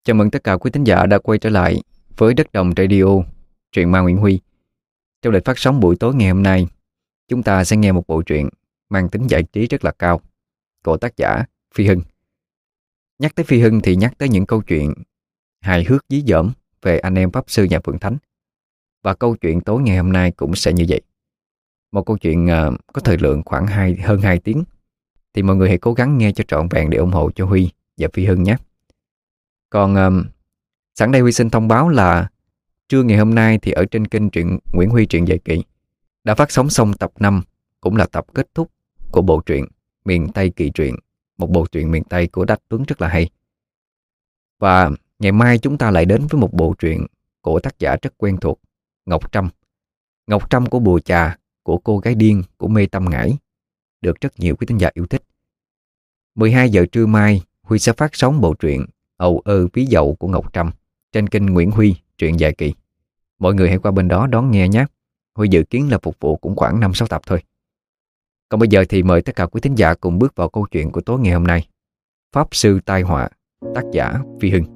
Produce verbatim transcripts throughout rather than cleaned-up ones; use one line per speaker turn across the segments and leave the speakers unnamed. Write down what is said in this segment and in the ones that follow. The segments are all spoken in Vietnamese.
Chào mừng tất cả quý thính giả đã quay trở lại với Đất Đồng Radio, truyện ma Nguyễn Huy. Trong lịch phát sóng buổi tối ngày hôm nay, chúng ta sẽ nghe một bộ truyện mang tính giải trí rất là cao của tác giả Phi Hưng. Nhắc tới Phi Hưng thì nhắc tới những câu chuyện hài hước dí dỏm về anh em pháp sư nhà Phượng Thánh. Và câu chuyện tối ngày hôm nay cũng sẽ như vậy. Một câu chuyện uh, có thời lượng khoảng hai, hơn hai tiếng. Thì mọi người hãy cố gắng nghe cho trọn vẹn để ủng hộ cho Huy và Phi Hưng nhé. Còn um, sẵn đây Huy xin thông báo là trưa ngày hôm nay thì ở trên kênh truyện Nguyễn Huy truyện dài kỳ đã phát sóng xong tập năm, cũng là tập kết thúc của bộ truyện Miền Tây Kỳ Truyện, một bộ truyện miền Tây của Đách Tuấn rất là hay. Và ngày mai chúng ta lại đến với một bộ truyện của tác giả rất quen thuộc, Ngọc Trâm. Ngọc Trâm của Bùa Chà, của cô gái điên của Mê Tâm Ngải, được rất nhiều quý thính giả yêu thích. mười hai giờ trưa mai Huy sẽ phát sóng bộ truyện Ầu ơ ví dậu của Ngọc Trâm trên kênh Nguyễn Huy truyện dài kỳ. Mọi người hãy qua bên đó đón nghe nhé. Huy dự kiến là phục vụ cũng khoảng năm sáu tập thôi. Còn bây giờ thì mời tất cả quý thính giả cùng bước vào câu chuyện của tối ngày hôm nay. Pháp sư tai họa, tác giả Phi Hưng.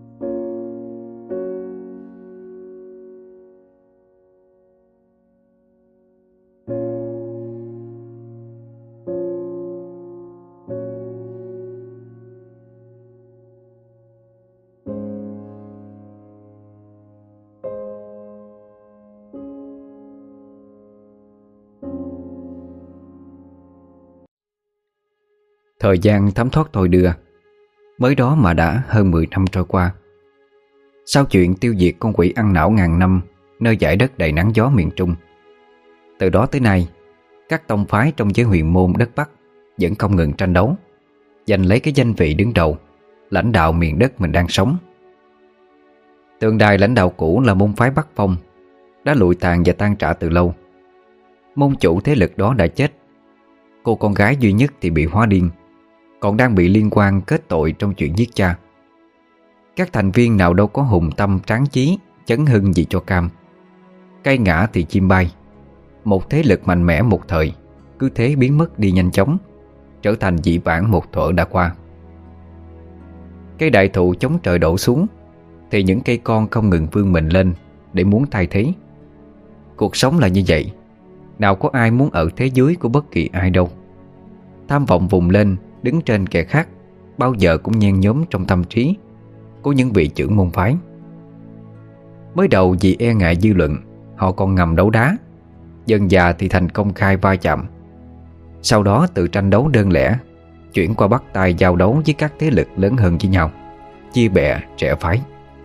Thời gian thấm thoát thôi đưa, mới đó mà đã hơn mười năm trôi qua. Sau chuyện tiêu diệt con quỷ ăn não ngàn năm nơi dải đất đầy nắng gió miền Trung, từ đó tới nay, các tông phái trong giới huyền môn đất Bắc vẫn không ngừng tranh đấu, giành lấy cái danh vị đứng đầu, lãnh đạo miền đất mình đang sống. Tượng đài lãnh đạo cũ là môn phái Bắc Phong đã lụi tàn và tan rã từ lâu. Môn chủ thế lực đó đã chết. Cô con gái duy nhất thì bị hóa điên, còn đang bị liên quan kết tội trong chuyện giết cha. Các thành viên nào đâu có hùng tâm tráng chí, chấn hưng gì cho cam. Cây ngã thì chim bay. Một thế lực mạnh mẽ một thời cứ thế biến mất đi nhanh chóng, trở thành dị vãng một thuở đã qua. Cây đại thụ chống trời đổ xuống, thì những cây con không ngừng vươn mình lên để muốn thay thế. Cuộc sống là như vậy, nào có ai muốn ở thế dưới của bất kỳ ai đâu. Tham vọng vùng lên, đứng trên kẻ khác bao giờ cũng nhen nhóm trong tâm trí của những vị trưởng môn phái. Mới đầu vì e ngại dư luận, họ còn ngầm đấu đá, dần dà thì thành công khai va chạm. Sau đó từ tranh đấu đơn lẻ chuyển qua bắt tay giao đấu với các thế lực lớn hơn với nhau, chia bè rẽ phái.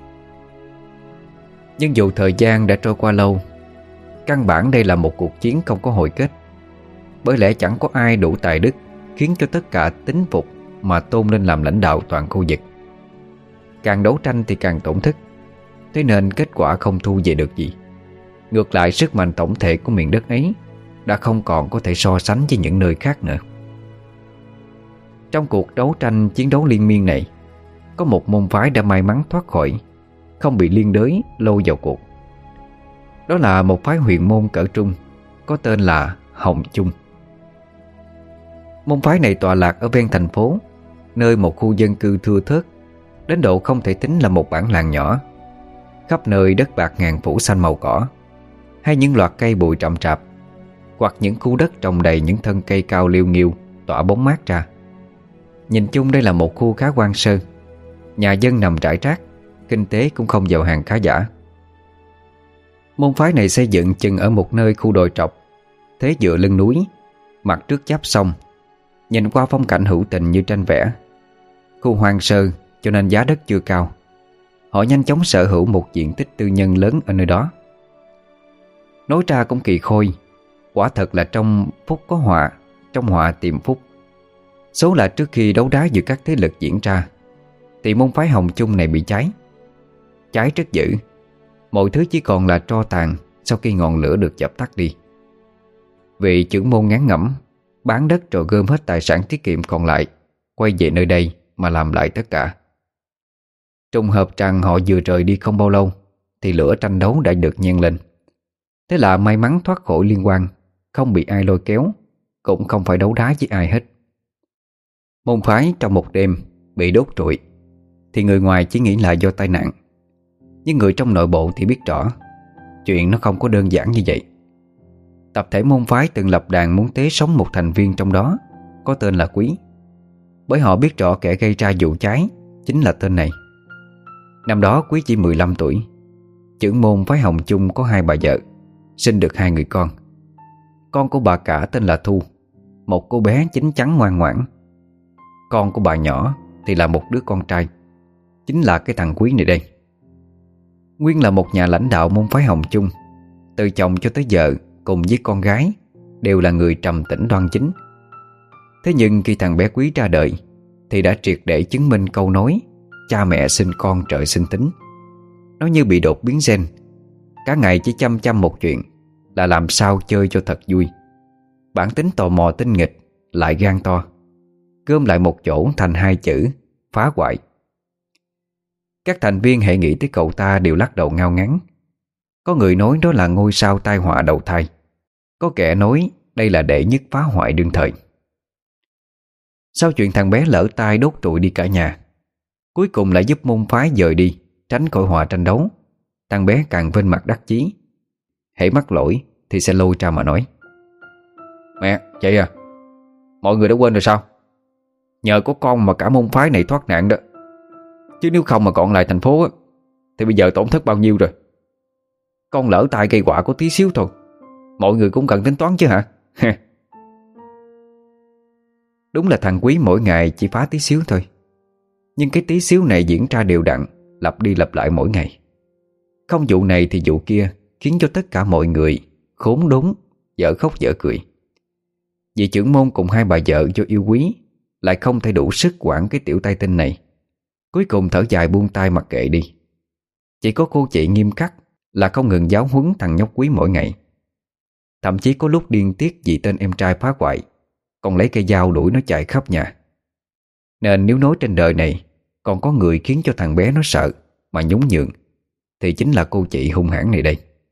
Nhưng dù thời gian đã trôi qua lâu, căn bản đây là một cuộc chiến không có hồi kết. Bởi lẽ chẳng có ai đủ tài đức khiến cho tất cả tín phục mà tôn lên làm lãnh đạo toàn khu vực. Càng đấu tranh thì càng tổn thất, thế nên kết quả không thu về được gì. Ngược lại, sức mạnh tổng thể của miền đất ấy đã không còn có thể so sánh với những nơi khác nữa. Trong cuộc đấu tranh chiến đấu liên miên này, có một môn phái đã may mắn thoát khỏi, không bị liên đới lôi vào cuộc. Đó là một phái huyền môn cỡ trung có tên là Hồng Chung. Môn phái này tọa lạc ở ven thành phố, nơi một khu dân cư thưa thớt đến độ không thể tính là một bản làng nhỏ. Khắp nơi đất bạc ngàn phủ xanh màu cỏ, hay những loạt cây bụi rậm rạp, hoặc những khu đất trồng đầy những thân cây cao liêu nghiêu tỏa bóng mát ra. Nhìn chung đây là một khu khá hoang sơ, nhà dân nằm rải rác, kinh tế cũng không giàu hàng khá giả. Môn phái này xây dựng chừng ở một nơi khu đồi trọc, thế dựa lưng núi, mặt trước giáp sông, nhìn qua phong cảnh hữu tình như tranh vẽ. Khu hoang sơ cho nên giá đất chưa cao. Họ nhanh chóng sở hữu một diện tích tư nhân lớn ở nơi đó. Nói ra cũng kỳ khôi, quả thật là trong phúc có họa, trong họa tìm phúc. Số là trước khi đấu đá giữa các thế lực diễn ra, thì môn phái Hồng Chung này bị cháy. Cháy rất dữ, mọi thứ chỉ còn là tro tàn sau khi ngọn lửa được dập tắt đi. Vị trưởng môn ngán ngẩm, bán đất rồi gom hết tài sản tiết kiệm còn lại, quay về nơi đây mà làm lại tất cả. Trùng hợp rằng họ vừa rời đi không bao lâu thì lửa tranh đấu đã được nhen lên. Thế là may mắn thoát khỏi liên quan, không bị ai lôi kéo, cũng không phải đấu đá với ai hết. Môn phái trong một đêm bị đốt trụi. thì người ngoài chỉ nghĩ là do tai nạn. Nhưng người trong nội bộ thì biết rõ chuyện nó không có đơn giản như vậy. Tập thể môn phái từng lập đàn muốn tế sống một thành viên trong đó, có tên là Quý, bởi họ biết rõ kẻ gây ra vụ cháy chính là tên này. Năm đó Quý chỉ mười lăm tuổi. Trưởng môn phái Hồng Chung có hai bà vợ, sinh được hai người con. Con của bà cả tên là Thu, một cô bé chín chắn ngoan ngoãn. Con của bà nhỏ thì là một đứa con trai, chính là cái thằng Quý này đây. Nguyên là một nhà lãnh đạo môn phái Hồng Chung. Từ chồng cho tới vợ cùng với con gái đều là người trầm tĩnh đoan chính. Thế nhưng khi thằng bé Quý ra đời thì đã triệt để chứng minh câu nói cha mẹ sinh con trời sinh tính. Nó như bị đột biến gen. Cả ngày chỉ chăm chăm một chuyện là làm sao chơi cho thật vui. Bản tính tò mò tinh nghịch lại gan to, gom lại một chỗ thành hai chữ phá hoại. Các thành viên hệ nghĩ tới cậu ta đều lắc đầu ngao ngán. Có người nói đó là ngôi sao tai họa đầu thai, có kẻ nói đây là đệ nhất phá hoại đương thời. Sau chuyện thằng bé lỡ tay đốt trụi đi cả nhà, cuối cùng lại giúp môn phái dời đi, tránh khỏi họa tranh đấu, thằng bé càng vênh mặt đắc chí. Hễ mắc lỗi thì sẽ lôi ra mà nói: Mẹ, chị à, mọi người đã quên rồi sao? Nhờ có con mà cả môn phái này thoát nạn đó. Chứ nếu không mà còn lại thành phố á, thì bây giờ tổn thất bao nhiêu rồi. Con lỡ tay gây họa có tí xíu thôi, mọi người cũng cần tính toán chứ hả? Đúng là thằng Quý mỗi ngày chỉ phá tí xíu thôi. Nhưng cái tí xíu này diễn ra đều đặn, lặp đi lặp lại mỗi ngày. Không vụ này thì vụ kia, khiến cho tất cả mọi người khốn đốn, dở khóc dở cười. Vị trưởng môn cùng hai bà vợ do yêu Quý lại không thể đủ sức quản cái tiểu tay tinh này. Cuối cùng thở dài buông tay mặc kệ đi. Chỉ có cô chị nghiêm khắc là không ngừng giáo huấn thằng nhóc Quý mỗi ngày. Thậm chí có lúc điên tiết vì tên em trai phá hoại, còn lấy cây dao đuổi nó chạy khắp nhà. Nên nếu nói trên đời này còn có người khiến cho thằng bé nó sợ mà nhún nhường thì chính là cô chị hung hãn này đây.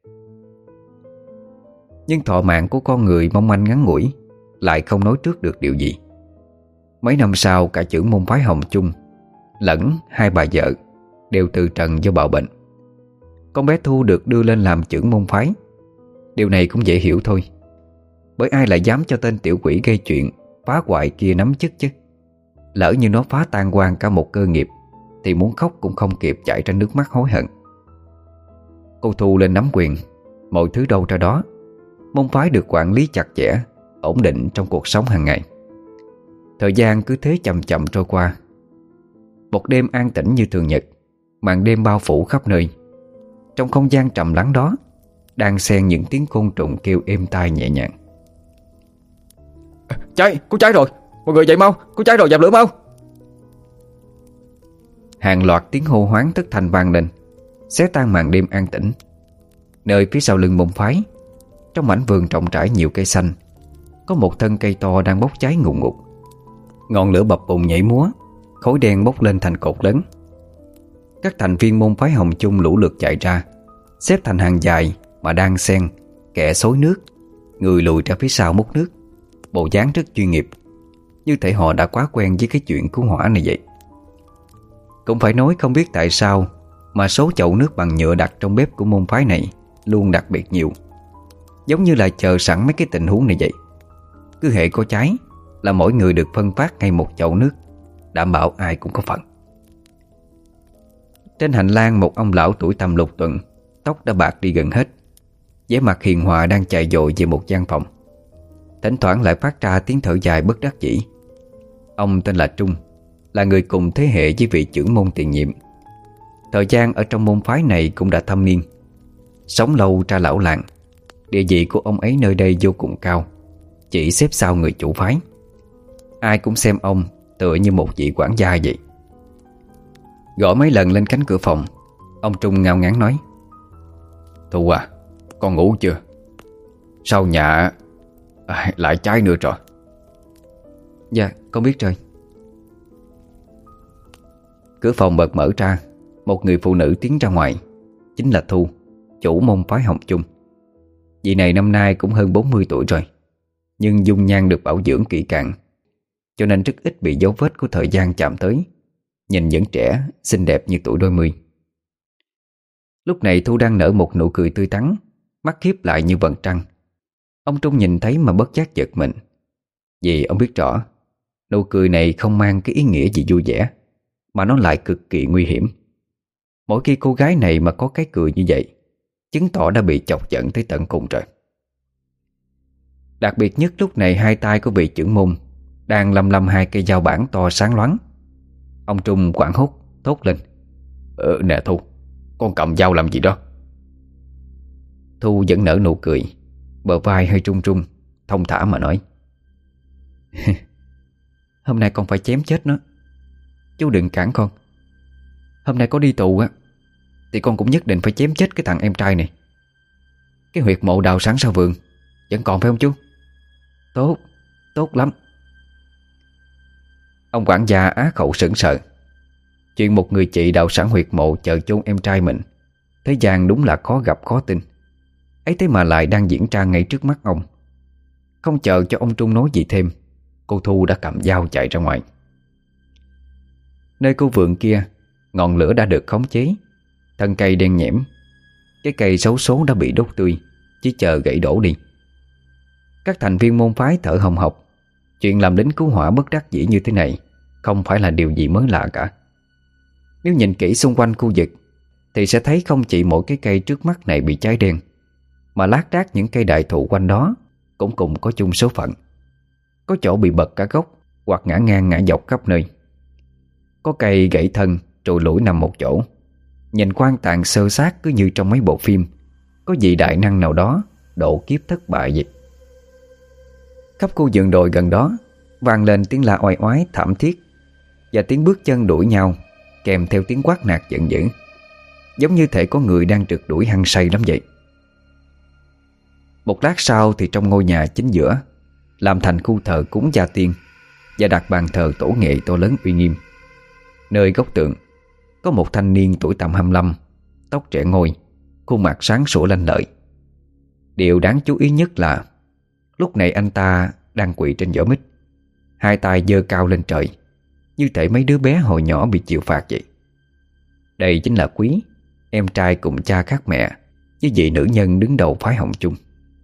Nhưng thọ mạng của con người mong manh ngắn ngủi, lại không nói trước được điều gì. Mấy năm sau cả trưởng môn phái Hồng Chung lẫn hai bà vợ đều từ trần do bạo bệnh. Con bé Thu được đưa lên làm trưởng môn phái. Điều này cũng dễ hiểu thôi, bởi ai lại dám cho tên tiểu quỷ gây chuyện phá hoại kia nắm chức chứ. Lỡ như nó phá tan hoang cả một cơ nghiệp thì muốn khóc cũng không kịp chảy ra nước mắt hối hận. Cô Thu lên nắm quyền, mọi thứ đâu ra đó. Môn phái được quản lý chặt chẽ, ổn định trong cuộc sống hàng ngày. Thời gian cứ thế chậm chậm trôi qua. Một đêm an tĩnh như thường nhật, màn đêm bao phủ khắp nơi. Trong không gian trầm lắng đó đang xen những tiếng côn trùng kêu êm tai nhẹ nhàng.
Cháy, có cháy rồi, mọi người dậy mau, có cháy rồi, dập lửa mau.
Hàng loạt tiếng hô hoáng thất thanh vang lên, xé tan màn đêm an tĩnh. Nơi phía sau lưng môn phái, trong mảnh vườn rộng rãi nhiều cây xanh, có một thân cây to đang bốc cháy ngùn ngụt. Ngọn lửa bập bùng nhảy múa, khói đen bốc lên thành cột lớn. Các thành viên môn phái Hồng Chung lũ lượt chạy ra, xếp thành hàng dài mà đang xen, kẻ xối nước, người lùi ra phía sau múc nước. Bộ dáng rất chuyên nghiệp, như thể họ đã quá quen với cái chuyện cứu hỏa này vậy. Cũng phải nói không biết tại sao mà số chậu nước bằng nhựa đặt trong bếp của môn phái này luôn đặc biệt nhiều, giống như là chờ sẵn mấy cái tình huống này vậy. Cứ hễ có cháy là mỗi người được phân phát ngay một chậu nước, đảm bảo ai cũng có phần. Trên hành lang, một ông lão tuổi tầm lục tuần, tóc đã bạc đi gần hết, vẻ mặt hiền hòa đang chạy dội về một gian phòng. Thỉnh thoảng lại phát ra tiếng thở dài bất đắc dĩ. Ông tên là Trung, là người cùng thế hệ với vị trưởng môn tiền nhiệm. Thời gian ở trong môn phái này cũng đã thâm niên, sống lâu ra lão làng. Địa vị của ông ấy nơi đây vô cùng cao, chỉ xếp sau người chủ phái. Ai cũng xem ông tựa như một vị quản gia vậy. Gõ mấy lần lên cánh cửa phòng, ông Trung ngao ngán nói: Thu à, con ngủ chưa? Sao nhà à, lại cháy nữa rồi? Dạ, con biết rồi. Cửa phòng bật mở ra, một người phụ nữ tiến ra ngoài. Chính là Thu, chủ môn phái Hồng Chung. Vị này năm nay cũng hơn bốn mươi tuổi rồi, nhưng dung nhan được bảo dưỡng kỹ càng, cho nên rất ít bị dấu vết của thời gian chạm tới. nhìn vẫn trẻ, xinh đẹp như tuổi đôi mươi. Lúc này Thu đang nở một nụ cười tươi tắn, mắt hiếp lại như vầng trăng. Ông Trung nhìn thấy mà bất giác giật mình, vì ông biết rõ nụ cười này không mang cái ý nghĩa gì vui vẻ, mà nó lại cực kỳ nguy hiểm. Mỗi khi cô gái này mà có cái cười như vậy, chứng tỏ đã bị chọc giận tới tận cùng rồi. Đặc biệt nhất lúc này hai tay của vị trưởng môn đang lăm lăm hai cây dao bảng to sáng loáng. Ông Trung hoảng hốt thốt lên: Ờ nè Thu, con cầm dao làm gì đó? Thu vẫn nở nụ cười, bờ vai hơi trung trung, thông thả mà nói: Hôm nay con phải chém chết nó. Chú đừng cản con. Hôm nay có đi tù á thì con cũng nhất định phải chém chết cái thằng em trai này. Cái huyệt mộ đào sẵn sau vườn vẫn còn phải không chú? Tốt, tốt lắm. Ông quản gia á khẩu sững sờ. Chuyện một người chị đào sẵn huyệt mộ chờ chôn em trai mình, thế gian đúng là khó gặp khó tin. Ấy thế mà lại đang diễn ra ngay trước mắt ông. Không chờ cho ông Trung nói gì thêm, cô Thu đã cầm dao chạy ra ngoài. Nơi khu vườn kia, ngọn lửa đã được khống chế. Thân cây đen nhẽm, cái cây xấu số đã bị đốt tươi, chỉ chờ gãy đổ đi. Các thành viên môn phái thở hồng hộc. Chuyện làm lính cứu hỏa bất đắc dĩ như thế này không phải là điều gì mới lạ cả. Nếu nhìn kỹ xung quanh khu vực thì sẽ thấy không chỉ mỗi cái cây trước mắt này bị cháy đen, mà lác đác những cây đại thụ quanh đó cũng cùng có chung số phận. Có chỗ bị bật cả gốc, hoặc ngã ngang ngã dọc khắp nơi. Có cây gãy thân trụi lủi nằm một chỗ, nhìn quan tàn sơ sát cứ như trong mấy bộ phim có vị đại năng nào đó độ kiếp thất bại vậy. Khắp khu vườn đồi gần đó vang lên tiếng la oai oái thảm thiết, và tiếng bước chân đuổi nhau kèm theo tiếng quát nạt giận dữ, giống như thể có người đang rượt đuổi hăng say lắm vậy. Một lát sau thì trong ngôi nhà chính giữa làm thành khu thờ cúng gia tiên và đặt bàn thờ tổ nghệ to lớn uy nghiêm. Nơi góc tượng có một thanh niên tuổi tầm hai mươi lăm, tóc trẻ ngôi, khuôn mặt sáng sủa lanh lợi. Điều đáng chú ý nhất là lúc này anh ta đang quỳ trên vỏ mít, hai tay giơ cao lên trời, như thể mấy đứa bé hồi nhỏ bị chịu phạt vậy. Đây chính là Quý, em trai cùng cha khác mẹ với vị nữ nhân đứng đầu phái Hồng Chung.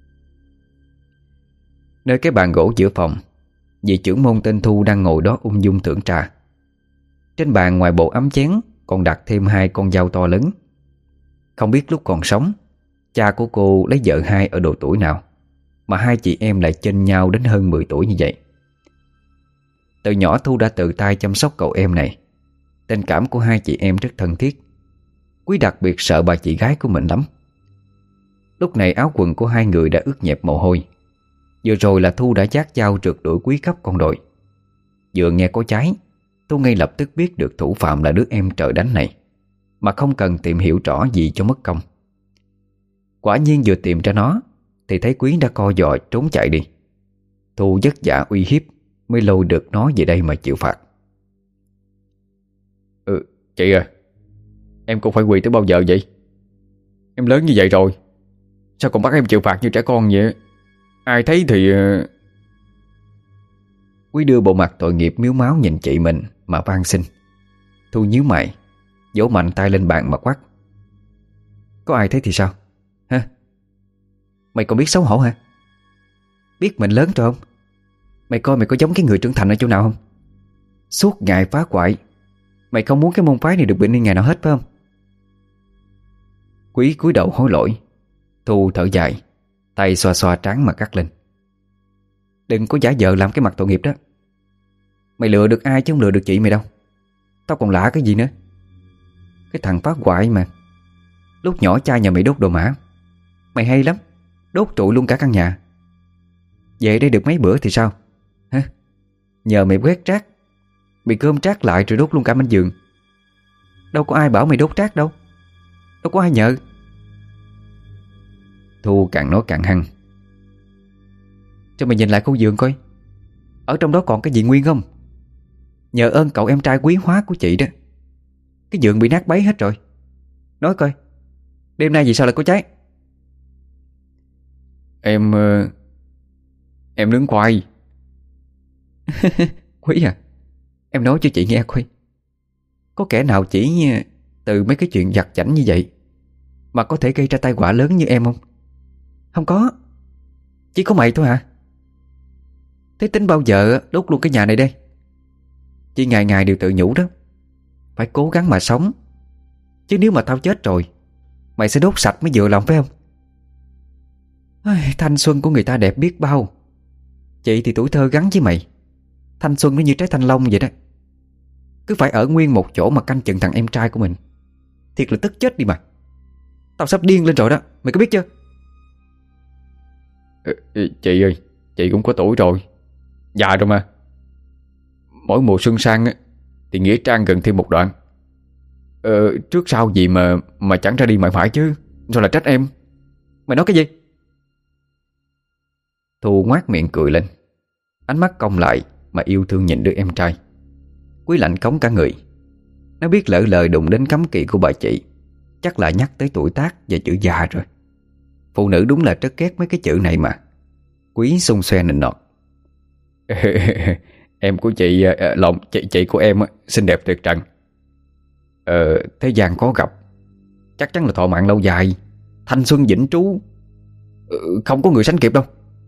Nơi cái bàn gỗ giữa phòng, vị trưởng môn tên Thu đang ngồi đó ung dung thưởng trà. Trên bàn ngoài bộ ấm chén còn đặt thêm hai con dao to lớn. Không biết lúc còn sống, cha của cô lấy vợ hai ở độ tuổi nào mà hai chị em lại chênh nhau đến hơn mười tuổi như vậy. Từ nhỏ Thu đã tự tay chăm sóc cậu em này. Tình cảm của hai chị em rất thân thiết. Quý đặc biệt sợ bà chị gái của mình lắm. Lúc này áo quần của hai người đã ướt nhẹp mồ hôi. Vừa rồi là Thu đã vác dao rượt đuổi Quý khắp con đồi. Vừa nghe có cháy, Thu ngay lập tức biết được thủ phạm là đứa em trời đánh này, mà không cần tìm hiểu rõ gì cho mất công. Quả nhiên vừa tìm ra nó thì thấy Quý đã co giò trốn chạy đi. Thu vất vả uy hiếp mới lôi được nó về đây mà chịu phạt. Ừ, chị à, em cũng phải quỳ tới bao giờ vậy? Em lớn như vậy rồi, sao còn bắt em chịu phạt như trẻ con vậy? Ai thấy thì... Quý đưa bộ mặt tội nghiệp miếu máu nhìn chị mình mà van xin. Thu nhíu mày, vỗ mạnh tay lên bàn mà quát: Có ai thấy thì sao? Hả? Mày còn biết xấu hổ hả? Biết mình lớn rồi không? Mày coi mày có giống cái người trưởng thành ở chỗ nào không? Suốt ngày phá hoại. Mày không muốn cái môn phái này được bình yên ngày nào hết phải không? Quý cúi đầu hối lỗi. Thu thở dài, tay xoa xoa trán mà cắt lên: Đừng có giả vờ làm cái mặt tội nghiệp đó. Mày lừa được ai chứ không lừa được chị mày đâu. Tao còn lạ cái gì nữa. Cái thằng phá hoại mà. Lúc nhỏ cha nhà mày đốt đồ mã, mày hay lắm, đốt trụi luôn cả căn nhà. Về đây được mấy bữa thì sao? Hả? Nhờ mày quét rác, mày cơm trác lại rồi đốt luôn cả mảnh giường. Đâu có ai bảo mày đốt rác đâu. Đâu có ai nhờ. Thu càng nói càng hăng: Cho mày nhìn lại khu vườn coi, ở trong đó còn cái gì nguyên không? Nhờ ơn cậu em trai quý hóa của chị đó, cái vườn bị nát bấy hết rồi. Nói coi, đêm nay vì sao lại có cháy? Em... Em nướng khoai. Quý à, em nói cho chị nghe coi, có kẻ nào chỉ từ mấy cái chuyện vặt vãnh như vậy mà có thể gây ra tai họa lớn như em không? Không có. Chỉ có mày thôi hả? Thế tính bao giờ đốt luôn cái nhà này đây? Chị ngày ngày đều tự nhủ đó, phải cố gắng mà sống. Chứ nếu mà tao chết rồi, mày sẽ đốt sạch mới vừa lòng phải không? Ai, thanh xuân của người ta đẹp biết bao. Chị thì tuổi thơ gắn với mày. Thanh xuân nó như trái thanh long vậy đó. Cứ phải ở nguyên một chỗ mà canh chừng thằng em trai của mình. Thiệt là tức chết đi mà. Tao sắp điên lên rồi đó, mày có biết chưa?
Chị ơi, chị cũng có tuổi rồi, già rồi mà. Mỗi mùa xuân sang thì nghĩa trang gần thêm một đoạn. Ờ, trước sau gì mà Mà chẳng ra đi mãi mãi chứ. Sao là trách em?
Mày nói cái gì? Thu ngoác miệng cười lên, ánh mắt cong lại mà yêu thương nhìn đứa em trai. Quý lạnh cống cả người. Nó biết lỡ lời đụng đến cấm kỵ của bà chị, chắc là nhắc tới tuổi tác và chữ già rồi. Phụ nữ đúng là rất ghét mấy cái chữ này mà. Quý xung xoe nịnh nọt.
Em của chị, lòng chị chị của em xinh đẹp tuyệt trần.
Ờ, thế gian có gặp, chắc chắn là thọ mạng lâu dài, thanh xuân vĩnh trú. Ừ, không có người sánh kịp đâu.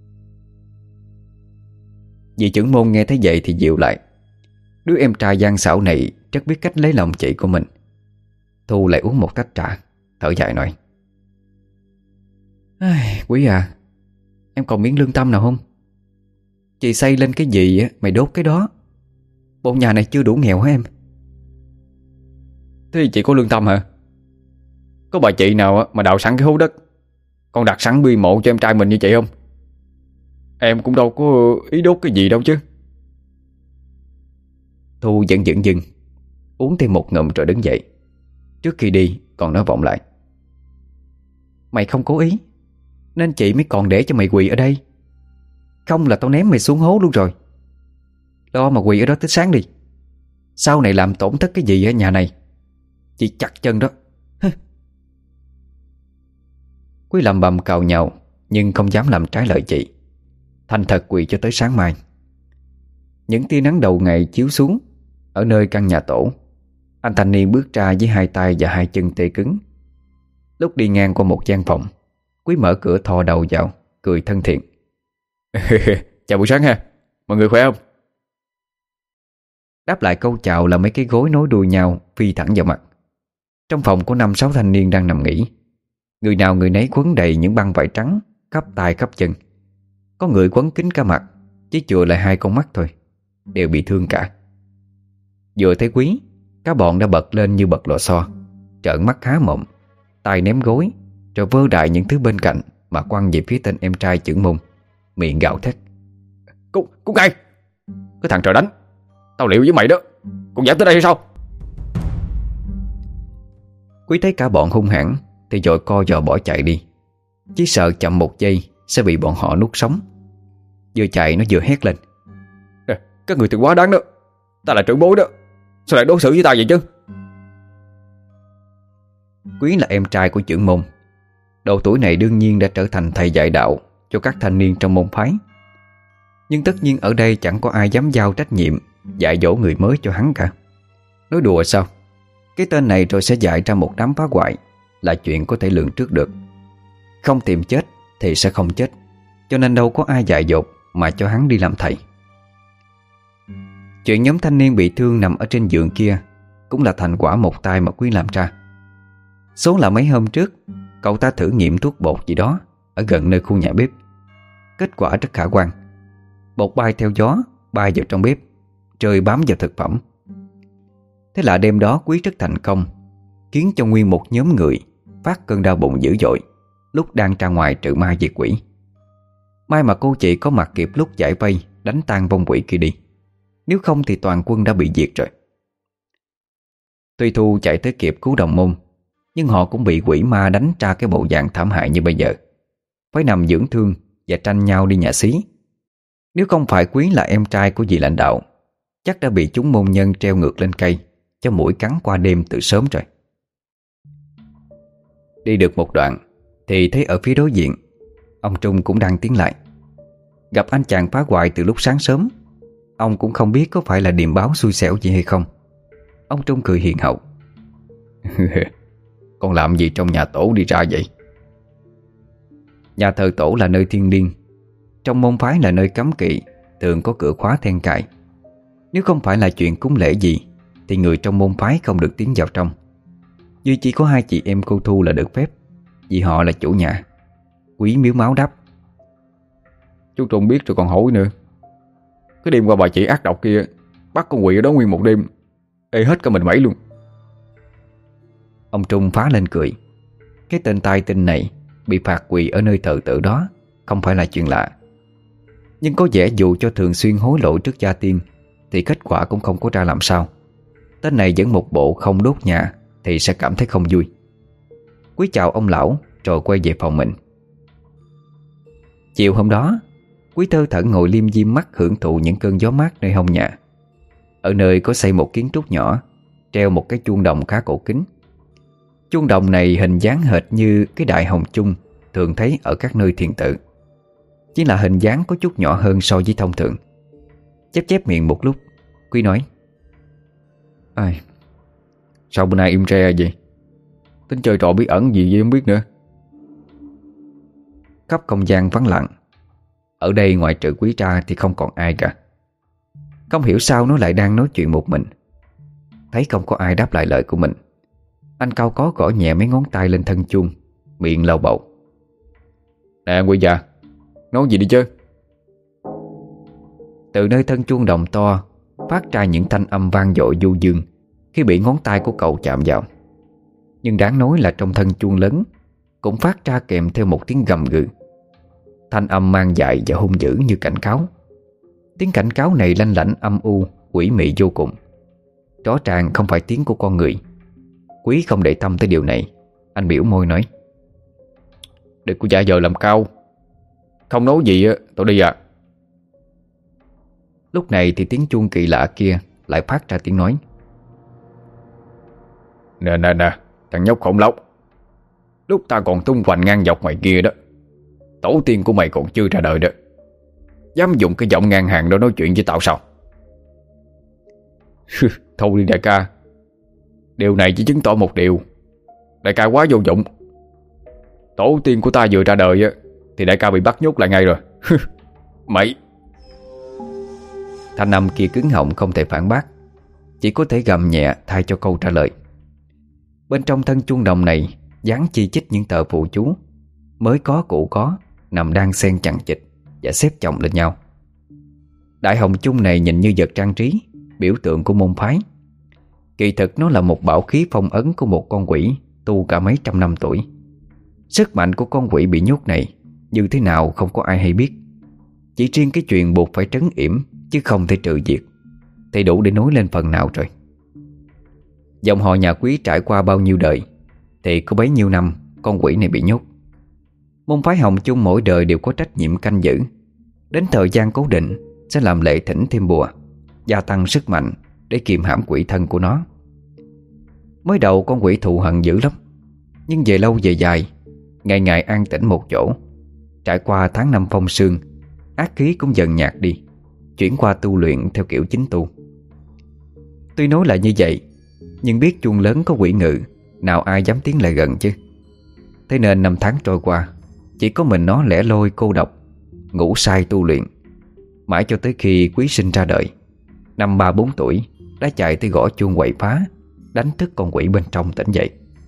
Dì trưởng môn nghe thấy vậy thì dịu lại. Đứa em trai gian xảo này rất biết cách lấy lòng chị của mình. Thu lại uống một tách trà, thở dài nói: Quý à, em còn miếng lương tâm nào không? Chị xây lên cái gì mày đốt cái đó. Bộ nhà này chưa đủ nghèo hả em?
Thế thì chị có lương tâm hả? Có bà chị nào mà đào sẵn cái hố đất, còn đặt sẵn bia mộ cho em trai mình như chị không? Em cũng đâu có ý đốt cái gì đâu chứ.
Thu vẫn dững dưng uống thêm một ngụm rồi đứng dậy. Trước khi đi còn nói vọng lại: Mày không cố ý nên chị mới còn để cho mày quỳ ở đây. Không là tao ném mày xuống hố luôn rồi. Lo mà quỳ ở đó tới sáng đi. Sau này làm tổn thất cái gì ở nhà này, chị chặt chân đó. Quý lầm bầm cào nhào, nhưng không dám làm trái lời chị. Thành thật quỳ cho tới sáng mai. Những tia nắng đầu ngày chiếu xuống ở nơi căn nhà tổ. Anh thanh niên bước ra với hai tay và hai chân tê cứng. Lúc đi ngang qua một gian phòng, Quý mở cửa thò đầu vào, cười thân thiện.
Chào buổi sáng ha, mọi người khỏe không?
Đáp lại câu chào là mấy cái gối nối đuôi nhau phi thẳng vào mặt. Trong phòng có năm sáu thanh niên đang nằm nghỉ. Người nào người nấy quấn đầy những băng vải trắng khắp tay khắp chân. Có người quấn kín cả mặt, chỉ chừa lại hai con mắt thôi. Đều bị thương cả. Vừa thấy Quý, cả bọn đã bật lên như bật lò xo, trợn mắt há mồm, tay ném gối, rồi vơ đại những thứ bên cạnh mà quăng về phía tên em trai trưởng môn, miệng gào thét:
Cút, cút ngay! Cái thằng trời đánh, tao liệu với mày đó, còn dám tới đây hay sao?
Quý thấy cả bọn hung hãn thì vội co giò bỏ chạy đi. Chỉ sợ chậm một giây sẽ bị bọn họ nuốt sống. Vừa chạy nó vừa hét lên:
Các người từng quá đáng đó, ta là trưởng bối đó, sao lại đối xử với ta vậy chứ?
Quý là em trai của trưởng môn. Độ tuổi này đương nhiên đã trở thành thầy dạy đạo cho các thanh niên trong môn phái. Nhưng tất nhiên ở đây chẳng có ai dám giao trách nhiệm dạy dỗ người mới cho hắn cả. Nói đùa sao? Cái tên này rồi sẽ dạy ra một đám phá hoại là chuyện có thể lường trước được. Không tìm chết thì sẽ không chết, cho nên đâu có ai dạy dột mà cho hắn đi làm thầy. Chuyện nhóm thanh niên bị thương nằm ở trên giường kia cũng là thành quả một tay mà Quý làm ra. Số là mấy hôm trước cậu ta thử nghiệm thuốc bột gì đó ở gần nơi khu nhà bếp. Kết quả rất khả quan. Bột bay theo gió, bay vào trong bếp, rơi bám vào thực phẩm. Thế là đêm đó Quý rất thành công, khiến cho nguyên một nhóm người phát cơn đau bụng dữ dội lúc đang ra ngoài trừ ma diệt quỷ. May mà cô chị có mặt kịp lúc giải vây đánh tan vong quỷ kia đi. Nếu không thì toàn quân đã bị diệt rồi. Tuy Thu chạy tới kịp cứu đồng môn, nhưng họ cũng bị quỷ ma đánh ra cái bộ dạng thảm hại như bây giờ, phải nằm dưỡng thương và tranh nhau đi nhà xí. Nếu không phải Quý là em trai của vị lãnh đạo, chắc đã bị chúng môn nhân treo ngược lên cây cho muỗi cắn qua đêm từ sớm rồi. Đi được một đoạn thì thấy ở phía đối diện ông Trung cũng đang tiến lại. Gặp anh chàng phá hoại từ lúc sáng sớm, ông cũng không biết có phải là điềm báo xui xẻo gì hay không. Ông Trung cười hiền hậu.
Con làm gì trong nhà tổ đi ra vậy?
Nhà thờ tổ là nơi thiêng liêng, trong môn phái là nơi cấm kỵ, thường có cửa khóa then cài. Nếu không phải là chuyện cúng lễ gì thì người trong môn phái không được tiến vào trong. Duy chỉ có hai chị em cô Thu là được phép, vì họ là chủ nhà. Quý miếu máu đáp.
Chú Trung biết rồi còn hỏi nữa. Cái đêm qua bà chị ác độc kia bắt con quỷ ở đó nguyên một đêm, ê hết cả mình mẩy luôn.
Ông Trung phá lên cười. Cái tên tai tinh này bị phạt quỳ ở nơi thờ tự đó không phải là chuyện lạ. Nhưng có vẻ dù cho thường xuyên hối lỗi trước gia tiên thì kết quả cũng không có ra làm sao. Tên này vẫn một bộ không đốt nhà thì sẽ cảm thấy không vui. Quý chào ông lão rồi quay về phòng mình. Chiều hôm đó, Quý thơ thẩn ngồi liêm diêm mắt hưởng thụ những cơn gió mát nơi hông nhà. Ở nơi có xây một kiến trúc nhỏ, treo một cái chuông đồng khá cổ kính. Chuông đồng này hình dáng hệt như cái đại hồng chung thường thấy ở các nơi thiền tự, chỉ là hình dáng có chút nhỏ hơn so với thông thường. Chép chép miệng một lúc, Quý nói:
Ai, sao bữa nay im re vậy? Tính chơi trò bí ẩn gì vậy không biết nữa.
Khắp không gian vắng lặng. Ở đây ngoại trừ Quý ra thì không còn ai cả. Không hiểu sao nó lại đang nói chuyện một mình. Thấy không có ai đáp lại lời của mình, anh cau có gõ nhẹ mấy ngón tay lên thân chuông, miệng lầu bầu:
Nè Quý già, nói gì đi chứ?
Từ nơi thân chuông đồng to phát ra những thanh âm vang dội du dương khi bị ngón tay của cậu chạm vào. Nhưng đáng nói là trong thân chuông lớn cũng phát ra kèm theo một tiếng gầm gừ. Thanh âm mang dại và hung dữ như cảnh cáo. Tiếng cảnh cáo này lanh lảnh âm u, quỷ mị vô cùng. Rõ ràng không phải tiếng của con người. Quý không để tâm tới điều này. Anh biểu môi nói:
Đừng có giả vờ làm cao. Không nói gì tôi đi à.
Lúc này thì tiếng chuông kỳ lạ kia lại phát ra tiếng nói:
Nè nè nè, thằng nhóc khổng lóc, lúc ta còn tung hoành ngang dọc ngoài kia đó, tổ tiên của mày còn chưa ra đời đó, dám dùng cái giọng ngang hàng đó nói chuyện với tao sao? Thôi đi đại ca. Điều này chỉ chứng tỏ một điều: đại ca quá vô dụng. Tổ tiên của ta vừa ra đời á thì đại ca bị bắt nhốt lại ngay rồi. Mày.
Thanh âm kia cứng họng không thể phản bác, chỉ có thể gầm nhẹ thay cho câu trả lời. Bên trong thân chuông đồng này dán chi chít những tờ phù chú, mới có cũ có, nằm đang xen chằng chịt và xếp chồng lên nhau. Đại hồng chung này nhìn như vật trang trí, biểu tượng của môn phái. Kỳ thực nó là một bảo khí phong ấn của một con quỷ tu cả mấy trăm năm tuổi. Sức mạnh của con quỷ bị nhốt này như thế nào không có ai hay biết. Chỉ riêng cái chuyện buộc phải trấn yểm chứ không thể trừ diệt thì đủ để nối lên phần nào rồi. Dòng họ nhà Quý trải qua bao nhiêu đời thì có bấy nhiêu năm con quỷ này bị nhốt. Môn phái Hồng Chung mỗi đời đều có trách nhiệm canh giữ. Đến thời gian cố định sẽ làm lệ thỉnh thêm bùa, gia tăng sức mạnh để kiềm hãm quỷ thân của nó. Mới đầu con quỷ thù hận dữ lắm, nhưng về lâu về dài, ngày ngày an tĩnh một chỗ, trải qua tháng năm phong sương, ác khí cũng dần nhạt đi, chuyển qua tu luyện theo kiểu chính tu. Tuy nói là như vậy, nhưng biết chuông lớn có quỷ ngự, nào ai dám tiến lại gần chứ. Thế nên năm tháng trôi qua, chỉ có mình nó lẻ loi cô độc, ngủ say tu luyện. Mãi cho tới khi Quý sinh ra đời, năm ba bốn tuổi, đã chạy tới gõ chuông quậy phá, đánh thức con quỷ bên trong tỉnh dậy.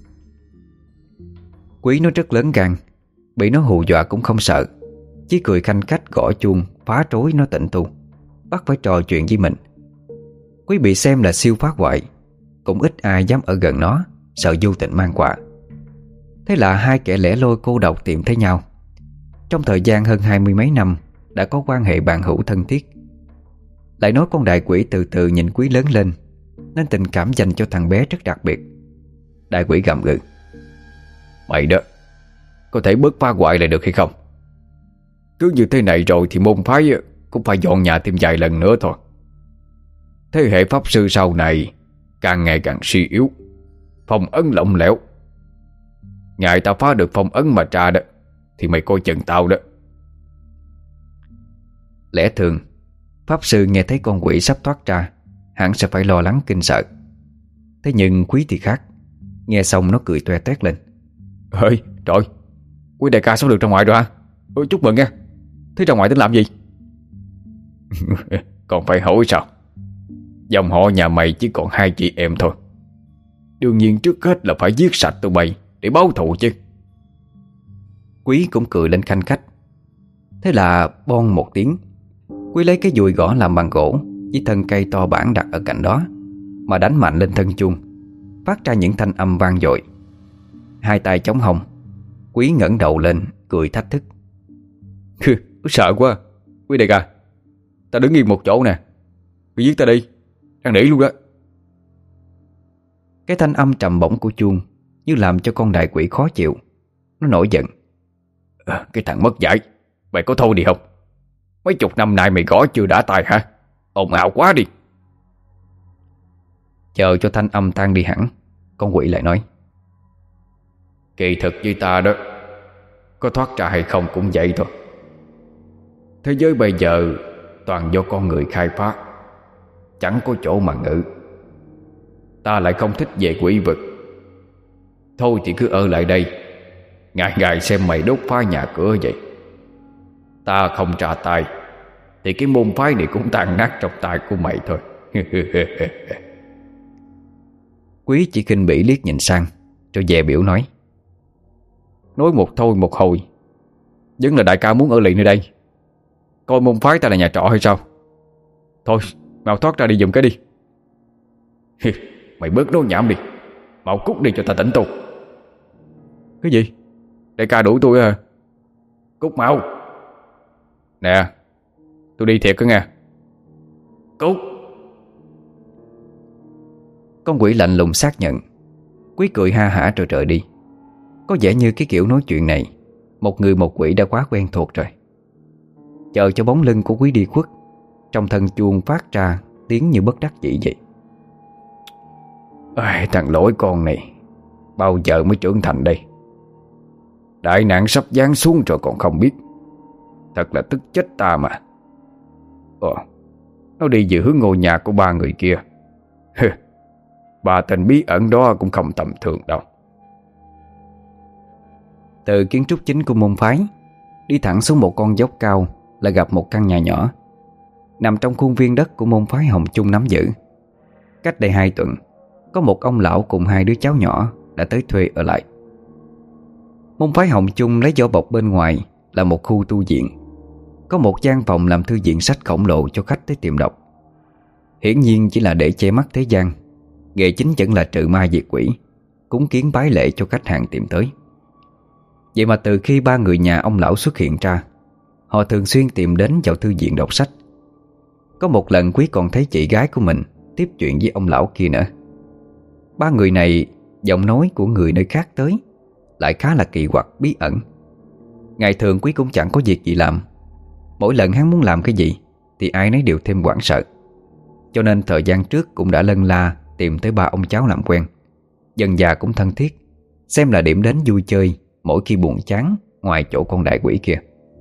Quý nó rất lớn gan, bị nó hù dọa cũng không sợ, chỉ cười khanh khách gõ chuông phá rối nó tỉnh tu, bắt phải trò chuyện với mình. Quý bị xem là siêu phá hoại, cũng ít ai dám ở gần nó, sợ vô tình mang quả. Thế là hai kẻ lẻ loi cô độc tìm thấy nhau. Trong thời gian hơn hai mươi mấy năm đã có quan hệ bạn hữu thân thiết. Lại nói con đại quỷ từ từ nhìn Quý lớn lên, nên tình cảm dành cho thằng bé rất đặc biệt. Đại quỷ gầm gừ:
Mày đó, có thể bớt phá hoại lại được hay không? Cứ như thế này rồi thì môn phái cũng phải dọn nhà thêm vài lần nữa thôi. Thế hệ pháp sư sau này càng ngày càng suy yếu, phong ấn lỏng lẻo. Ngày ta phá được phong ấn mà ra đó thì mày coi chừng tao đó.
Lẽ thường, pháp sư nghe thấy con quỷ sắp thoát ra hẳn sẽ phải lo lắng kinh sợ. Thế nhưng Quý thì khác. Nghe xong nó cười toe toét lên.
Ơi trời, Quý đại ca sống được ra ngoài rồi hả? Ôi, chúc mừng nha. Thế ra ngoài tính làm gì? Còn phải hỏi sao? Dòng họ nhà mày chỉ còn hai chị em thôi. Đương nhiên trước hết là phải giết sạch tụi bay để báo thù chứ.
Quý cũng cười lên khanh khách. Thế là bon một tiếng, Quý lấy cái dùi gõ làm bằng gỗ với thân cây to bản đặt ở cạnh đó mà đánh mạnh lên thân chuông, phát ra những thanh âm vang dội. Hai tay chống hông, Quý ngẩng đầu lên cười thách thức.
Sợ quá. Quý đại ca, ta đứng yên một chỗ nè, cứ giết ta đi, đang nỉ luôn đó.
Cái thanh âm trầm bổng của chuông như làm cho con đại quỷ khó chịu. Nó nổi giận.
à, Cái thằng mất dạy, mày có thôi đi không? Mấy chục năm nay mày gõ chưa đã tài hả? Ồn ào quá đi.
Chờ cho thanh âm tan đi hẳn, con quỷ lại nói.
Kỳ thực với ta đó, có thoát ra hay không cũng vậy thôi. Thế giới bây giờ toàn do con người khai phá, chẳng có chỗ mà ngự. Ta lại không thích về quỷ vực. Thôi thì cứ ở lại đây, ngày ngày xem mày đốt phá nhà cửa vậy. Ta không trả tay thì cái môn phái này cũng tan nát trong tay của mày thôi.
Quý chỉ khinh bỉ liếc nhìn sang rồi dè biểu nói.
Nói một thôi một hồi, vẫn là đại ca muốn ở lại nơi đây. Coi môn phái ta là nhà trọ hay sao? Thôi mau thoát ra đi giùm cái đi. Mày bớt nói nhảm đi, mau cút đi cho ta tỉnh tu. Cái gì? Đại ca đuổi tôi à? Cút mau. Nè, tôi đi thiệt cơ nha. Cút.
Con quỷ lạnh lùng xác nhận. Quý cười ha hả rồi rời đi. Có vẻ như cái kiểu nói chuyện này một người một quỷ đã quá quen thuộc rồi. Chờ cho bóng lưng của Quý đi khuất, trong thân chuông phát ra tiếng như bất đắc dĩ vậy.
Ai, thằng lỗi con này bao giờ mới trưởng thành đây? Đại nạn sắp giáng xuống rồi còn không biết. Thật là tức chết ta mà. Ồ, nó đi về hướng ngôi nhà của ba người kia. Bà tên bí ẩn đó cũng không tầm thường đâu.
Từ kiến trúc chính của môn phái đi thẳng xuống một con dốc cao là gặp một căn nhà nhỏ nằm trong khuôn viên đất của môn phái Hồng Chung nắm giữ. Cách đây hai tuần, có một ông lão cùng hai đứa cháu nhỏ đã tới thuê ở lại. Môn phái Hồng Chung lấy vỏ bọc bên ngoài là một khu tu viện, có một gian phòng làm thư viện sách khổng lồ cho khách tới tìm đọc. Hiển nhiên chỉ là để che mắt thế gian, nghề chính vẫn là trừ ma diệt quỷ, cúng kiến bái lễ cho khách hàng tìm tới. Vậy mà từ khi ba người nhà ông lão xuất hiện ra, họ thường xuyên tìm đến vào thư viện đọc sách. Có một lần Quý còn thấy chị gái của mình tiếp chuyện với ông lão kia nữa. Ba người này, giọng nói của người nơi khác tới lại khá là kỳ quặc bí ẩn. Ngày thường Quý cũng chẳng có việc gì làm. Mỗi lần hắn muốn làm cái gì thì ai nấy đều thêm hoảng sợ. Cho nên thời gian trước cũng đã lân la tìm tới ba ông cháu làm quen. Dần già cũng thân thiết, xem là điểm đến vui chơi mỗi khi buồn chán ngoài chỗ con đại quỷ kia.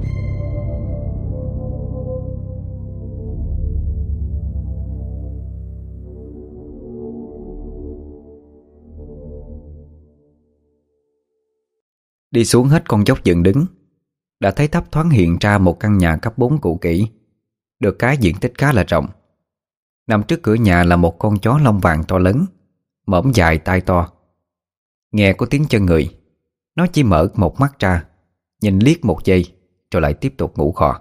Đi xuống hết con dốc dựng đứng, đã thấy thấp thoáng hiện ra một căn nhà cấp bốn cũ kỹ, được cái diện tích khá là rộng. Nằm trước cửa nhà là một con chó lông vàng to lớn, mõm dài tai to. Nghe có tiếng chân người, nó chỉ mở một mắt ra, nhìn liếc một giây rồi lại tiếp tục ngủ khò.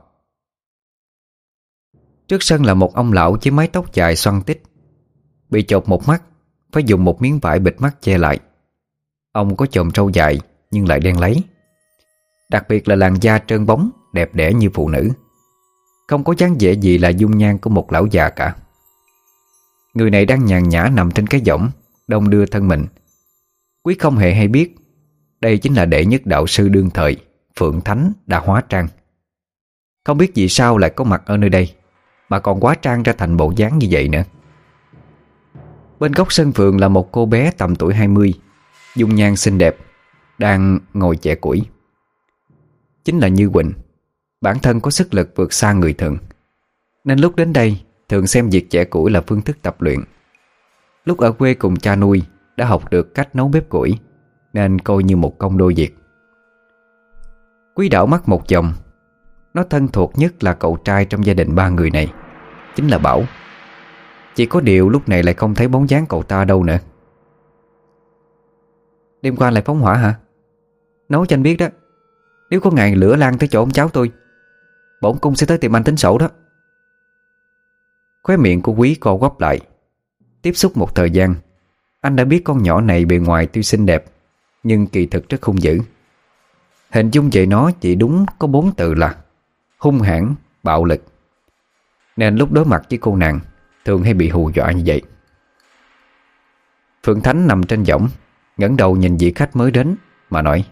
Trước sân là một ông lão với mái tóc dài xoăn tít, bị chột một mắt, phải dùng một miếng vải bịt mắt che lại. Ông có chòm râu dài nhưng lại đen láy, đặc biệt là làn da trơn bóng, đẹp đẽ như phụ nữ. Không có dáng vẻ gì là dung nhan của một lão già cả. Người này đang nhàn nhã nằm trên cái võng, đong đưa thân mình. Quý không hề hay biết đây chính là đệ nhất đạo sư đương thời Phượng Thánh đã hóa trang. Không biết vì sao lại có mặt ở nơi đây, mà còn hóa trang ra thành bộ dáng như vậy nữa. Bên góc sân vườn là một cô bé tầm tuổi hai mươi, dung nhan xinh đẹp, đang ngồi chẻ củi. Chính là Như Quỳnh. Bản thân có sức lực vượt xa người thường, nên lúc đến đây thường xem việc chẻ củi là phương thức tập luyện. Lúc ở quê cùng cha nuôi đã học được cách nấu bếp củi, nên coi như một công đôi việc. Quý đảo mắt một vòng. Nó thân thuộc nhất là cậu trai trong gia đình ba người này, chính là Bảo. Chỉ có điều lúc này lại không thấy bóng dáng cậu ta đâu nữa. Đêm qua lại phóng hỏa hả? Nói cho anh biết đó, nếu có ngày lửa lan tới chỗ ông cháu tôi, bổn cung sẽ tới tìm anh tính sổ đó. Khóe miệng của Quý co quắp lại. Tiếp xúc một thời gian, anh đã biết con nhỏ này bề ngoài tuy xinh đẹp, nhưng kỳ thực rất hung dữ. Hình dung về nó chỉ đúng có bốn từ là hung hãn, bạo lực. Nên lúc đối mặt với cô nàng thường hay bị hù dọa như vậy. Phượng Thánh nằm trên võng, ngẩng đầu nhìn vị khách mới đến mà nói: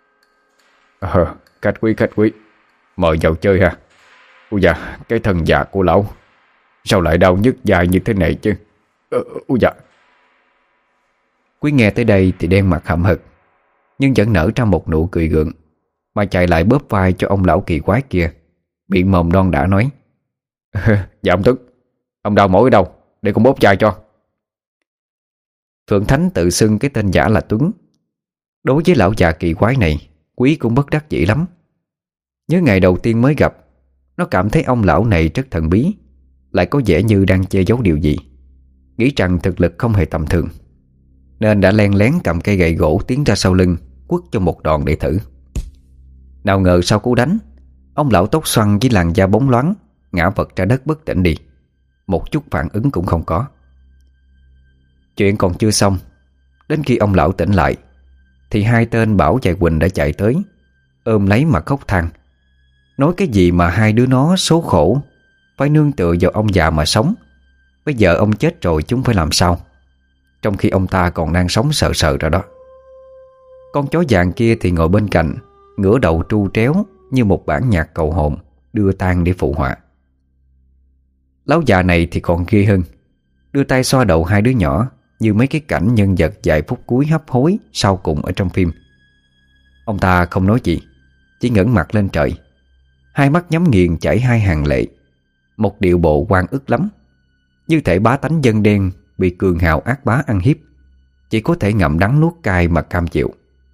Ờ, khách quý khách quý, mời vào chơi ha. Ôi dạ, cái thân già của lão sao lại đau nhức dài như thế này chứ? Ờ, ôi dạ.
Quý nghe tới đây thì đen mặt hậm hực, nhưng vẫn nở ra một nụ cười gượng, mà chạy lại bóp vai cho ông lão kỳ quái kia, miệng mồm đon đã nói:
Dạ ông Tức, ông đau mỏi ở đâu, để con bóp vai cho.
Phượng Thánh tự xưng cái tên giả là Tuấn. Đối với lão già kỳ quái này, Quý cũng bất đắc dĩ lắm. Nhớ ngày đầu tiên mới gặp, nó cảm thấy ông lão này rất thần bí, lại có vẻ như đang che giấu điều gì, nghĩ rằng thực lực không hề tầm thường, nên đã len lén cầm cây gậy gỗ tiến ra sau lưng, quất cho một đòn để thử. Nào ngờ sau cú đánh, ông lão tóc xoăn với làn da bóng loáng ngã vật ra đất bất tỉnh đi, một chút phản ứng cũng không có. Chuyện còn chưa xong, đến khi ông lão tỉnh lại thì hai tên Bảo và Quỳnh đã chạy tới, ôm lấy mà khóc than, nói cái gì mà hai đứa nó số khổ, phải nương tựa vào ông già mà sống. Bây giờ ông chết rồi chúng phải làm sao, trong khi ông ta còn đang sống sợ sợ ra đó. Con chó vàng kia thì ngồi bên cạnh, ngửa đầu tru tréo như một bản nhạc cầu hồn, đưa tang để phụ họa. Lão già này thì còn ghê hơn, đưa tay xoa đầu hai đứa nhỏ như mấy cái cảnh nhân vật vài phút cuối hấp hối sau cùng ở trong phim. Ông ta không nói gì, chỉ ngẩng mặt lên trời, hai mắt nhắm nghiền chảy hai hàng lệ, một điệu bộ oan ức lắm, như thể bá tánh dân đen bị cường hào ác bá ăn hiếp, chỉ có thể ngậm đắng nuốt cay mà cam chịu.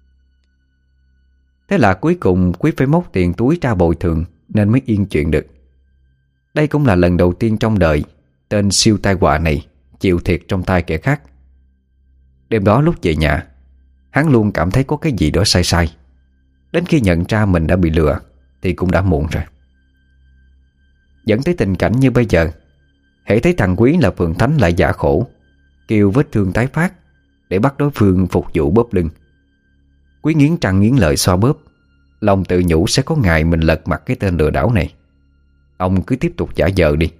Thế là cuối cùng Quý phải móc tiền túi ra bồi thường nên mới yên chuyện được. Đây cũng là lần đầu tiên trong đời tên siêu tai họa này chịu thiệt trong tay kẻ khác. Đêm đó lúc về nhà, hắn luôn cảm thấy có cái gì đó sai sai. Đến khi nhận ra mình đã bị lừa thì cũng đã muộn rồi. Dẫn tới tình cảnh như bây giờ, hễ thấy thằng Quý là Phượng Thánh lại giả khổ, kêu vết thương tái phát để bắt đối phương phục vụ bóp lưng. Quý nghiến răng nghiến lợi xoa bóp, lòng tự nhủ sẽ có ngày mình lật mặt cái tên lừa đảo này. Ông cứ tiếp tục giả vờ đi.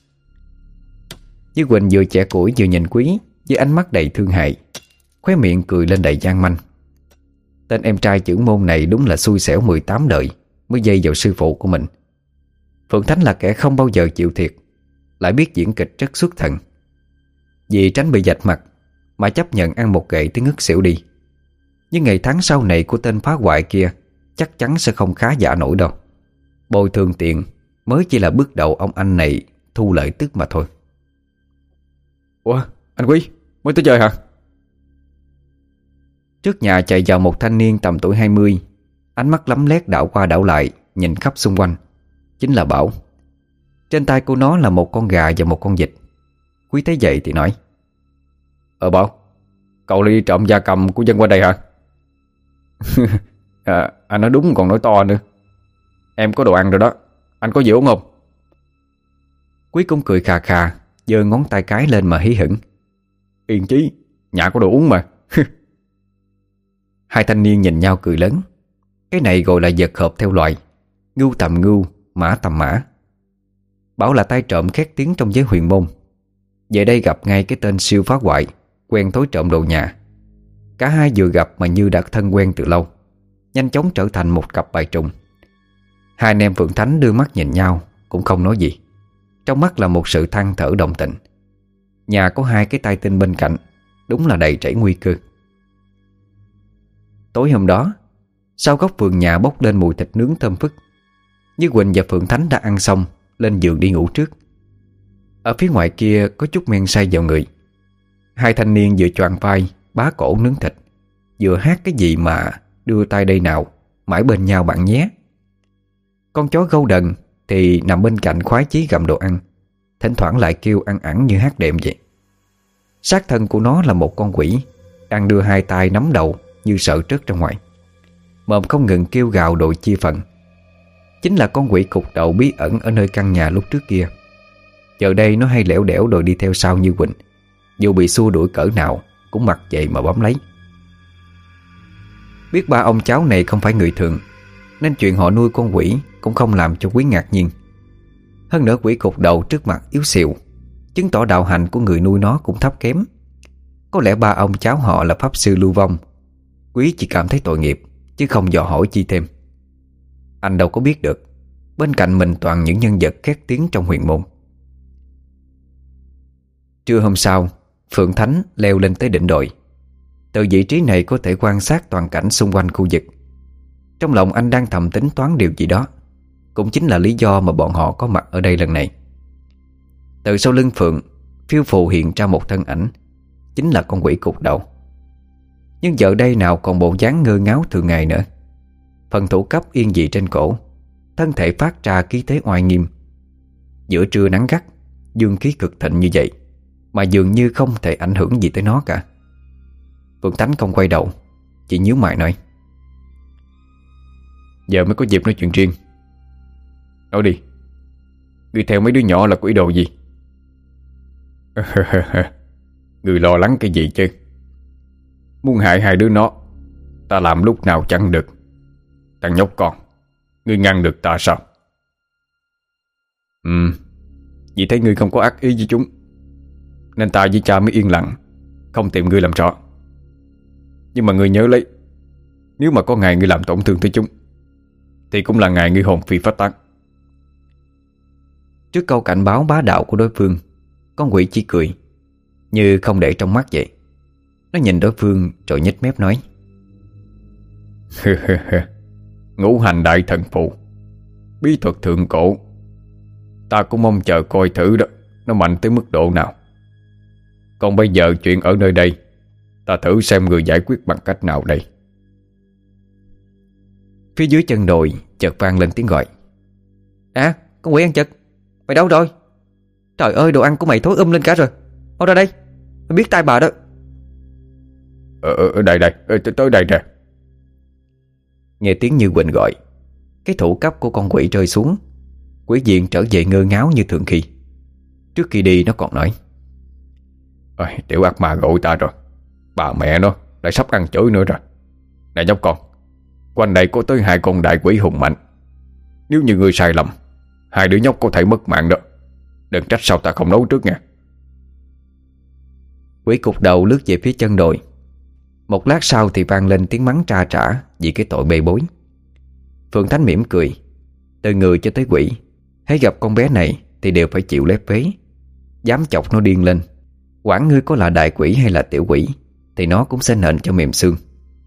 Như Quỳnh vừa chẻ củi vừa nhìn Quý với ánh mắt đầy thương hại, khóe miệng cười lên đầy gian manh. Tên em trai chưởng môn này đúng là xui xẻo mười tám đời mới dây vào sư phụ của mình. Phượng Thánh là kẻ không bao giờ chịu thiệt, lại biết diễn kịch rất xuất thần. Vì tránh bị vạch mặt mà chấp nhận ăn một gậy tới ngất xỉu đi. Nhưng ngày tháng sau này của tên phá hoại kia chắc chắn sẽ không khá giả nổi đâu. Bồi thường tiền mới chỉ là bước đầu ông anh này thu lợi tức mà thôi.
Ủa, anh Quý, mới tới chơi hả?
Trước nhà chạy vào một thanh niên tầm tuổi hai mươi, ánh mắt lấm lét đảo qua đảo lại, nhìn khắp xung quanh. Chính là Bảo. Trên tay của nó là một con gà và một con vịt. Quý thấy vậy thì nói:
Ờ Bảo, cậu đi trộm gia cầm của dân qua đây hả? à, Anh nói đúng còn nói to nữa. Em có đồ ăn rồi đó, anh có gì uống không?
Quý cũng cười khà khà, giơ ngón tay cái lên mà hí hửng:
Yên chí, nhà có đồ uống mà.
Hai thanh niên nhìn nhau cười lớn. Cái này gọi là vật hợp theo loại, ngưu tầm ngưu, mã tầm mã. Bảo là tay trộm khét tiếng trong giới huyền môn, về đây gặp ngay cái tên siêu phá hoại quen tối trộm đồ nhà. Cả hai vừa gặp mà như đã thân quen từ lâu, nhanh chóng trở thành một cặp bài trùng. Hai anh em Phượng Thánh đưa mắt nhìn nhau, cũng không nói gì. Trong mắt là một sự than thở đồng tình. Nhà có hai cái tay tinh bên cạnh, đúng là đầy rẫy nguy cơ. Tối hôm đó, sau góc vườn nhà bốc lên mùi thịt nướng thơm phức. Như Quỳnh và Phượng Thánh đã ăn xong, lên giường đi ngủ trước. Ở phía ngoài kia có chút men say vào người. Hai thanh niên vừa choàng vai bá cổ nướng thịt, vừa hát cái gì mà đưa tay đây nào, mãi bên nhau bạn nhé. Con chó gâu đần thì nằm bên cạnh khoái chí gặm đồ ăn, thỉnh thoảng lại kêu ăn ẳng như hát đệm vậy. Sát thân của nó là một con quỷ đang đưa hai tay nắm đầu như sợ trớt ra ngoài, mồm không ngừng kêu gào đòi chia phần. Chính là con quỷ cục đầu bí ẩn ở nơi căn nhà lúc trước kia. Giờ đây nó hay lẻo đẻo đòi đi theo sau Như Quỳnh, dù bị xua đuổi cỡ nào cũng mặc vậy mà bám lấy. Biết ba ông cháu này không phải người thường, nên chuyện họ nuôi con quỷ cũng không làm cho Quý ngạc nhiên. Hơn nữa quỷ cục đầu trước mặt yếu xìu, chứng tỏ đạo hành của người nuôi nó cũng thấp kém. Có lẽ ba ông cháu họ là pháp sư lưu vong. Quý chỉ cảm thấy tội nghiệp, chứ không dò hỏi chi thêm. Anh đâu có biết được, bên cạnh mình toàn những nhân vật khét tiếng trong huyền môn. Trưa hôm sau, Phượng Thánh leo lên tới đỉnh đồi. Từ vị trí này có thể quan sát toàn cảnh xung quanh khu vực. Trong lòng anh đang thầm tính toán điều gì đó, cũng chính là lý do mà bọn họ có mặt ở đây lần này. Từ sau lưng Phượng phiêu phù hiện ra một thân ảnh, chính là con quỷ cục đầu. Nhưng giờ đây nào còn bộ dáng ngơ ngáo thường ngày nữa. Phần thủ cấp yên dị trên cổ, thân thể phát ra khí thế oai nghiêm. Giữa trưa nắng gắt, dương khí cực thịnh như vậy mà dường như không thể ảnh hưởng gì tới nó cả. Phượng Thánh không quay đầu, chỉ nhíu mày nói:
Giờ mới có dịp nói chuyện riêng. Nói đi, ngươi theo mấy đứa nhỏ là có ý đồ gì? Ngươi lo lắng cái gì chứ? Muốn hại hai đứa nó, ta làm lúc nào chẳng được. Thằng nhóc con, ngươi ngăn được ta sao? Ừ, vì thấy ngươi không có ác ý với chúng, nên ta với cha mới yên lặng, không tìm ngươi làm rõ. Nhưng mà ngươi nhớ lấy, nếu mà có ngày ngươi làm tổn thương tới chúng, thì cũng là ngày ngươi hồn phi phách tán.
Trước câu cảnh báo bá đạo của đối phương, con quỷ chỉ cười, như không để trong mắt vậy. Nó nhìn đối phương rồi nhếch mép nói:
Ngũ hành đại thần phù, bí thuật thượng cổ, ta cũng mong chờ coi thử đó, nó mạnh tới mức độ nào. Còn bây giờ chuyện ở nơi đây, ta thử xem người giải quyết bằng cách nào đây.
Phía dưới chân đồi chợt vang lên tiếng gọi: À, con quỷ ăn chật, mày đâu rồi? Trời ơi, đồ ăn của mày thối um lên cả rồi. Mau ra đây, mày biết tai bà đó.
Ở, ở đây đây, ở, tới đây nè.
Nghe tiếng Như Quỳnh gọi, cái thủ cấp của con quỷ rơi xuống. Quỷ diện trở về ngơ ngáo như thường khi. Trước khi đi nó còn nói:
Ôi, tiểu ác ma gọi ta rồi. Bà mẹ nó lại sắp ăn chửi nữa rồi. Này nhóc con, quanh đây có tới hai con đại quỷ hùng mạnh. Nếu như ngươi sai lầm, hai đứa nhóc có thể mất mạng đó. Đừng trách sao ta không nấu trước nha.
Quỷ cục đầu lướt về phía chân đồi. Một lát sau thì vang lên tiếng mắng tra trả vì cái tội bê bối. Phượng Thánh mỉm cười. Từ người cho tới quỷ, hễ gặp con bé này thì đều phải chịu lép vế. Dám chọc nó điên lên, quản ngươi có là đại quỷ hay là tiểu quỷ, thì nó cũng sẽ nện cho mềm xương.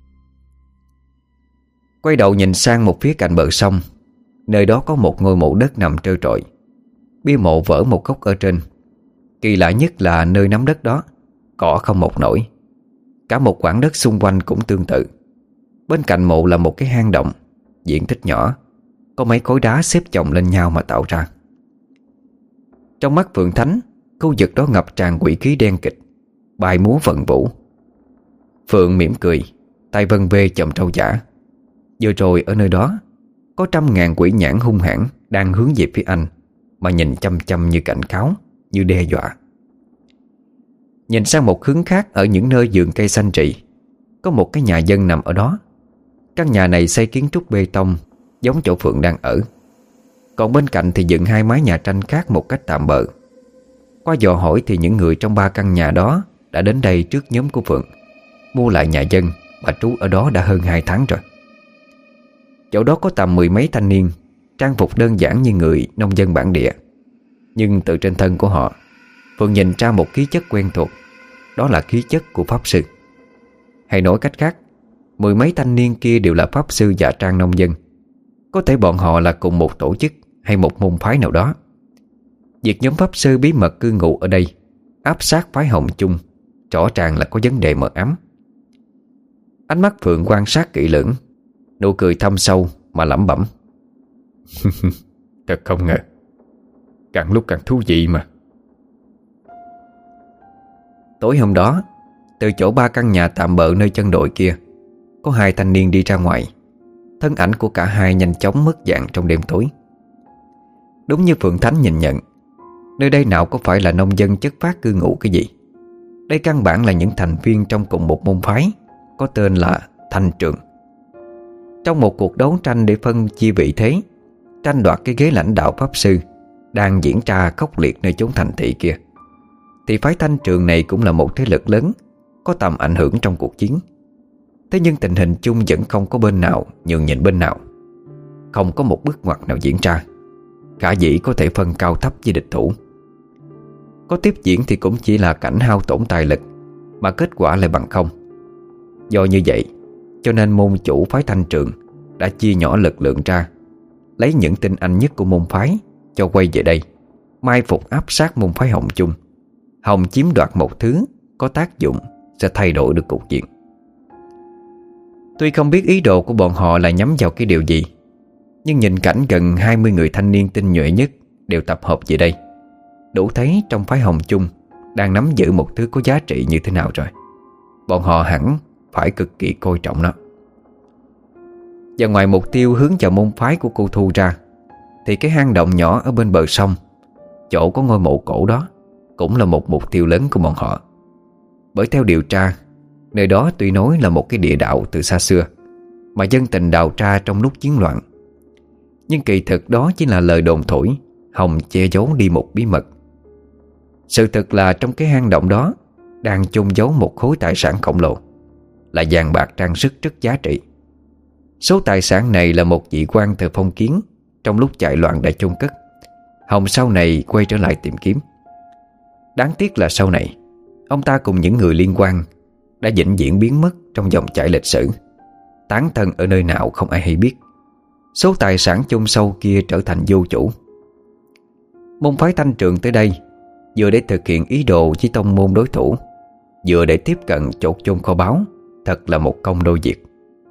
Quay đầu nhìn sang một phía cạnh bờ sông. Nơi đó có một ngôi mộ đất nằm trơ trọi. Bia mộ vỡ một góc ở trên. Kỳ lạ nhất là nơi nắm đất đó cỏ không mọc nổi. Cả một quãng đất xung quanh cũng tương tự. Bên cạnh mộ là một cái hang động, diện tích nhỏ, có mấy khối đá xếp chồng lên nhau mà tạo ra. Trong mắt Phượng Thánh, khu vực đó ngập tràn quỷ khí đen kịch, bài múa vận vũ. Phượng mỉm cười, tay vân vê chậm trâu giả. Vừa rồi ở nơi đó có trăm ngàn quỷ nhãn hung hãn đang hướng về phía anh, mà nhìn chăm chăm như cảnh cáo, như đe dọa. Nhìn sang một hướng khác, ở những nơi vườn cây xanh rì, có một cái nhà dân nằm ở đó. Căn nhà này xây kiến trúc bê tông, giống chỗ Phượng đang ở. Còn bên cạnh thì dựng hai mái nhà tranh khác một cách tạm bợ. Qua dò hỏi thì những người trong ba căn nhà đó đã đến đây trước nhóm của Phượng, mua lại nhà dân và trú ở đó đã hơn hai tháng rồi. Chỗ đó có tầm mười mấy thanh niên, trang phục đơn giản như người nông dân bản địa. Nhưng từ trên thân của họ, Phượng nhìn ra một khí chất quen thuộc. Đó là khí chất của pháp sư. Hay nói cách khác, mười mấy thanh niên kia đều là pháp sư giả trang nông dân. Có thể bọn họ là cùng một tổ chức hay một môn phái nào đó. Việc nhóm pháp sư bí mật cư ngụ ở đây, áp sát phái Hồng chung, rõ ràng là có vấn đề mờ ám. Ánh mắt Phượng quan sát kỹ lưỡng, nụ cười thâm sâu mà lẩm bẩm. Thật không ngờ, càng lúc càng thú vị mà. Tối hôm đó, từ chỗ ba căn nhà tạm bợ nơi chân đồi kia, có hai thanh niên đi ra ngoài. Thân ảnh của cả hai nhanh chóng mất dạng trong đêm tối. Đúng như Phượng Thánh nhìn nhận, nơi đây nào có phải là nông dân chất phát cư ngụ cái gì. Đây căn bản là những thành viên trong cùng một môn phái có tên là Thanh Trường. Trong một cuộc đấu tranh để phân chia vị thế, tranh đoạt cái ghế lãnh đạo pháp sư đang diễn ra khốc liệt nơi chốn thành thị kia, thì phái Thanh Trường này cũng là một thế lực lớn, có tầm ảnh hưởng trong cuộc chiến. Thế nhưng tình hình chung vẫn không có bên nào nhường nhịn bên nào. Không có một bước ngoặt nào diễn ra, khả dĩ có thể phân cao thấp với địch thủ. Có tiếp diễn thì cũng chỉ là cảnh hao tổn tài lực, mà kết quả lại bằng không. Do như vậy, cho nên môn chủ phái Thanh Trường đã chia nhỏ lực lượng ra, lấy những tinh anh nhất của môn phái cho quay về đây, mai phục áp sát môn phái Hồng chung, hòng chiếm đoạt một thứ có tác dụng sẽ thay đổi được cục diện. Tuy không biết ý đồ của bọn họ là nhắm vào cái điều gì, nhưng nhìn cảnh gần hai mươi người thanh niên tinh nhuệ nhất đều tập hợp về đây, đủ thấy trong phái Hồng chung đang nắm giữ một thứ có giá trị như thế nào rồi. Bọn họ hẳn phải cực kỳ coi trọng nó. Và ngoài mục tiêu hướng vào môn phái của cô Thu ra, thì cái hang động nhỏ ở bên bờ sông, chỗ có ngôi mộ cổ đó, cũng là một mục tiêu lớn của bọn họ. Bởi theo điều tra, nơi đó tuy nói là một cái địa đạo từ xa xưa mà dân tình đào ra trong lúc chiến loạn, nhưng kỳ thực đó chỉ là lời đồn thổi, hòng che giấu đi một bí mật. Sự thật là trong cái hang động đó đang chôn giấu một khối tài sản khổng lồ, là vàng bạc trang sức rất giá trị. Số tài sản này là một vị quan thờ phong kiến trong lúc chạy loạn đã chôn cất, hòng sau này quay trở lại tìm kiếm. Đáng tiếc là sau này ông ta cùng những người liên quan đã vĩnh viễn biến mất trong dòng chảy lịch sử, tán thân ở nơi nào không ai hay biết. Số tài sản chôn sâu kia trở thành vô chủ. Môn phái Thanh Trường tới đây vừa để thực hiện ý đồ với tông môn đối thủ, vừa để tiếp cận chốt chôn kho báu, thật là một công đôi việc.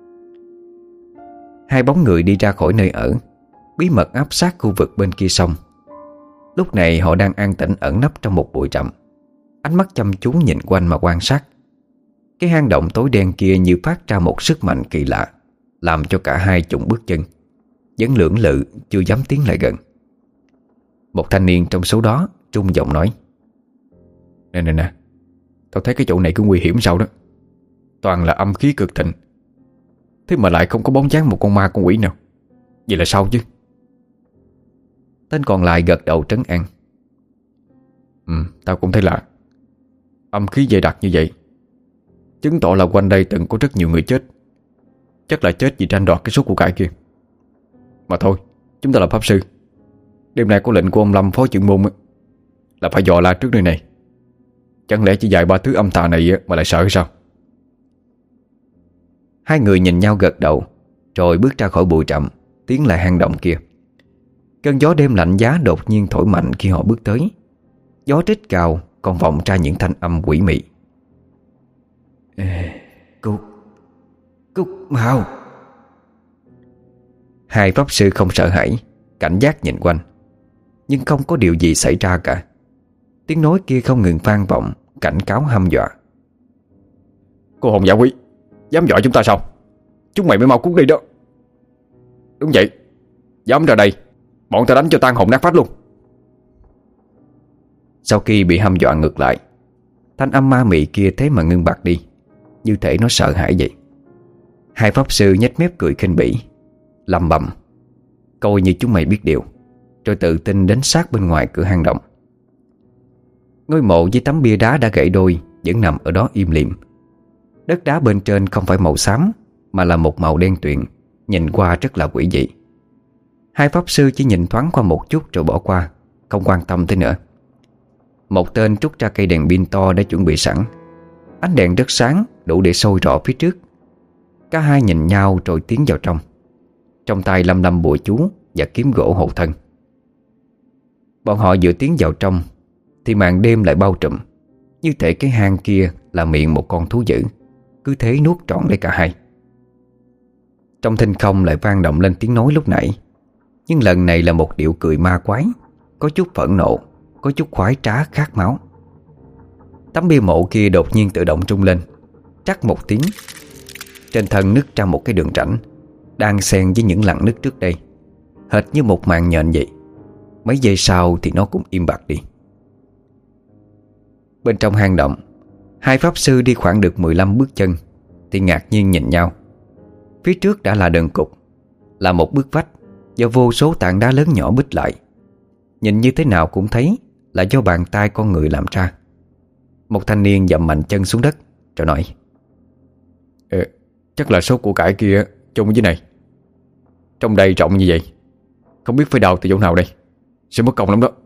Hai bóng người đi ra khỏi nơi ở, bí mật áp sát khu vực bên kia sông. Lúc này họ đang an tĩnh ẩn nấp trong một bụi rậm, ánh mắt chăm chú nhìn quanh mà quan sát. Cái hang động tối đen kia như phát ra một sức mạnh kỳ lạ, làm cho cả hai chùng bước chân, vẫn lưỡng lự chưa dám tiến lại gần. Một thanh niên trong số đó trung giọng nói: Nè nè nè, tao thấy cái chỗ này cứ nguy hiểm sao đó. Toàn là âm khí cực thịnh, thế mà lại không có bóng dáng một con ma con quỷ nào. Vậy là sao chứ? Tên còn lại gật đầu trấn an: Ừ, tao cũng thấy lạ. Âm khí dày đặc như vậy, chứng tỏ là quanh đây từng có rất nhiều người chết. Chắc là chết vì tranh đoạt cái số của cải kia. Mà thôi, chúng ta là pháp sư, đêm nay có lệnh của ông Lâm phó trưởng môn là phải dò la trước nơi này. Chẳng lẽ chỉ dạy ba thứ âm tà này mà lại sợ hay sao? Hai người nhìn nhau gật đầu, rồi bước ra khỏi bụi rậm, tiến lại hang động kia. Cơn gió đêm lạnh giá đột nhiên thổi mạnh khi họ bước tới. Gió rít gào còn vọng ra những thanh âm quỷ mị. Cúc Cúc mau. Hai pháp sư không sợ hãi, cảnh giác nhìn quanh, nhưng không có điều gì xảy ra cả. Tiếng nói kia không ngừng vang vọng, cảnh cáo hăm dọa. Cô hồn giả quý, dám dọa chúng ta sao? Chúng mày mới mau cút đi đó. Đúng vậy, dám ra đây, bọn ta đánh cho tan hồn nát phách luôn. Sau khi bị hăm dọa ngược lại, thanh âm ma mị kia thế mà ngưng bặt đi, như thể nó sợ hãi vậy. Hai pháp sư nhếch mép cười khinh bỉ, lẩm bẩm: Coi như chúng mày biết điều. Rồi tự tin đến sát bên ngoài cửa hang động. Ngôi mộ với tấm bia đá đã gãy đôi vẫn nằm ở đó im lìm. Đất đá bên trên không phải màu xám, mà là một màu đen tuyền, nhìn qua rất là quỷ dị. Hai pháp sư chỉ nhìn thoáng qua một chút rồi bỏ qua, không quan tâm tới nữa. Một tên trút ra cây đèn pin to đã chuẩn bị sẵn. Ánh đèn rất sáng, đủ để soi rõ phía trước. Cả hai nhìn nhau rồi tiến vào trong. Trong tay lăm lăm bùa chú và kiếm gỗ hộ thân. Bọn họ vừa tiến vào trong thì màn đêm lại bao trùm, như thể cái hang kia là miệng một con thú dữ, cứ thế nuốt trọn lấy cả hai. Trong thinh không lại vang động lên tiếng nói lúc nãy, nhưng lần này là một điệu cười ma quái, có chút phẫn nộ, có chút khoái trá khát máu. Tấm bia mộ kia đột nhiên tự động trung lên, trắc một tiếng. Trên thân nứt ra một cái đường rãnh, đang xen với những lặng nứt trước đây, hệt như một màn nhện vậy. Mấy giây sau thì nó cũng im bặt đi. Bên trong hang động, hai pháp sư đi khoảng được mười lăm bước chân thì ngạc nhiên nhìn nhau. Phía trước đã là đường cục, là một bức vách do vô số tảng đá lớn nhỏ bít lại. Nhìn như thế nào cũng thấy là do bàn tay con người làm ra. Một thanh niên dậm mạnh chân xuống đất rồi nói:
Ờ, chắc là số của cải kia chung ở dưới này. Trong đây rộng như vậy, không biết phải đào từ chỗ nào đây, sẽ mất công lắm đó.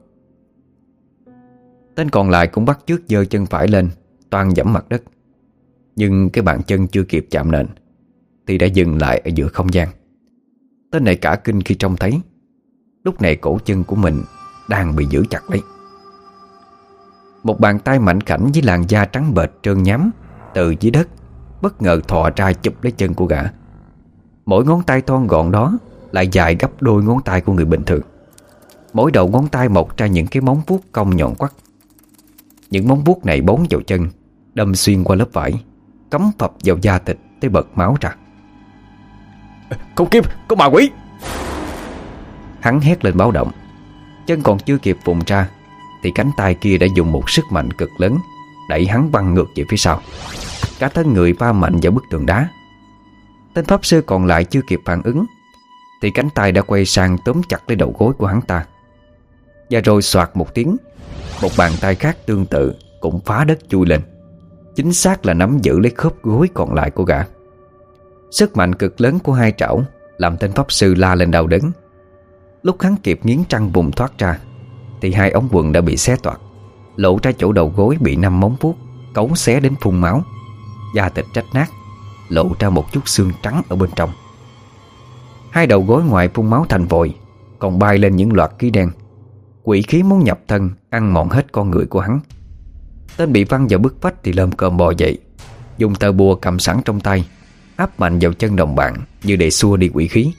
Tên còn lại cũng bắt chước giơ chân phải lên, toan dẫm mặt đất. Nhưng cái bàn chân chưa kịp chạm nền thì đã dừng lại ở giữa không gian. Tên này cả kinh khi trông thấy lúc này cổ chân của mình đang bị giữ chặt lấy. Một bàn tay mảnh khảnh với làn da trắng bệch trơn nhám từ dưới đất bất ngờ thò ra chụp lấy chân của gã. Mỗi ngón tay thon gọn đó lại dài gấp đôi ngón tay của người bình thường. Mỗi đầu ngón tay mọc ra những cái móng vuốt cong nhọn quắt. Những móng vuốt này bấu vào chân, đâm xuyên qua lớp vải, cắm phập vào da thịt tới bật máu ra.
Không kịp, có ma quỷ!
Hắn hét lên báo động. Chân còn chưa kịp vùng ra thì cánh tay kia đã dùng một sức mạnh cực lớn đẩy hắn văng ngược về phía sau. Cả thân người va mạnh vào bức tường đá. Tên pháp sư còn lại chưa kịp phản ứng thì cánh tay đã quay sang túm chặt lấy đầu gối của hắn ta. Và rồi xoạt một tiếng, một bàn tay khác tương tự cũng phá đất chui lên, chính xác là nắm giữ lấy khớp gối còn lại của gã. Sức mạnh cực lớn của hai trảo làm tên pháp sư la lên đau đớn. Lúc hắn kịp nghiến răng vùng thoát ra thì hai ống quần đã bị xé toạc, lộ ra chỗ đầu gối bị năm móng vuốt cấu xé đến phun máu. Da thịt rách nát, lộ ra một chút xương trắng ở bên trong. Hai đầu gối ngoài phun máu thành vòi, còn bay lên những loạt khí đen. Quỷ khí muốn nhập thân, ăn mòn hết con người của hắn. Tên bị văng vào bức vách thì lơm cơm bò dậy, dùng tờ bùa cầm sẵn trong tay áp mạnh vào chân đồng bạn như để xua đi quỷ khí.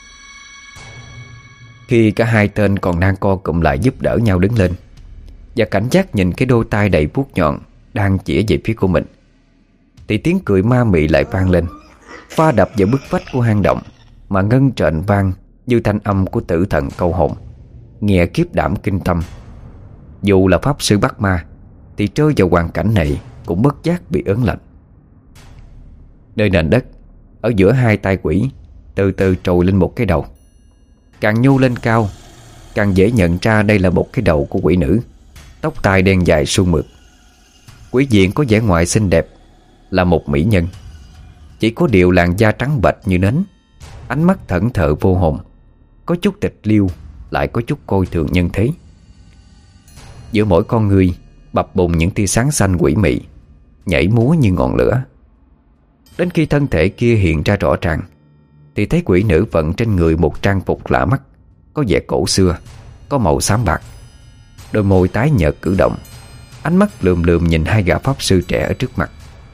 Khi cả hai tên còn đang co cụm lại giúp đỡ nhau đứng lên và cảnh giác nhìn cái đôi tay đầy vuốt nhọn đang chĩa về phía của mình, thì tiếng cười ma mị lại vang lên, va đập vào bức vách của hang động mà ngân trện vang như thanh âm của tử thần câu hồn, nghe khiếp đảm kinh tâm. Dù là pháp sư bắt ma thì rơi vào hoàn cảnh này cũng bất giác bị ớn lạnh. Nơi nền đất ở giữa hai tay quỷ từ từ trồi lên một cái đầu. Càng nhô lên cao, càng dễ nhận ra đây là một cái đầu của quỷ nữ, tóc tai đen dài suôn mượt. Quỷ diện có vẻ ngoài xinh đẹp, là một mỹ nhân. Chỉ có điều làn da trắng bệch như nến, ánh mắt thẫn thờ vô hồn, có chút tịch liêu, lại có chút coi thường nhân thế. Giữa mỗi con người bập bùng những tia sáng xanh quỷ mị, nhảy múa như ngọn lửa. Đến khi thân thể kia hiện ra rõ ràng thì thấy quỷ nữ vận trên người một trang phục lạ mắt, có vẻ cổ xưa, có màu xám bạc. Đôi môi tái nhợt cử động, ánh mắt lườm lườm nhìn hai gã pháp sư trẻ ở trước mặt.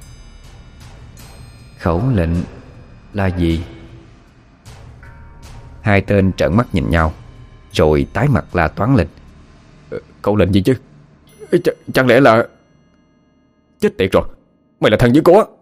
Khẩu lệnh là gì? Hai tên trợn mắt nhìn nhau, rồi tái mặt la toáng lên.
Khẩu lệnh gì chứ? Ch chẳng lẽ là... Chết tiệt rồi, mày là thần dữ của.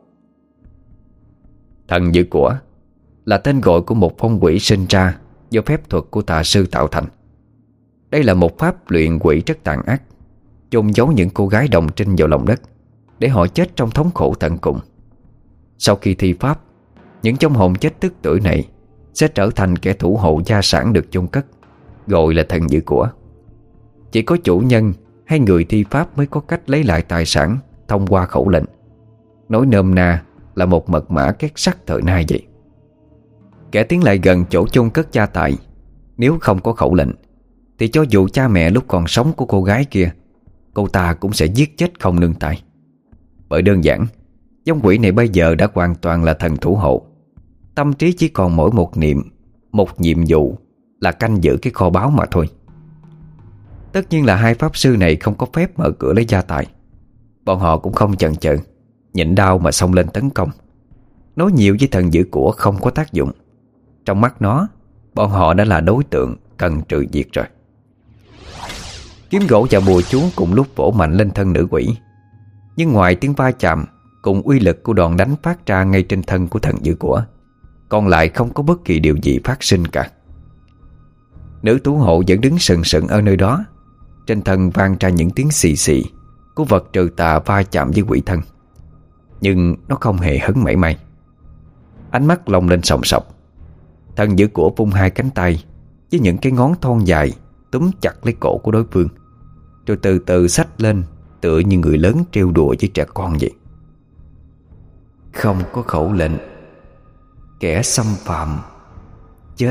Thần dữ của là tên gọi của một phong quỷ sinh ra do phép thuật của tà sư tạo thành. Đây là một pháp luyện quỷ rất tàn ác, chôn giấu những cô gái đồng trinh vào lòng đất để họ chết trong thống khổ tận cùng. Sau khi thi pháp, những trong hồn chết tức tuổi này sẽ trở thành kẻ thủ hộ gia sản được chôn cất, gọi là thần dữ của. Chỉ có chủ nhân hay người thi pháp mới có cách lấy lại tài sản thông qua khẩu lệnh. Nói nôm na là một mật mã két sắt thời nay vậy. Kẻ tiến lại gần chỗ chôn cất gia tài, nếu không có khẩu lệnh thì cho dù cha mẹ lúc còn sống của cô gái kia, cô ta cũng sẽ giết chết không nương tay. Bởi đơn giản, giống quỷ này bây giờ đã hoàn toàn là thần thủ hộ. Tâm trí chỉ còn mỗi một niệm, một nhiệm vụ là canh giữ cái kho báu mà thôi. Tất nhiên là hai pháp sư này không có phép mở cửa lấy gia tài. Bọn họ cũng không chần chừ, nhịn đau mà xông lên tấn công. Nói nhiều với thần giữ của không có tác dụng. Trong mắt nó, bọn họ đã là đối tượng cần trừ diệt rồi. Kiếm gỗ và bùa chú cùng lúc vỗ mạnh lên thân nữ quỷ. Nhưng ngoài tiếng va chạm cùng uy lực của đòn đánh phát ra ngay trên thân của thần giữ của, còn lại không có bất kỳ điều gì phát sinh cả. Nữ tú hộ vẫn đứng sừng sững ở nơi đó. Trên thân vang ra những tiếng xì xì của vật trừ tà va chạm với quỷ thân. Nhưng nó không hề hấn mảy may. Ánh mắt lông lên sòng sọc. Thần giữ của vung hai cánh tay với những cái ngón thon dài túm chặt lấy cổ của đối phương, rồi từ từ xách lên, tựa như người lớn trêu đùa với trẻ con vậy. Không có khẩu lệnh, kẻ xâm phạm chết.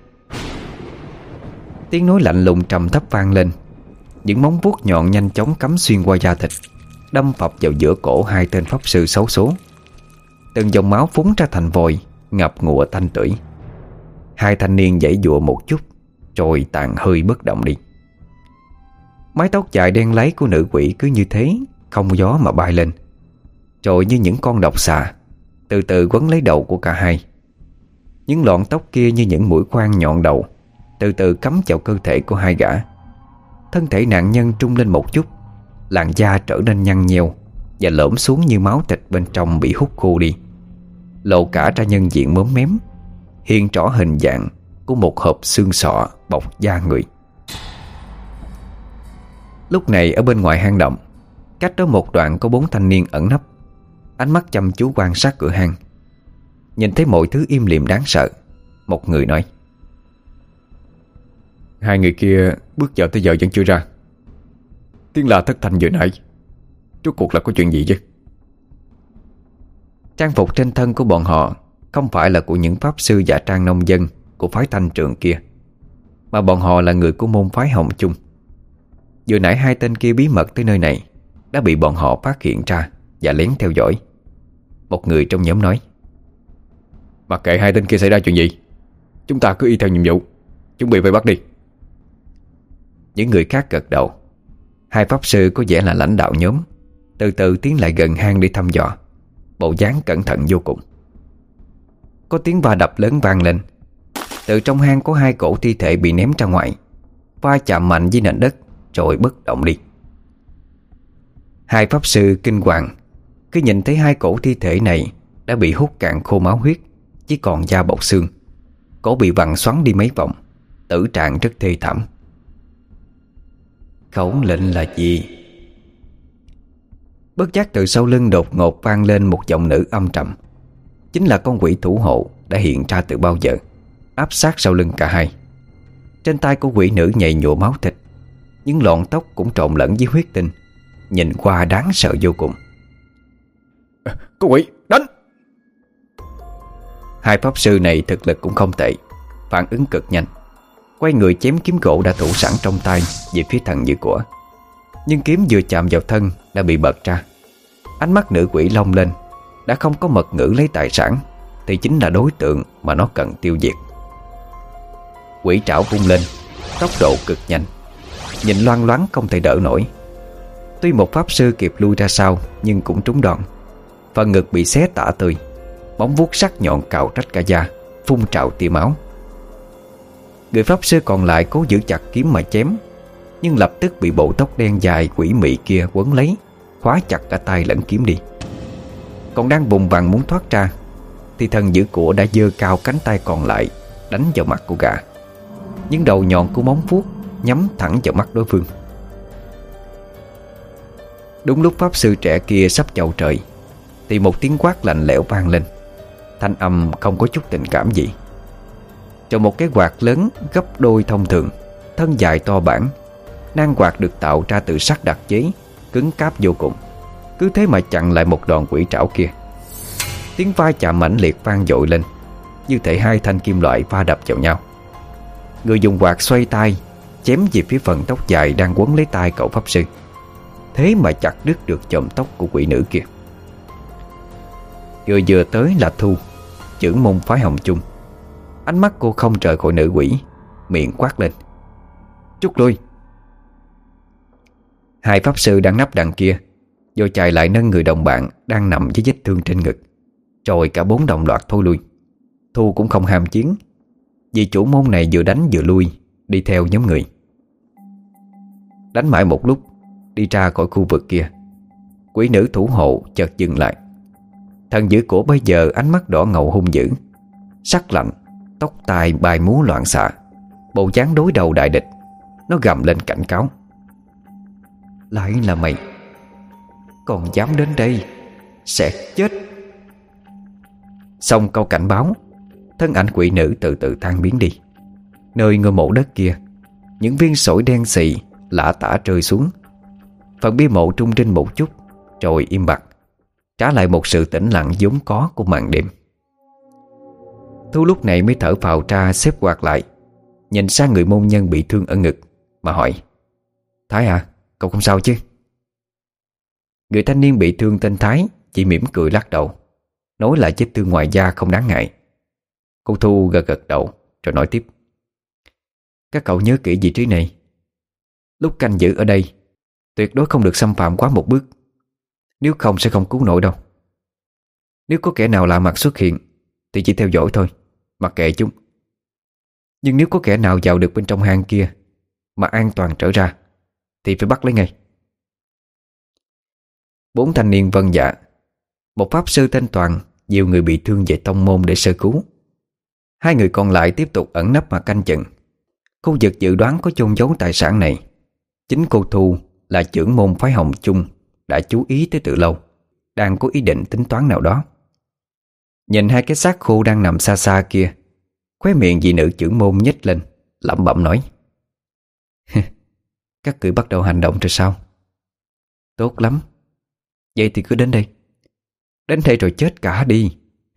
Tiếng nói lạnh lùng trầm thấp vang lên. Những móng vuốt nhọn nhanh chóng cắm xuyên qua da thịt, đâm phập vào giữa cổ hai tên pháp sư xấu số. Từng dòng máu phúng ra thành vòi, ngập ngụa tanh tưởi. Hai thanh niên giãy giụa một chút, rồi tàn hơi bất động đi. Mái tóc dài đen láy của nữ quỷ cứ như thế, không gió mà bay lên, rồi như những con độc xà từ từ quấn lấy đầu của cả hai. Những lọn tóc kia như những mũi khoan nhọn đầu từ từ cắm vào cơ thể của hai gã. Thân thể nạn nhân trung lên một chút, làn da trở nên nhăn nheo và lõm xuống như máu thịt bên trong bị hút khô đi, lộ cả ra nhân diện móm mém, hiện rõ hình dạng của một hộp xương sọ bọc da người. Lúc này ở bên ngoài hang động, cách đó một đoạn có bốn thanh niên ẩn nấp, ánh mắt chăm chú quan sát cửa hang. Nhìn thấy mọi thứ im lìm đáng sợ, một người nói:
Hai người kia bước vào tới giờ vẫn chưa ra. Tiếng la thất thanh vừa nãy, rốt cuộc là có chuyện gì chứ?
Trang phục trên thân của bọn họ không phải là của những pháp sư giả trang nông dân của phái Thanh Trường kia, mà bọn họ là người của môn phái Hồng Chung. Vừa nãy hai tên kia bí mật tới nơi này đã bị bọn họ phát hiện ra và lén theo dõi. Một người trong nhóm nói:
Mặc kệ hai tên kia xảy ra chuyện gì, chúng ta cứ y theo nhiệm vụ, chuẩn bị vây bắt đi.
Những người khác gật đầu. Hai pháp sư có vẻ là lãnh đạo nhóm, từ từ tiến lại gần hang để thăm dò, bộ dáng cẩn thận vô cùng. Có tiếng va đập lớn vang lên. Từ trong hang có hai cổ thi thể bị ném ra ngoài, va chạm mạnh với nền đất rồi bất động đi. Hai pháp sư kinh hoàng cứ nhìn thấy hai cổ thi thể này đã bị hút cạn khô máu huyết, chỉ còn da bọc xương. Cổ bị vặn xoắn đi mấy vòng, tử trạng rất thê thảm. Khẩu lệnh là gì? Bất giác từ sau lưng đột ngột vang lên một giọng nữ âm trầm. Chính là con quỷ thủ hộ đã hiện ra từ bao giờ, áp sát sau lưng cả hai. Trên tay của quỷ nữ nhầy nhụa máu thịt, những lọn tóc cũng trộn lẫn với huyết tinh, nhìn qua đáng sợ vô cùng.
Có quỷ, đánh!
Hai pháp sư này thực lực cũng không tệ, phản ứng cực nhanh, quay người chém kiếm gỗ đã thủ sẵn trong tay về phía thần dữ của. Nhưng kiếm vừa chạm vào thân đã bị bật ra. Ánh mắt nữ quỷ long lên. Đã không có mật ngữ lấy tài sản thì chính là đối tượng mà nó cần tiêu diệt. Quỷ trảo vung lên, tốc độ cực nhanh, nhìn loang loáng không thể đỡ nổi. Tuy một pháp sư kịp lui ra sau, nhưng cũng trúng đòn. Phần ngực bị xé tả tơi, móng vuốt sắc nhọn cào rách cả da, phun trào tia máu. Người pháp sư còn lại cố giữ chặt kiếm mà chém, nhưng lập tức bị bộ tóc đen dài quỷ mị kia quấn lấy, khóa chặt cả tay lẫn kiếm đi. Còn đang vùng vằng muốn thoát ra thì thần giữ của đã giơ cao cánh tay còn lại đánh vào mặt của gã. Những đầu nhọn của móng vuốt nhắm thẳng vào mắt đối phương. Đúng lúc pháp sư trẻ kia sắp chầu trời thì một tiếng quát lạnh lẽo vang lên, thanh âm không có chút tình cảm gì. Trong một cái quạt lớn gấp đôi thông thường, thân dài to bản, nan quạt được tạo ra từ sắt đặc chế, cứng cáp vô cùng, cứ thế mà chặn lại một đòn quỷ trảo kia. Tiếng va chạm mãnh liệt vang dội lên, như thể hai thanh kim loại va đập vào nhau. Người dùng quạt xoay tay chém về phía phần tóc dài đang quấn lấy tay cậu pháp sư, thế mà chặt đứt được chòm tóc của quỷ nữ kia. Vừa vừa tới là Thu, trưởng môn phái Hồng Chung. Ánh mắt cô không rời khỏi nữ quỷ, miệng quát lên: "Rút lui!" Hai pháp sư đang nấp đằng kia Rồi chạy lại nâng người đồng bạn đang nằm với vết thương trên ngực, rồi cả bốn đồng loạt thôi lui. Thu cũng không ham chiến, vì chủ môn này vừa đánh vừa lui, đi theo nhóm người. Đánh mãi một lúc, đi ra khỏi khu vực kia, quỷ nữ thủ hộ chợt dừng lại. Thần giữ cổ bây giờ ánh mắt đỏ ngầu hung dữ, sắc lạnh, tóc tai bay múa loạn xạ, bộ dáng đối đầu đại địch. Nó gầm lên cảnh cáo: lại là mày, còn dám đến đây sẽ chết. Xong câu cảnh báo, thân ảnh quỷ nữ từ từ tan biến đi. Nơi ngôi mộ đất kia, những viên sỏi đen xì lả tả rơi xuống. Phần bia mộ trung trinh một chút, rồi im bặt, trả lại một sự tĩnh lặng vốn có của màn đêm. Thu lúc này mới thở phào ra, xếp quạt lại, nhìn sang người môn nhân bị thương ở ngực mà hỏi: Thái à, cậu không sao chứ? Người thanh niên bị thương tên Thái chỉ mỉm cười lắc đầu, nói lại vết thương ngoài da không đáng ngại. Cô Thu gật gật đầu rồi nói tiếp: Các cậu nhớ kỹ vị trí này. Lúc canh giữ ở đây, tuyệt đối không được xâm phạm quá một bước, nếu không sẽ không cứu nổi đâu. Nếu có kẻ nào lạ mặt xuất hiện thì chỉ theo dõi thôi, mặc kệ chúng. Nhưng nếu có kẻ nào vào được bên trong hang kia mà an toàn trở ra thì phải bắt lấy ngay. Bốn thanh niên vâng dạ. Một pháp sư tên Toàn dìu người bị thương về tông môn để sơ cứu. Hai người còn lại tiếp tục ẩn nấp mà canh chừng. Khu vực dự đoán có chôn giấu tài sản này, chính cô Thu là trưởng môn phái Hồng Chung đã chú ý tới từ lâu, đang có ý định tính toán nào đó. Nhìn hai cái xác khô đang nằm xa xa kia, khóe miệng vị nữ trưởng môn nhếch lên, lẩm bẩm nói: Các người bắt đầu hành động rồi sao? Tốt lắm. Vậy thì cứ đến đây. Đến đây rồi chết cả đi.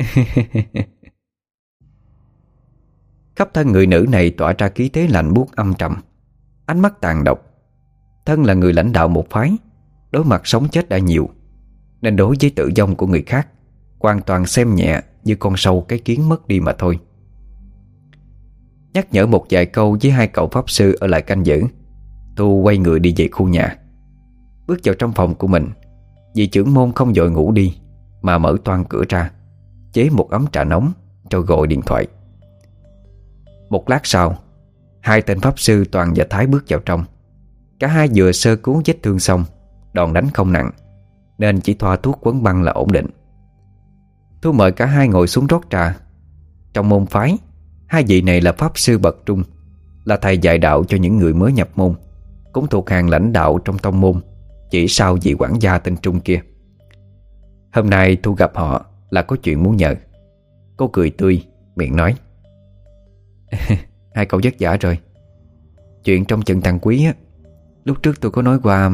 Khắp thân người nữ này tỏa ra khí thế lạnh buốt âm trầm, ánh mắt tàn độc. Thân là người lãnh đạo một phái, đối mặt sống chết đã nhiều, nên đối với tự vong của người khác hoàn toàn xem nhẹ như con sâu cái kiến mất đi mà thôi. Nhắc nhở một vài câu với hai cậu pháp sư ở lại canh giữ, Thu quay người đi về khu nhà. Bước vào trong phòng của mình, vị trưởng môn không vội ngủ đi mà mở toang cửa ra, chế một ấm trà nóng rồi gọi điện thoại. Một lát sau, hai tên pháp sư Toàn và Thái bước vào trong. Cả hai vừa sơ cứu vết thương xong, đòn đánh không nặng nên chỉ thoa thuốc quấn băng là ổn định. Thu mời cả hai ngồi xuống rót trà. Trong môn phái, hai vị này là pháp sư bậc trung, là thầy dạy đạo cho những người mới nhập môn, cũng thuộc hàng lãnh đạo trong tông môn, chỉ sau vị quản gia tên Trung kia. Hôm nay Thu gặp họ là có chuyện muốn nhờ. Cô cười tươi, miệng nói: Hai cậu vất vả rồi. Chuyện trong trận Tăng Quý á, lúc trước tôi có nói qua.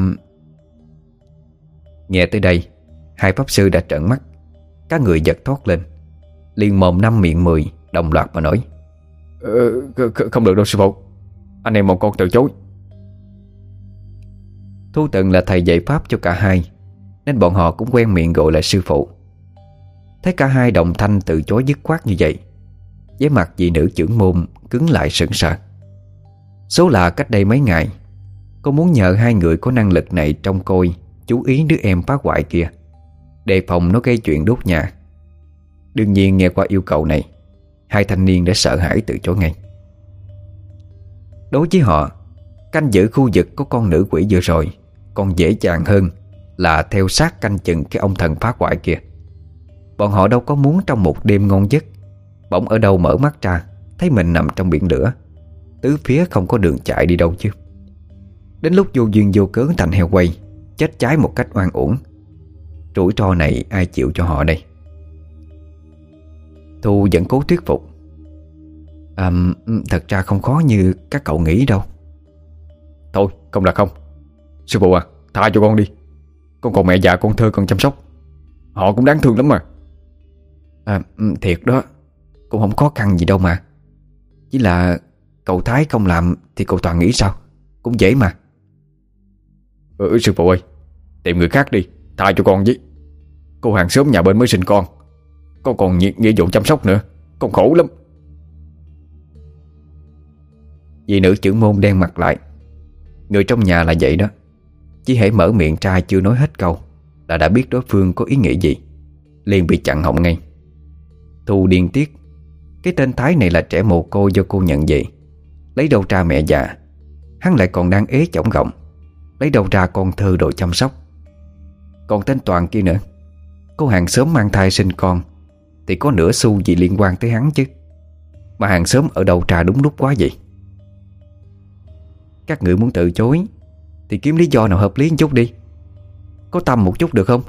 Nghe tới đây, hai pháp sư đã trợn mắt, các người giật thoát lên, liền mồm năm miệng mười đồng loạt mà nói:
ờ, Không được đâu sư phụ, anh em một con từ chối.
Thu từng là thầy dạy pháp cho cả hai, nên bọn họ cũng quen miệng gọi là sư phụ. Thấy cả hai đồng thanh từ chối dứt khoát như vậy, với mặt vị nữ trưởng môn cứng lại sững sờ. Số là cách đây mấy ngày, cô muốn nhờ hai người có năng lực này trông coi, chú ý đứa em phá hoại kia, đề phòng nó gây chuyện đốt nhà. Đương nhiên nghe qua yêu cầu này, hai thanh niên đã sợ hãi từ chối ngay. Đối với họ, canh giữ khu vực có con nữ quỷ vừa rồi còn dễ dàng hơn là theo sát canh chừng cái ông thần phá hoại kia. Bọn họ đâu có muốn trong một đêm ngon giấc bỗng ở đâu mở mắt ra thấy mình nằm trong biển lửa, tứ phía không có đường chạy đi đâu chứ. Đến lúc vô duyên vô cớ thành heo quay, chết cháy một cách oan uổng. Rủi ro này ai chịu cho họ đây? Thu vẫn cố thuyết phục: à, Thật ra không khó như các cậu nghĩ đâu.
Thôi không là không. Sư phụ à, tha cho con đi. Con còn mẹ già con thơ cần chăm sóc, họ cũng đáng thương lắm mà.
à, Thiệt đó, cũng không khó khăn gì đâu mà. Chỉ là cậu Thái không làm thì cậu Toàn nghĩ sao? Cũng dễ mà.
Ừ sư phụ ơi, tìm người khác đi, tha cho con với. Cô hàng xóm nhà bên mới sinh con, con còn nghĩa, nghĩa vụ chăm sóc nữa, con khổ lắm.
Vị nữ trưởng môn đen mặt lại. Người trong nhà là vậy đó, chỉ hễ mở miệng ra chưa nói hết câu là đã biết đối phương có ý nghĩ gì, liền bị chặn họng ngay. Thu điên tiết, cái tên Thái này là trẻ mồ côi do cô nhận về, lấy đâu ra mẹ già. Hắn lại còn đang ế chổng gọng, lấy đâu ra con thơ đồ chăm sóc. Còn tên Toàn kia nữa, cô hàng xóm mang thai sinh con thì có nửa xu gì liên quan tới hắn chứ. Mà hàng xóm ở đâu ra đúng lúc quá vậy. Các người muốn từ chối thì kiếm lý do nào hợp lý một chút đi, có tâm một chút được không?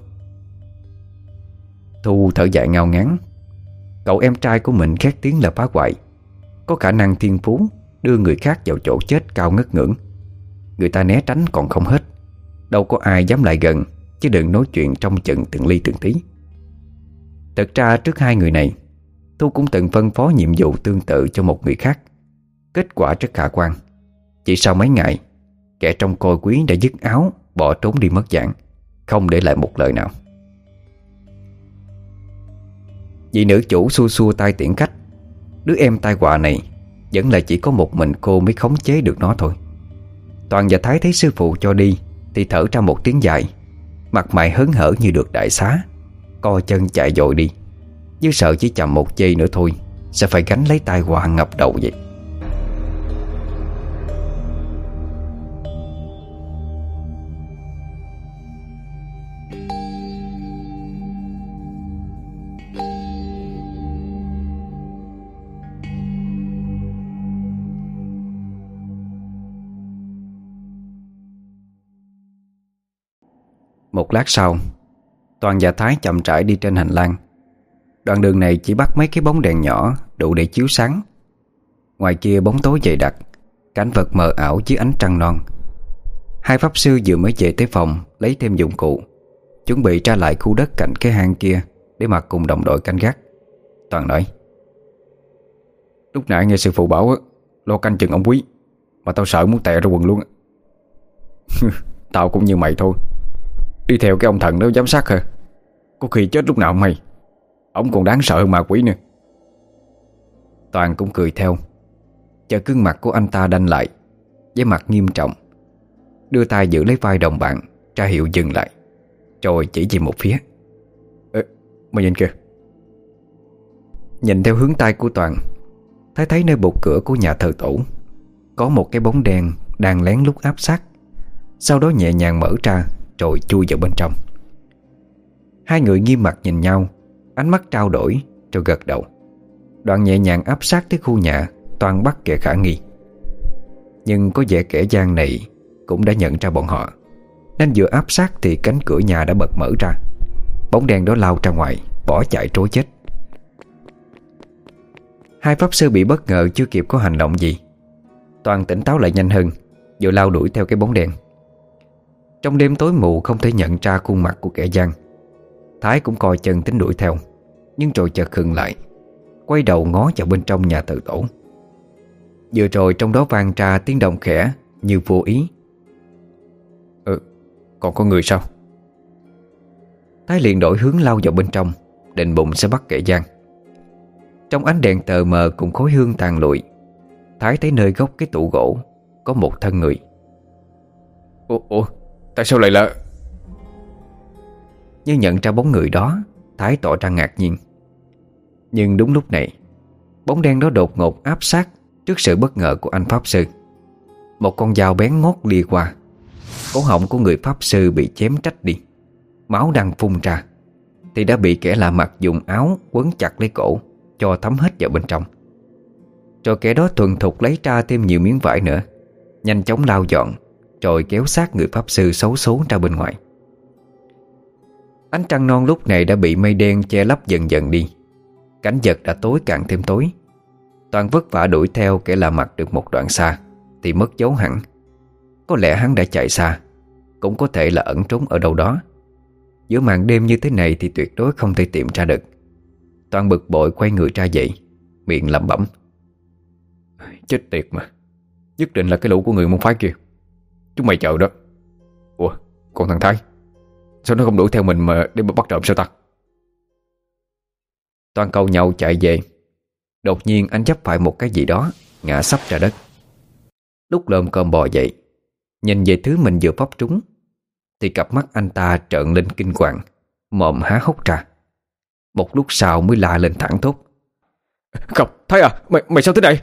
Thu thở dài ngao ngán. Cậu em trai của mình khét tiếng là phá hoại, có khả năng thiên phú đưa người khác vào chỗ chết cao ngất ngưỡng. Người ta né tránh còn không hết, đâu có ai dám lại gần, chứ đừng nói chuyện trong chừng từng ly từng tí. Thật ra trước hai người này, Thu cũng từng phân phó nhiệm vụ tương tự cho một người khác. Kết quả rất khả quan. Chỉ sau mấy ngày, kẻ trong coi quý đã dứt áo bỏ trốn đi mất dạng, không để lại một lời nào. Vị nữ chủ xua xua tay tiễn khách. Đứa em tai họa này vẫn là chỉ có một mình cô mới khống chế được nó thôi. Toàn và Thái thấy sư phụ cho đi thì thở ra một tiếng dài, mặt mày hớn hở như được đại xá, co chân chạy dội đi, như sợ chỉ chậm một giây nữa thôi sẽ phải gánh lấy tai họa ngập đầu vậy. Một lát sau, Toàn và Thái chậm rãi đi trên hành lang. Đoạn đường này chỉ bắt mấy cái bóng đèn nhỏ đủ để chiếu sáng. Ngoài kia bóng tối dày đặc, cảnh vật mờ ảo dưới ánh trăng non. Hai pháp sư vừa mới về tới phòng lấy thêm dụng cụ, chuẩn bị ra lại khu đất cạnh cái hang kia để mà cùng đồng đội canh gác. Toàn nói:
Lúc nãy nghe sư phụ bảo lo canh chừng ông Quý, mà tao sợ muốn tè ra quần luôn. Tao cũng như mày thôi, đi theo cái ông thần đó giám sát hả? Có khi chết lúc nào không hay. Ông còn đáng sợ hơn ma quỷ nữa.
Toàn cũng cười theo. Chợt gương mặt của anh ta đanh lại, với mặt nghiêm trọng, đưa tay giữ lấy vai đồng bạn, ra hiệu dừng lại, rồi chỉ về một phía.
Ê, mày nhìn kìa.
Nhìn theo hướng tay của Toàn, Thái thấy nơi bục cửa của nhà thờ tổ có một cái bóng đen đang lén lút áp sát, sau đó nhẹ nhàng mở ra rồi chui vào bên trong. Hai người nghiêm mặt nhìn nhau, ánh mắt trao đổi rồi gật đầu. Đoạn nhẹ nhàng áp sát tới khu nhà Toàn bắt kẻ khả nghi. Nhưng có vẻ kẻ gian này cũng đã nhận ra bọn họ, nên vừa áp sát thì cánh cửa nhà đã bật mở ra. Bóng đen đó lao ra ngoài, bỏ chạy trối chết. Hai pháp sư bị bất ngờ chưa kịp có hành động gì. Toàn tỉnh táo lại nhanh hơn, vừa lao đuổi theo cái bóng đen. Trong đêm tối mù không thể nhận ra khuôn mặt của kẻ gian. Thái cũng coi chân tính đuổi theo, nhưng rồi chợt khựng lại, quay đầu ngó vào bên trong nhà thờ tổ. Vừa rồi trong đó vang ra tiếng động khẽ như vô ý.
Ừ, còn có người sao?
Thái liền đổi hướng lao vào bên trong, định bụng sẽ bắt kẻ gian. Trong ánh đèn tờ mờ cùng khói hương tàn lụi, Thái thấy nơi góc cái tủ gỗ có một thân người.
Ủa, ủa tại sao lại là...
Nhưng nhận ra bóng người đó, Thái tỏ ra ngạc nhiên. Nhưng đúng lúc này, bóng đen đó đột ngột áp sát trước sự bất ngờ của anh pháp sư. Một con dao bén ngót lia qua, cổ họng của người pháp sư bị chém rách đi. Máu đang phun ra thì đã bị kẻ lạ mặt dùng áo quấn chặt lấy cổ, cho thấm hết vào bên trong. Rồi kẻ đó thuần thục lấy ra thêm nhiều miếng vải nữa, nhanh chóng lau dọn, rồi kéo xác người pháp sư xấu số ra bên ngoài. Ánh trăng non lúc này đã bị mây đen che lấp dần dần đi. Cảnh vật đã tối càng thêm tối. Toàn vất vả đuổi theo kẻ lạ mặt được một đoạn xa thì mất dấu hẳn. Có lẽ hắn đã chạy xa, cũng có thể là ẩn trốn ở đâu đó. Giữa màn đêm như thế này thì tuyệt đối không thể tìm ra được. Toàn bực bội quay người ra dậy, miệng lẩm bẩm:
Chết tiệt mà, nhất định là cái lũ của người môn phái kia. Chúng mày chờ đó. Ủa, còn thằng Thái, sao nó không đuổi theo mình mà để mà bắt trộm sao ta?
Toàn cầu nhau chạy về. Đột nhiên anh chấp phải một cái gì đó, ngã sấp ra đất. Lúc lồm cồm bò dậy, nhìn về thứ mình vừa phóc trúng, thì cặp mắt anh ta trợn lên kinh hoàng, mồm há hốc ra. Một lúc sau mới la lên thẳng thốt:
Không, Thái à, mày, mày sao thế này?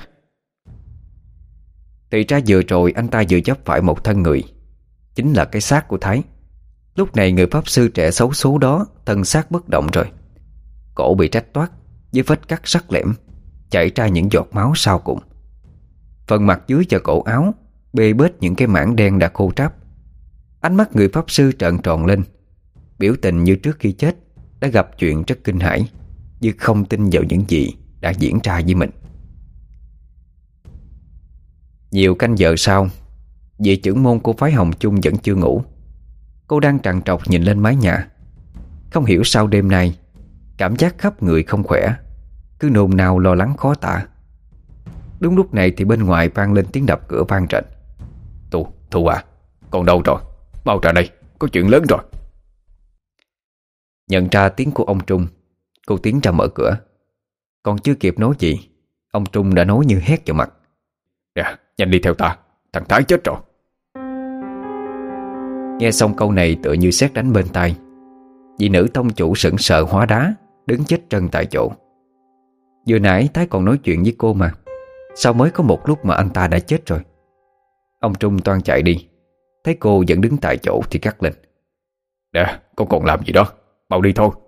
Thì ra vừa rồi anh ta vừa chấp phải một thân người, chính là cái xác của Thái. Lúc này người pháp sư trẻ xấu số đó thân xác bất động rồi, cổ bị rách toát với vết cắt sắc lẻm, chảy ra những giọt máu sau cùng. Phần mặt dưới và cổ áo bê bết những cái mảng đen đã khô ráp. Ánh mắt người pháp sư trợn tròn lên, biểu tình như trước khi chết đã gặp chuyện rất kinh hãi, như không tin vào những gì đã diễn ra với mình. Nhiều canh giờ sau, vị trưởng môn của phái Hồng Chung vẫn chưa ngủ. Cô đang trằn trọc nhìn lên mái nhà. Không hiểu sao đêm nay cảm giác khắp người không khỏe, cứ nôn nao lo lắng khó tả. Đúng lúc này thì bên ngoài vang lên tiếng đập cửa vang rền. Thu, Thu à, con đâu rồi? Mau ra đây, có chuyện lớn rồi. Nhận ra tiếng của ông Trung, cô tiến ra mở cửa. Còn chưa kịp nói gì, ông Trung đã nói như hét vào mặt:
Nè, nhanh đi theo ta, thằng Thái chết rồi.
Nghe xong câu này tựa như sét đánh bên tai. Vị nữ tông chủ sững sờ hóa đá, đứng chết trân tại chỗ. Vừa nãy Thái còn nói chuyện với cô mà, sao mới có một lúc mà anh ta đã chết rồi? Ông Trung toan chạy đi, thấy cô vẫn đứng tại chỗ thì cắt lên:
Nè, con còn làm gì đó, mau đi thôi.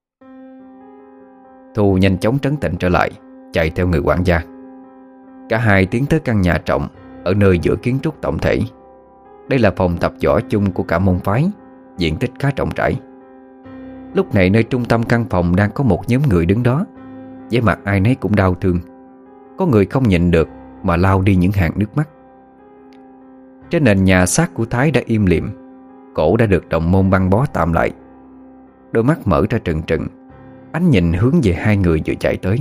Thu nhanh chóng trấn tĩnh trở lại, chạy theo người quản gia. Cả hai tiến tới căn nhà trọng ở nơi giữa kiến trúc tổng thể. Đây là phòng tập võ chung của cả môn phái, diện tích khá rộng rãi. Lúc này nơi trung tâm căn phòng đang có một nhóm người đứng đó, vẻ mặt ai nấy cũng đau thương. Có người không nhịn được mà lau đi những hàng nước mắt. Trên nền nhà, xác của Thái đã im lìm, cổ đã được đồng môn băng bó tạm lại. Đôi mắt mở ra trừng trừng, ánh nhìn hướng về hai người vừa chạy tới.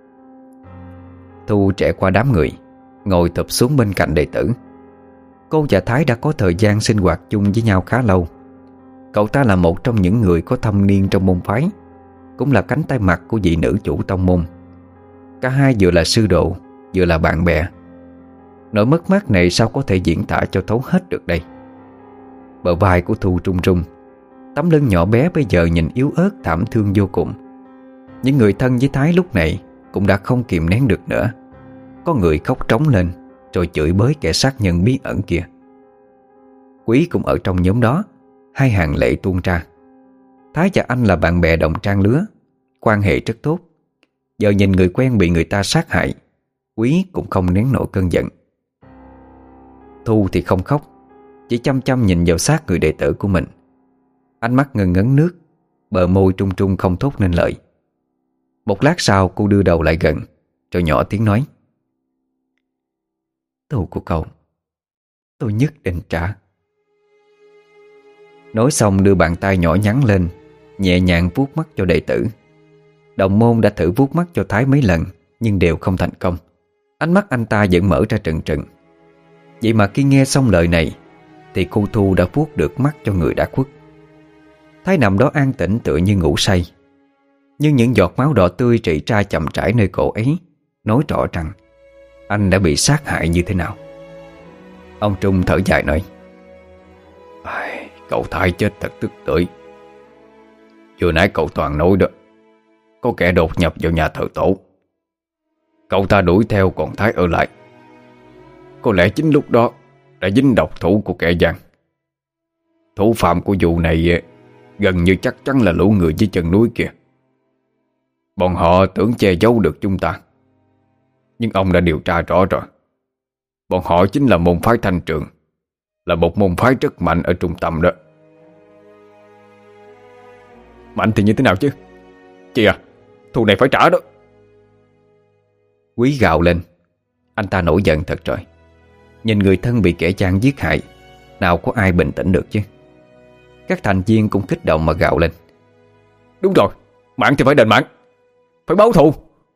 Thu trẻ qua đám người, ngồi thụp xuống bên cạnh đệ tử. Cô và Thái đã có thời gian sinh hoạt chung với nhau khá lâu. Cậu ta là một trong những người có thâm niên trong môn phái, cũng là cánh tay mặt của vị nữ chủ tông môn. Cả hai vừa là sư đồ, vừa là bạn bè. Nỗi mất mát này sao có thể diễn tả cho thấu hết được đây. Bờ vai của Thu run run, tấm lưng nhỏ bé bây giờ nhìn yếu ớt thảm thương vô cùng. Những người thân với Thái lúc này cũng đã không kìm nén được nữa. Có người khóc trống lên rồi chửi bới kẻ sát nhân bí ẩn kia. Quý cũng ở trong nhóm đó, hai hàng lệ tuôn ra. Thái và anh là bạn bè đồng trang lứa, quan hệ rất tốt. Giờ nhìn người quen bị người ta sát hại, Quý cũng không nén nổi cơn giận. Thu thì không khóc, chỉ chăm chăm nhìn vào xác người đệ tử của mình. Ánh mắt ngần ngấn nước, bờ môi trung trung không thốt nên lời. Một lát sau cô đưa đầu lại gần, rồi nhỏ tiếng nói: Tù của cậu, tôi nhất định trả. Nói xong đưa bàn tay nhỏ nhắn lên, nhẹ nhàng vuốt mắt cho đệ tử. Đồng môn đã thử vuốt mắt cho Thái mấy lần, nhưng đều không thành công. Ánh mắt anh ta vẫn mở ra trừng trừng. Vậy mà khi nghe xong lời này thì cô Thu đã vuốt được mắt cho người đã khuất. Thái nằm đó an tĩnh tựa như ngủ say. Nhưng những giọt máu đỏ tươi rỉ ra chậm rãi nơi cổ ấy nói rõ rằng anh đã bị sát hại như thế nào. Ông Trung thở dài nói:
Ai, cậu Thái chết thật tức tưởi. Vừa nãy cậu Toàn nói đó, có kẻ đột nhập vào nhà thờ tổ. Cậu ta đuổi theo còn Thái ở lại. Có lẽ chính lúc đó đã dính độc thủ của kẻ gian. Thủ phạm của vụ này gần như chắc chắn là lũ người dưới chân núi kia. Bọn họ tưởng che giấu được chúng ta, nhưng ông đã điều tra rõ rồi. Bọn họ chính là môn phái Thanh Trường, là một môn phái rất mạnh ở trung tâm đó. Mạnh thì như thế nào chứ? Chị à, thù này phải trả đó.
Quý gào lên. Anh ta nổi giận thật rồi. Nhìn người thân bị kẻ gian giết hại, nào có ai bình tĩnh được chứ. Các thành viên cũng kích động mà gào lên:
Đúng rồi, mạng thì phải đền mạng, phải báo thù.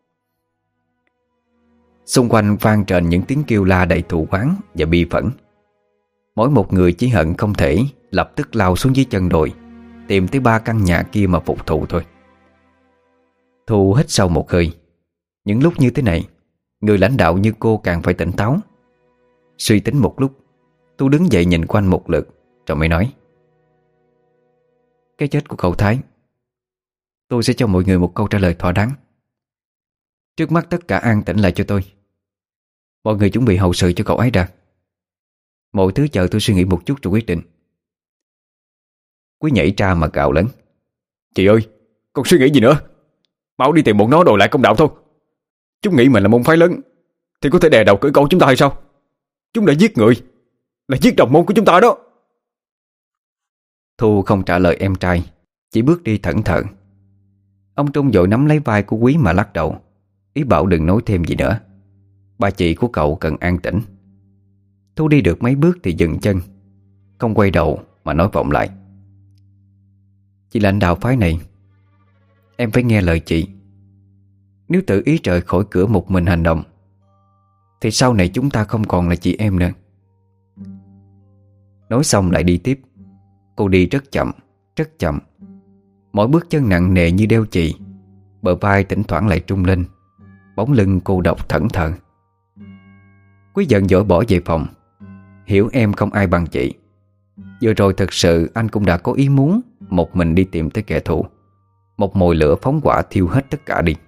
Xung quanh vang trên những tiếng kêu la đầy thù oán và bi phẫn. Mỗi một người chỉ hận không thể lập tức lao xuống dưới chân đồi, tìm tới ba căn nhà kia mà phục thù thôi. Thu hít sâu một hơi. Những lúc như thế này, người lãnh đạo như cô càng phải tỉnh táo. Suy tính một lúc, Thu đứng dậy nhìn quanh một lượt rồi mới nói: cái chết của cậu Thái, tôi sẽ cho mọi người một câu trả lời thỏa đáng. Trước mắt tất cả an tĩnh lại cho tôi. Mọi người chuẩn bị hậu sự cho cậu ấy đã. Mọi thứ chờ tôi suy nghĩ một chút rồi quyết định. Quý nhảy ra mà gào lớn:
Chị ơi, con suy nghĩ gì nữa? Mau đi tìm bọn nó đòi lại công đạo thôi. Chúng nghĩ mình là môn phái lớn thì có thể đè đầu cưỡi câu chúng ta hay sao? Chúng đã giết người, là giết đồng môn của chúng ta đó.
Thu không trả lời em trai, chỉ bước đi thẫn thờ. Ông Trung vội nắm lấy vai của Quý mà lắc đầu, ý bảo đừng nói thêm gì nữa. Bà chị của cậu cần an tĩnh. Thu đi được mấy bước thì dừng chân, không quay đầu mà nói vọng lại: Chị lãnh đạo phái này, em phải nghe lời chị. Nếu tự ý rời khỏi cửa một mình hành động thì sau này chúng ta không còn là chị em nữa. Nói xong lại đi tiếp. Cô đi rất chậm, rất chậm. Mỗi bước chân nặng nề như đeo chì, bờ vai thỉnh thoảng lại trung lên. Bóng lưng cô độc thẫn thờ. Quý giận dỗi bỏ về phòng. Hiểu em không ai bằng chị. Vừa rồi thật sự anh cũng đã có ý muốn một mình đi tìm tới kẻ thù, một mồi lửa phóng hỏa thiêu hết tất cả đi.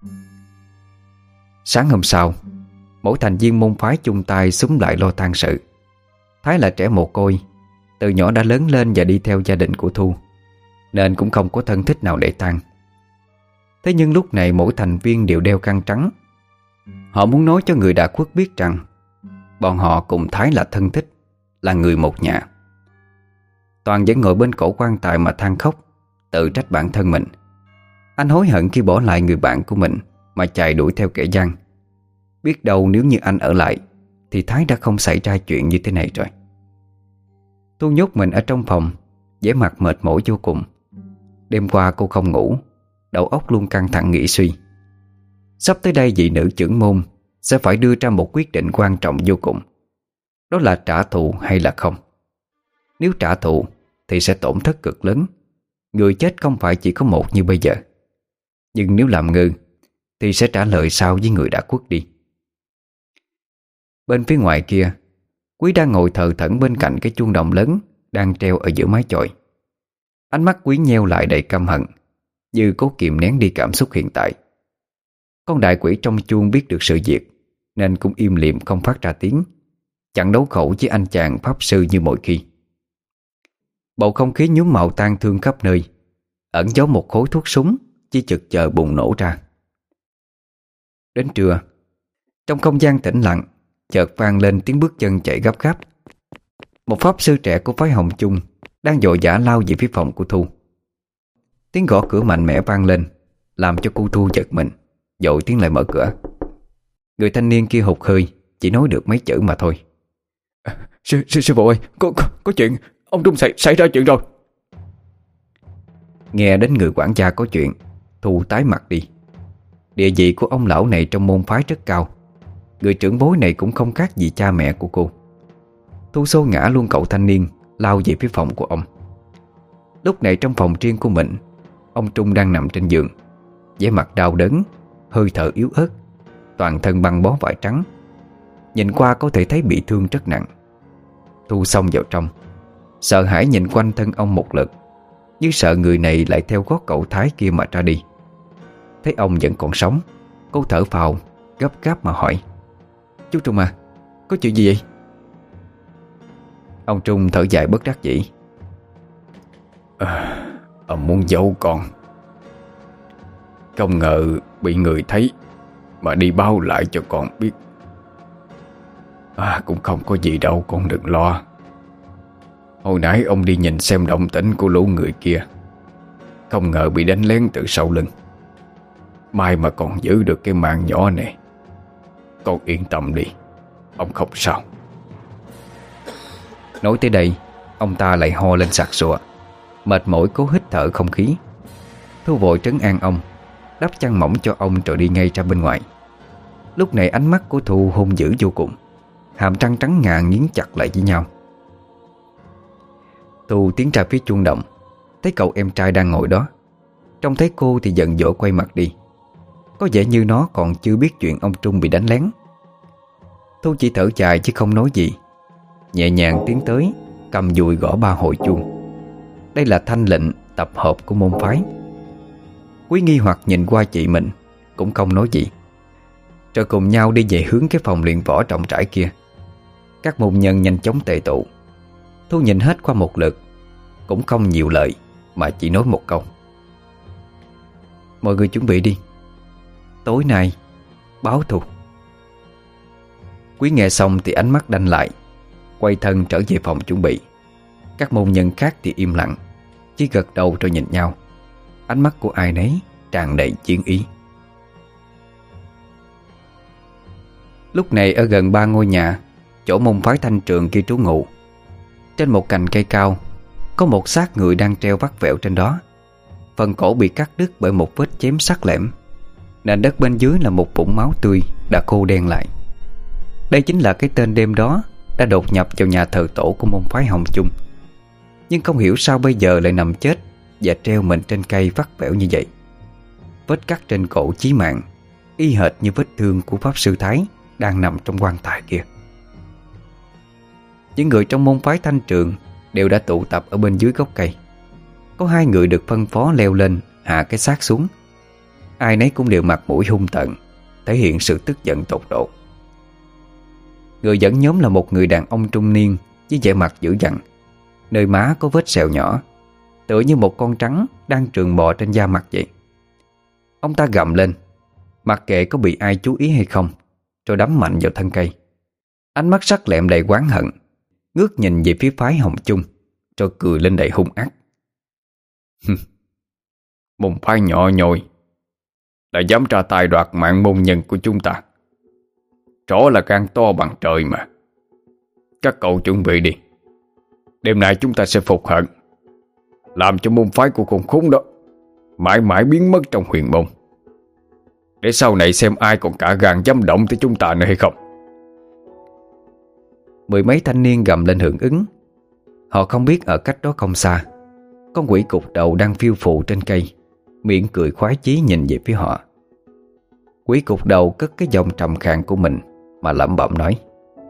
Sáng hôm sau, mỗi thành viên môn phái chung tay xúm lại lo tang sự. Thái là trẻ mồ côi, từ nhỏ đã lớn lên và đi theo gia đình của Thu, nên cũng không có thân thích nào để tang. Thế nhưng lúc này mỗi thành viên đều đeo khăn trắng. Họ muốn nói cho người đã khuất biết rằng bọn họ cùng Thái là thân thích, là người một nhà. Toàn vẫn ngồi bên cổ quan tài mà than khóc, tự trách bản thân mình. Anh hối hận khi bỏ lại người bạn của mình mà chạy đuổi theo kẻ gian. Biết đâu nếu như anh ở lại thì Thái đã không xảy ra chuyện như thế này rồi. Thu nhốt mình ở trong phòng, vẻ mặt mệt mỏi vô cùng. Đêm qua cô không ngủ, đầu óc luôn căng thẳng nghĩ suy. Sắp tới đây vị nữ trưởng môn sẽ phải đưa ra một quyết định quan trọng vô cùng. Đó là trả thù hay là không. Nếu trả thù thì sẽ tổn thất cực lớn. Người chết không phải chỉ có một như bây giờ. Nhưng nếu làm ngơ thì sẽ trả lời sao với người đã khuất đi. Bên phía ngoài kia, Quý đang ngồi thờ thẫn bên cạnh cái chuông đồng lớn đang treo ở giữa mái chòi. Ánh mắt Quý nheo lại đầy căm hận, như cố kìm nén đi cảm xúc hiện tại. Con đại quỷ trong chuông biết được sự việc nên cũng im lìm không phát ra tiếng, chẳng đấu khẩu với anh chàng pháp sư như mọi khi. Bầu không khí nhuốm màu tang thương khắp nơi, ẩn giấu một khối thuốc súng chỉ chực chờ bùng nổ ra. Đến trưa, trong không gian tĩnh lặng chợt vang lên tiếng bước chân chạy gấp gáp. Một pháp sư trẻ của phái Hồng Chung đang vội vã lao về phía phòng của Thu. Tiếng gõ cửa mạnh mẽ vang lên, làm cho cô Thu giật mình, vội tiến lại mở cửa. Người thanh niên kia hụt hơi, chỉ nói được mấy chữ mà thôi.
Sư, sư, sư phụ ơi, có, có, có chuyện, ông Trung xảy, xảy ra chuyện rồi.
Nghe đến người quản gia có chuyện, Thu tái mặt đi. Địa vị của ông lão này trong môn phái rất cao. Người trưởng bối này cũng không khác gì cha mẹ của cô. Thu xô ngã luôn cậu thanh niên, lao về phía phòng của ông. Lúc này trong phòng riêng của mình, ông Trung đang nằm trên giường, vẻ mặt đau đớn, hơi thở yếu ớt, toàn thân băng bó vải trắng. Nhìn qua có thể thấy bị thương rất nặng. Thu xông vào trong, sợ hãi nhìn quanh thân ông một lượt, như sợ người này lại theo gót cậu Thái kia mà ra đi. Thấy ông vẫn còn sống, cô thở phào, gấp gáp mà hỏi: Chú Trung à, có chuyện gì vậy? Ông Trung thở dài bất đắc dĩ:
à, Ông muốn giấu con, không ngờ bị người thấy mà đi báo lại cho con biết. À, cũng không có gì đâu, con đừng lo. Hồi nãy ông đi nhìn xem động tĩnh của lũ người kia, không ngờ bị đánh lén từ sau lưng. May mà còn giữ được cái mạng nhỏ này. Con yên tâm đi, ông không sao.
Nói tới đây, ông ta lại ho lên sặc sụa, mệt mỏi cố hít thở không khí. Thu vội trấn an ông, đắp chăn mỏng cho ông rồi đi ngay ra bên ngoài. Lúc này ánh mắt của Thu hung dữ vô cùng, hàm răng trắng ngà nghiến chặt lại với nhau. Thu tiến ra phía chuông động, thấy cậu em trai đang ngồi đó. Trông thấy cô thì giận dỗi quay mặt đi. Có vẻ như nó còn chưa biết chuyện ông Trung bị đánh lén. Thu chỉ thở dài chứ không nói gì, nhẹ nhàng tiến tới, cầm dùi gõ ba hồi chuông. Đây là thanh lệnh tập hợp của môn phái. Quý nghi hoặc nhìn qua chị mình, cũng không nói gì, rồi cùng nhau đi về hướng cái phòng luyện võ rộng rãi kia. Các môn nhân nhanh chóng tề tụ. Thu nhìn hết qua một lượt, cũng không nhiều lời mà chỉ nói một câu: mọi người chuẩn bị đi, tối nay báo thù. Quý nghe xong thì ánh mắt đanh lại, quay thân trở về phòng chuẩn bị. Các môn nhân khác thì im lặng, chỉ gật đầu rồi nhìn nhau. Ánh mắt của ai nấy tràn đầy chiến ý. Lúc này ở gần ba ngôi nhà, chỗ môn phái Thanh Trường kia trú ngụ, trên một cành cây cao có một xác người đang treo vắt vẹo trên đó. Phần cổ bị cắt đứt bởi một vết chém sắc lẻm. Nền đất bên dưới là một vũng máu tươi đã khô đen lại. Đây chính là cái tên đêm đó đã đột nhập vào nhà thờ tổ của môn phái Hồng Chung. Nhưng không hiểu sao bây giờ lại nằm chết và treo mình trên cây vắt vẻo như vậy. Vết cắt trên cổ chí mạng, y hệt như vết thương của Pháp Sư Thái đang nằm trong quan tài kia. Những người trong môn phái Thanh Trường đều đã tụ tập ở bên dưới gốc cây. Có hai người được phân phó leo lên hạ cái xác xuống. Ai nấy cũng đều mặt mũi hung tợn, thể hiện sự tức giận tột độ. Người dẫn nhóm là một người đàn ông trung niên với vẻ mặt dữ dằn, nơi má có vết sẹo nhỏ, tựa như một con trắng đang trườn bò trên da mặt vậy. Ông ta gầm lên, mặc kệ có bị ai chú ý hay không, rồi đấm mạnh vào thân cây. Ánh mắt sắc lẹm đầy oán hận, ngước nhìn về phía phái Hồng Chung, rồi cười lên đầy hung ác. Môn phái nhỏ nhoi đã dám ra tay đoạt mạng môn nhân của chúng ta, rõ là gan to bằng trời mà. Các cậu chuẩn bị đi, đêm nay chúng ta sẽ phục hận, làm cho môn phái của con khốn đó mãi mãi biến mất trong huyền môn, để sau này xem ai còn cả gan dám động tới chúng ta nữa hay không. Mười mấy thanh niên gầm lên hưởng ứng. Họ không biết ở cách đó không xa, con quỷ cục đầu đang phiêu phù trên cây, miệng cười khoái chí nhìn về phía họ. Quỷ cục đầu cất cái giọng trầm khàn của mình mà lẩm bẩm nói: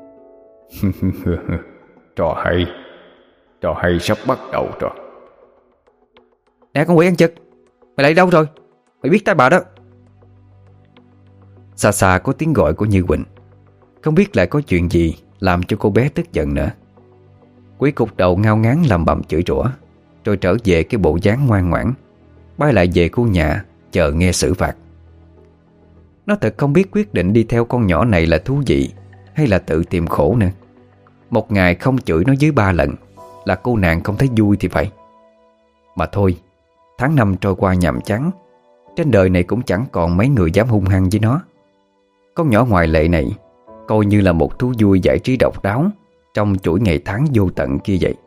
Trò hay, trò hay sắp bắt đầu rồi.
Nè con quỷ ăn chực, mày lại đâu rồi? Mày biết tay bà đó.
Xa xa có tiếng gọi của Như Quỳnh. Không biết lại có chuyện gì làm cho cô bé tức giận nữa. Quỷ cục đầu ngao ngán lầm bầm chửi rủa, rồi trở về cái bộ dáng ngoan ngoãn, bay lại về khu nhà chờ nghe xử phạt. Nó thật không biết quyết định đi theo con nhỏ này là thú vị hay là tự tìm khổ nữa. Một ngày không chửi nó dưới ba lần là cô nàng không thấy vui thì phải. Mà thôi, tháng năm trôi qua nhàm chán, trên đời này cũng chẳng còn mấy người dám hung hăng với nó. Con nhỏ ngoại lệ này coi như là một thú vui giải trí độc đáo trong chuỗi ngày tháng vô tận kia vậy.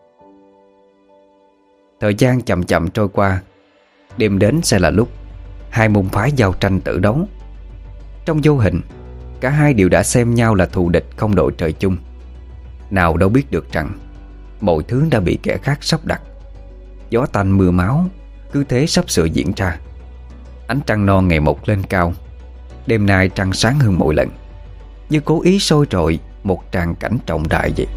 Thời gian chậm chậm trôi qua. Đêm đến sẽ là lúc hai môn phái giao tranh tử đấu. Trong vô hình, cả hai đều đã xem nhau là thù địch không đội trời chung. Nào đâu biết được rằng mọi thứ đã bị kẻ khác sắp đặt. Gió tanh mưa máu cứ thế sắp sửa diễn ra. Ánh trăng non ngày một lên cao. Đêm nay trăng sáng hơn mỗi lần, như cố ý soi rọi một tràng cảnh trọng đại vậy.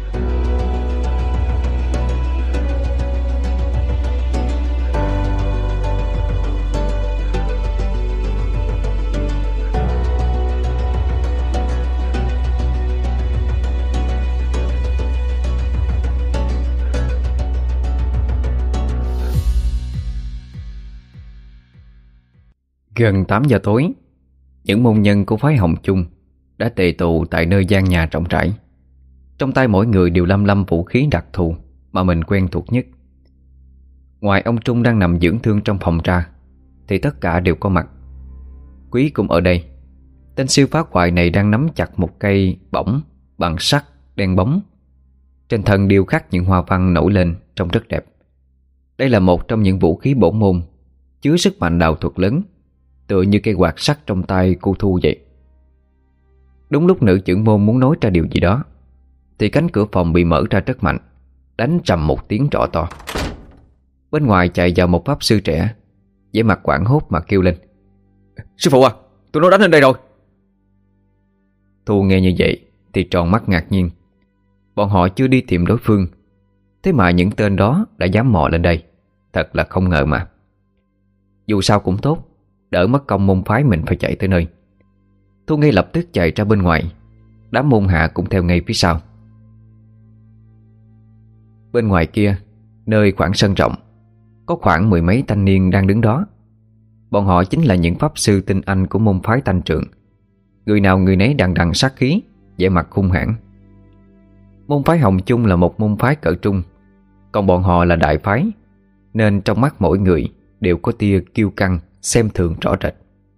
Gần tám giờ tối, những môn nhân của phái Hồng Chung đã tề tụ tại nơi gian nhà rộng rãi. Trong tay mỗi người đều lăm lăm vũ khí đặc thù mà mình quen thuộc nhất. Ngoài ông Trung đang nằm dưỡng thương trong phòng ra, thì tất cả đều có mặt. Quý cũng ở đây. Tên siêu phá hoại này đang nắm chặt một cây bổng bằng sắt đen bóng. Trên thân điêu khắc những hoa văn nổi lên trông rất đẹp. Đây là một trong những vũ khí bổn môn, chứa sức mạnh đạo thuật lớn, tựa như cây quạt sắt trong tay cô Thu vậy. Đúng lúc nữ trưởng môn muốn nói ra điều gì đó, thì cánh cửa phòng bị mở ra rất mạnh, đánh trầm một tiếng rõ to. Bên ngoài chạy vào một pháp sư trẻ, vẻ mặt hoảng hốt mà kêu lên:
Sư phụ à, tụi nó đánh lên đây rồi.
Thu nghe như vậy thì tròn mắt ngạc nhiên. Bọn họ chưa đi tìm đối phương, thế mà những tên đó đã dám mò lên đây, Thật là không ngờ mà. Dù sao cũng tốt, đỡ mất công môn phái mình phải chạy tới nơi. Thu ngay lập tức chạy ra bên ngoài. Đám môn hạ cũng theo ngay phía sau. Bên ngoài kia, nơi khoảng sân rộng, có khoảng mười mấy thanh niên đang đứng đó. Bọn họ chính là những pháp sư tinh anh của môn phái Thanh Trượng. Người nào người nấy đằng đằng sát khí, vẻ mặt hung hãn. Môn phái Hồng Chung là một môn phái cỡ trung, còn bọn họ là đại phái, nên trong mắt mỗi người đều có tia kiêu căng, xem thường rõ rệt.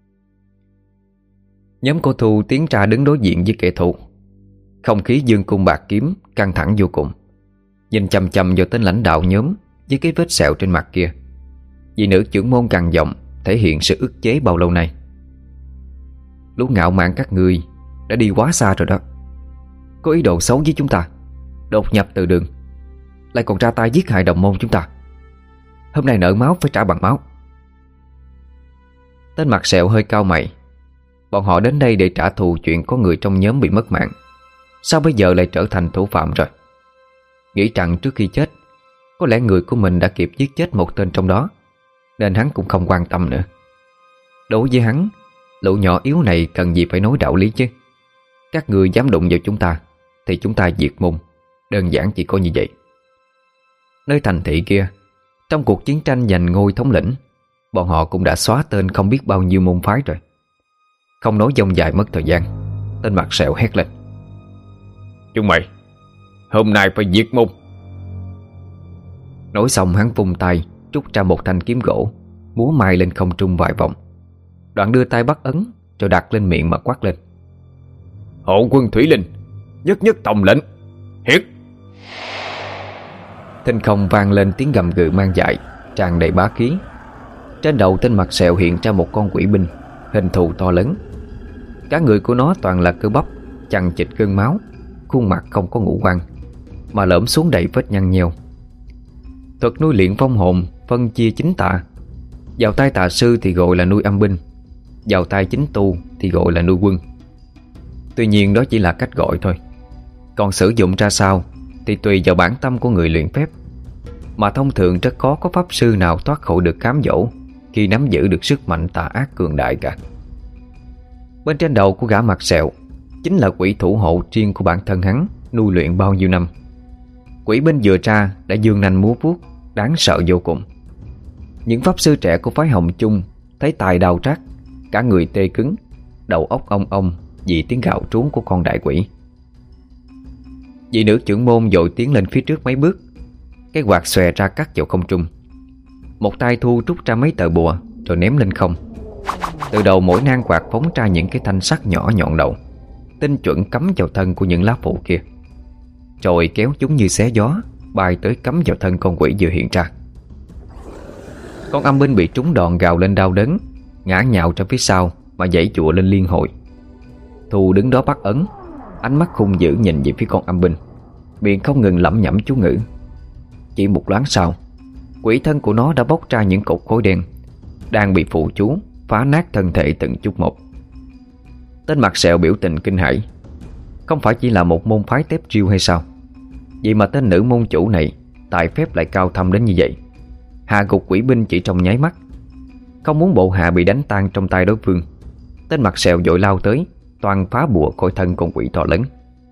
Nhóm cô Thu tiến ra đứng đối diện với kẻ thù. Không khí dương cung bạc kiếm căng thẳng vô cùng. Nhìn chằm chằm vào tên lãnh đạo nhóm với cái vết sẹo trên mặt kia. Vị nữ trưởng môn gằn giọng thể hiện sự ức chế bao lâu nay. Lũ ngạo mạn các ngươi đã đi quá xa rồi đó. Có ý đồ xấu với chúng ta, đột nhập từ đường, lại còn ra tay giết hại đồng môn chúng ta. Hôm nay nợ máu phải trả bằng máu. Tên mặt sẹo hơi cau mày. Bọn họ đến đây để trả thù chuyện có người trong nhóm bị mất mạng, sao bây giờ lại trở thành thủ phạm rồi? Nghĩ rằng trước khi chết, có lẽ người của mình đã kịp giết chết một tên trong đó, nên hắn cũng không quan tâm nữa. Đối với hắn, lũ nhỏ yếu này cần gì phải nói đạo lý chứ. Các người dám đụng vào chúng ta thì chúng ta diệt môn. Đơn giản chỉ có như vậy. Nơi thành thị kia, trong cuộc chiến tranh giành ngôi thống lĩnh, bọn họ cũng đã xóa tên không biết bao nhiêu môn phái rồi. Không nói dông dài mất thời gian, tên mặt sẹo hét lên: "Chúng mày, hôm nay phải diệt môn." Nói xong hắn vung tay rút ra một thanh kiếm gỗ, múa mai lên không trung vài vòng, đoạn đưa tay bắt ấn rồi đặt lên miệng mà quát lên: "Hộ quân Thủy Linh, nhất nhất tòng lệnh, hiệt!" Thinh không vang lên tiếng gầm gừ mang dại, tràn đầy bá khí. Trên đầu tên mặt sẹo hiện ra một con quỷ binh, hình thù to lớn. Cả người của nó toàn là cơ bắp, chằng chịt gân máu, khuôn mặt không có ngũ quan, mà lõm xuống đầy vết nhăn nheo. Thuật nuôi luyện vong hồn phân chia chính tà. Vào tay tà sư thì gọi là nuôi âm binh, vào tay chính tu thì gọi là nuôi quân. Tuy nhiên đó chỉ là cách gọi thôi, còn sử dụng ra sao thì tùy vào bản tâm của người luyện phép. Mà thông thường rất khó có pháp sư nào thoát khỏi được cám dỗ khi nắm giữ được sức mạnh tà ác cường đại cả. Bên trên đầu của gã mặt sẹo chính là quỷ thủ hộ riêng của bản thân hắn nuôi luyện bao nhiêu năm. Quỷ binh vừa ra đã dương nanh múa vuốt, đáng sợ vô cùng. Những pháp sư trẻ của phái Hồng Chung thấy tài đào trát, cả người tê cứng, đầu óc ong ong vì tiếng gào trốn của con đại quỷ. Vị nữ trưởng môn vội tiến lên phía trước mấy bước, cái quạt xòe ra cắt vào không trung. Một tay Thu rút ra mấy tờ bùa rồi ném lên không. Từ đầu mỗi nang quạt phóng ra những cái thanh sắt nhỏ nhọn đầu, tinh chuẩn cắm vào thân của những lá phụ kia, rồi kéo chúng như xé gió bay tới cắm vào thân con quỷ vừa hiện ra. Con âm binh bị trúng đòn gào lên đau đớn, ngã nhào ra phía sau mà giãy giụa lên liên hồi. Thu đứng đó bắt ấn, ánh mắt hung dữ nhìn về phía con âm binh, miệng không ngừng lẩm nhẩm chú ngữ. Chỉ một loáng sau, quỷ thân của nó đã bốc ra những cột khối đen đang bị phụ chú phá nát thân thể từng chút một. Tên mặt sẹo biểu tình kinh hãi. Không phải chỉ là một môn phái tép riêu hay sao? Vậy mà tên nữ môn chủ này tài phép lại cao thâm đến như vậy, hạ gục quỷ binh chỉ trong nháy mắt. Không muốn bộ hạ bị đánh tan trong tay đối phương, tên mặt sẹo vội lao tới, toàn phá bùa coi thân con quỷ to lớn.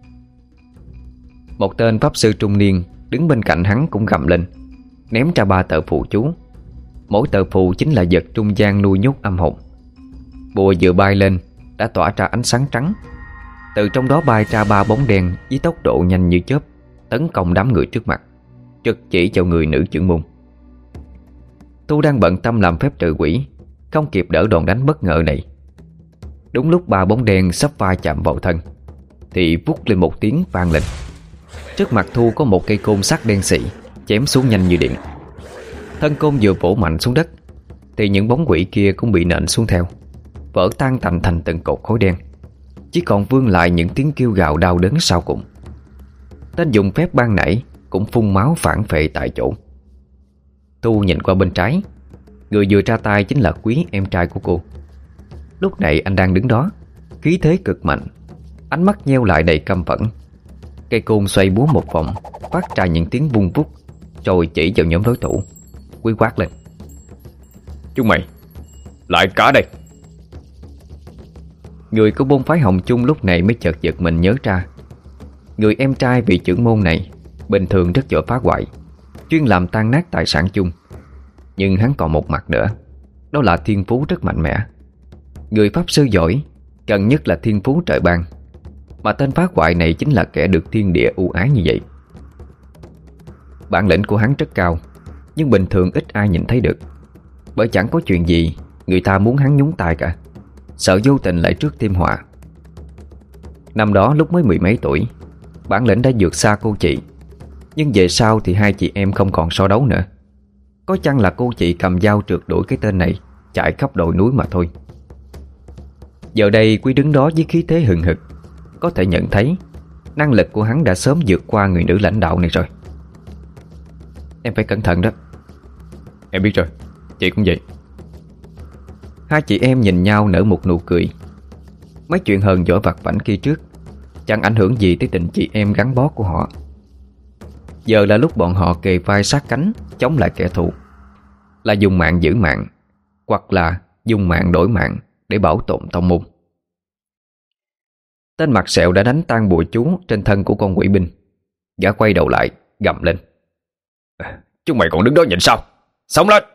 Một tên pháp sư trung niên đứng bên cạnh hắn cũng gầm lên, ném ra ba tờ phù chú. Mỗi tờ phù chính là vật trung gian nuôi nhốt âm hồn. Bùa vừa bay lên đã tỏa ra ánh sáng trắng. Từ trong đó bay ra ba bóng đen với tốc độ nhanh như chớp, tấn công đám người trước mặt, trực chỉ vào người nữ trưởng môn. Thu đang bận tâm làm phép trừ quỷ, không kịp đỡ đòn đánh bất ngờ này. Đúng lúc ba bóng đen sắp va chạm vào thân thì vút lên một tiếng vang lên. Trước mặt Thu có một cây côn sắt đen xị chém xuống nhanh như điện. Thân côn vừa vỗ mạnh xuống đất thì những bóng quỷ kia cũng bị nện xuống theo, vỡ tan tành thành từng cột khối đen, chỉ còn vương lại những tiếng kêu gào đau đớn sau cùng. Tên dùng phép ban nãy cũng phun máu phản phệ tại chỗ. Thu nhìn qua bên trái, người vừa ra tay chính là Quý, em trai của cô. Lúc này anh đang đứng đó, khí thế cực mạnh, ánh mắt nheo lại đầy căm phẫn. Cây côn xoay búa một vòng, phát ra những tiếng vung vút, rồi chỉ vào nhóm đối thủ. Quý quát lên:
Chúng mày lại cả đây.
Người của môn phái Hồng Chung lúc này mới chợt giật mình nhớ ra, người em trai vị trưởng môn này bình thường rất giỏi phá hoại, chuyên làm tan nát tài sản chung. Nhưng hắn còn một mặt nữa, đó là thiên phú rất mạnh mẽ. Người pháp sư giỏi cần nhất là thiên phú trời ban, mà tên phá hoại này chính là kẻ được thiên địa ưu ái như vậy. Bản lĩnh của hắn rất cao, nhưng bình thường ít ai nhìn thấy được, bởi chẳng có chuyện gì người ta muốn hắn nhúng tay cả, sợ vô tình lại rước thêm họa. Năm đó lúc mới mười mấy tuổi, bản lĩnh đã vượt xa cô chị, nhưng về sau thì hai chị em không còn so đấu nữa. Có chăng là cô chị cầm dao trượt đuổi cái tên này chạy khắp đồi núi mà thôi. Giờ đây Quý đứng đó với khí thế hừng hực, có thể nhận thấy năng lực của hắn đã sớm vượt qua người nữ lãnh đạo này rồi. Em phải cẩn thận đó.
Em biết rồi, chị cũng vậy.
Hai chị em nhìn nhau nở một nụ cười. Mấy chuyện hờn dỗi vặt vãnh kia trước chẳng ảnh hưởng gì tới tình chị em gắn bó của họ. Giờ là lúc bọn họ kề vai sát cánh chống lại kẻ thù, là dùng mạng giữ mạng, hoặc là dùng mạng đổi mạng để bảo tồn tông môn. Tên mặt sẹo đã đánh tan bùa chú trên thân của con quỷ binh. Gã quay đầu lại gầm lên:
Chúng mày còn đứng đó nhìn sao? Xông lên!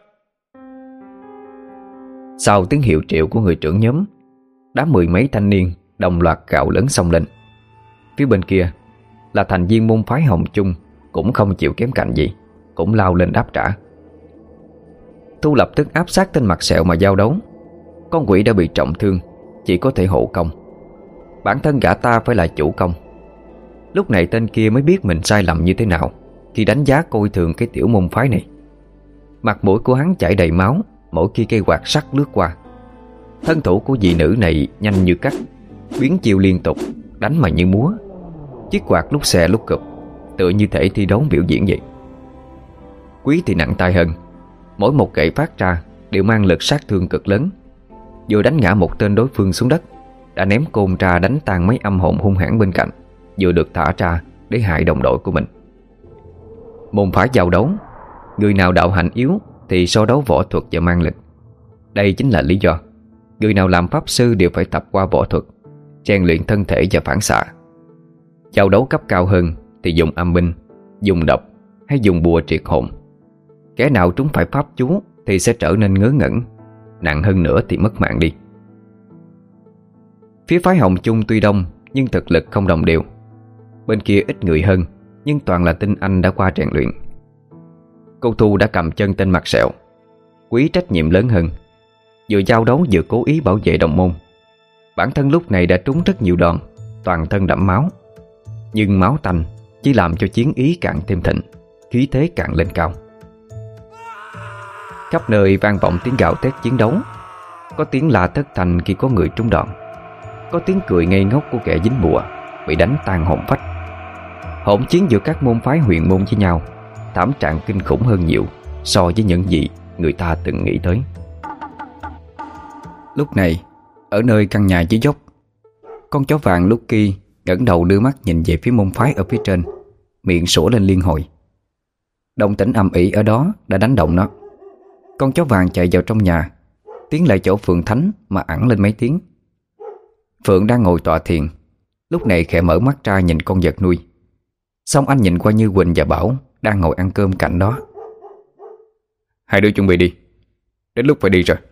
Sau tiếng hiệu triệu của người trưởng nhóm, đám mười mấy thanh niên đồng loạt gào lớn xông lên. Phía bên kia là thành viên môn phái Hồng Chung cũng không chịu kém cạnh gì, cũng lao lên đáp trả. Thu lập tức áp sát tên mặt sẹo mà giao đấu. Con quỷ đã bị trọng thương, chỉ có thể hộ công. Bản thân gã ta phải là chủ công. Lúc này tên kia mới biết mình sai lầm như thế nào khi đánh giá coi thường cái tiểu môn phái này. Mặt mũi của hắn chảy đầy máu mỗi khi cây quạt sắt lướt qua. Thân thủ của vị nữ này nhanh như cắt, biến chiêu liên tục, đánh mà như múa. Chiếc quạt lúc xè lúc cụp, tựa như thể thi đấu biểu diễn vậy. Quý thì nặng tay hơn, mỗi một gậy phát ra đều mang lực sát thương cực lớn. Vừa đánh ngã một tên đối phương xuống đất, đã ném côn ra đánh tan mấy âm hồn hung hãn bên cạnh, vừa được thả ra để hại đồng đội của mình. Môn phái giao đấu, người nào đạo hạnh yếu thì so đấu võ thuật và mang lực. Đây chính là lý do người nào làm pháp sư đều phải tập qua võ thuật, rèn luyện thân thể và phản xạ. Giao đấu cấp cao hơn thì dùng âm binh, dùng độc hay dùng bùa triệt hồn. Kẻ nào trúng phải pháp chú thì sẽ trở nên ngớ ngẩn, nặng hơn nữa thì mất mạng đi. Phía phái Hồng Chung tuy đông nhưng thực lực không đồng đều. Bên kia ít người hơn, nhưng toàn là tinh anh đã qua rèn luyện. Cô Thu đã cầm chân tên mặt sẹo. Quý trách nhiệm lớn hơn, vừa giao đấu vừa cố ý bảo vệ đồng môn. Bản thân lúc này đã trúng rất nhiều đòn, toàn thân đẫm máu. Nhưng máu tanh chỉ làm cho chiến ý càng thêm thịnh, khí thế càng lên cao. Khắp nơi vang vọng tiếng gào thét chiến đấu. Có tiếng la thất thanh khi có người trúng đòn, có tiếng cười ngây ngốc của kẻ dính bùa bị đánh tan hồn phách. Hỗn chiến giữa các môn phái huyền môn với nhau thảm trạng kinh khủng hơn nhiều so với những gì người ta từng nghĩ tới. Lúc này, ở nơi căn nhà dưới dốc, con chó vàng Lucky ngẩng đầu đưa mắt nhìn về phía môn phái ở phía trên, miệng sủa lên liên hồi. Động tĩnh ầm ĩ ở đó đã đánh động nó. Con chó vàng chạy vào trong nhà, tiến lại chỗ Phượng Thánh mà ẵn lên mấy tiếng. Phượng đang ngồi tọa thiền, lúc này khẽ mở mắt ra nhìn con vật nuôi. Xong anh nhìn qua Như Quỳnh và Bảo đang ngồi ăn cơm cạnh đó.
Hai đứa chuẩn bị đi, đến lúc phải đi rồi.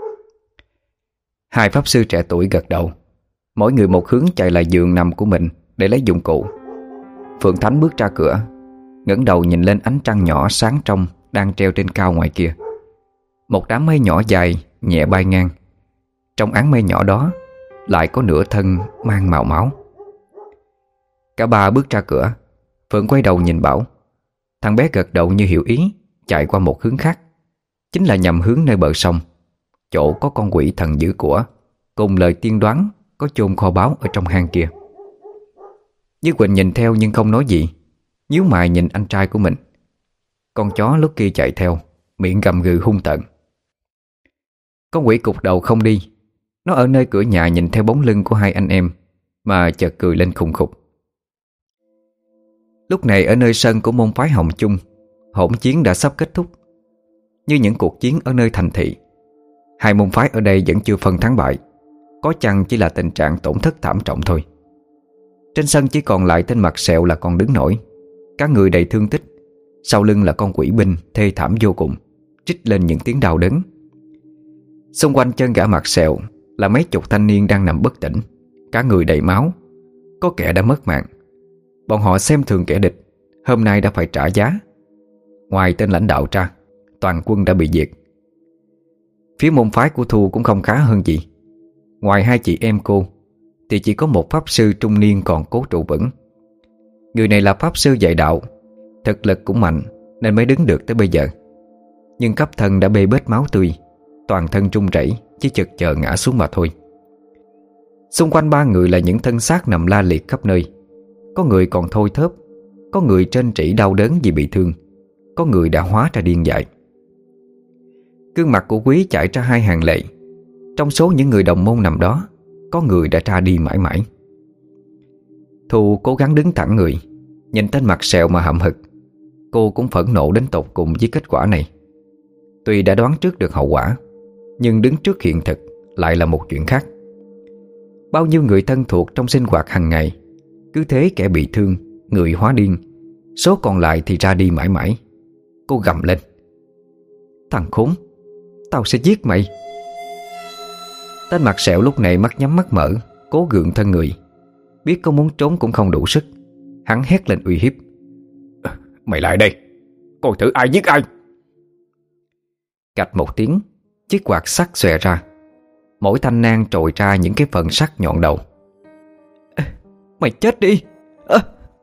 Hai pháp sư trẻ tuổi gật đầu, mỗi người một hướng chạy lại giường nằm của mình để lấy dụng cụ. Phượng Thánh bước ra cửa, ngẩng đầu nhìn lên ánh trăng nhỏ sáng trong đang treo trên cao ngoài kia. Một đám mây nhỏ dài nhẹ bay ngang. Trong áng mây nhỏ đó lại có nửa thân mang màu máu. Cả ba bước ra cửa. Phượng quay đầu nhìn Bảo. Thằng bé gật đầu như hiểu ý, chạy qua một hướng khác, chính là nhằm hướng nơi bờ sông, chỗ có con quỷ thần giữ của, cùng lời tiên đoán có chôn kho báu ở trong hang kia. Như Quỳnh nhìn theo nhưng không nói gì, nhíu mày nhìn anh trai của mình. Con chó Lucky chạy theo, miệng gầm gừ hung tợn. Con quỷ cụp đầu không đi. Nó ở nơi cửa nhà nhìn theo bóng lưng của hai anh em mà chợt cười lên khùng khục. Lúc này ở nơi sân của môn phái Hồng Chung, hỗn chiến đã sắp kết thúc. Như những cuộc chiến ở nơi thành thị, hai môn phái ở đây vẫn chưa phân thắng bại, có chăng chỉ là tình trạng tổn thất thảm trọng thôi. Trên sân chỉ còn lại tên mặt sẹo là còn đứng nổi, các người đầy thương tích. Sau lưng là con quỷ binh thê thảm vô cùng, trích lên những tiếng đau đớn. Xung quanh chân gã mặt sẹo là mấy chục thanh niên đang nằm bất tỉnh, cả người đầy máu. Có kẻ đã mất mạng. Bọn họ xem thường kẻ địch, hôm nay đã phải trả giá. Ngoài tên lãnh đạo ra, toàn quân đã bị diệt. Phía môn phái của Thu cũng không khá hơn gì. Ngoài hai chị em cô thì chỉ có một pháp sư trung niên còn cố trụ vững. Người này là pháp sư dạy đạo, thực lực cũng mạnh nên mới đứng được tới bây giờ. Nhưng cấp thân đã bê bết máu tươi, toàn thân run rẩy, chỉ chực chờ ngã xuống mà thôi. Xung quanh ba người là những thân xác nằm la liệt khắp nơi. Có người còn thôi thớp, có người trên trĩ đau đớn vì bị thương, có người đã hóa ra điên dại. Gương mặt của Quý chảy ra hai hàng lệ. Trong số những người đồng môn nằm đó, có người đã ra đi mãi mãi. Thu cố gắng đứng thẳng người, nhìn tên mặt sẹo mà hậm hực. Cô cũng phẫn nộ đến tột cùng với kết quả này. Tuy đã đoán trước được hậu quả, nhưng đứng trước hiện thực lại là một chuyện khác. Bao nhiêu người thân thuộc trong sinh hoạt hàng ngày, cứ thế kẻ bị thương, người hóa điên, số còn lại thì ra đi mãi mãi. Cô gầm lên: "Thằng khốn, tao sẽ giết mày!" Tên mặt sẹo lúc này mắt nhắm mắt mở, cố gượng thân người. Biết có muốn trốn cũng không đủ sức, hắn hét lên uy hiếp:
"Mày lại đây, coi thử ai giết ai!"
Cạch một tiếng, chiếc quạt sắt xòe ra. Mỗi thanh nang trồi ra những cái phần sắt nhọn đầu. "Mày chết đi!" à.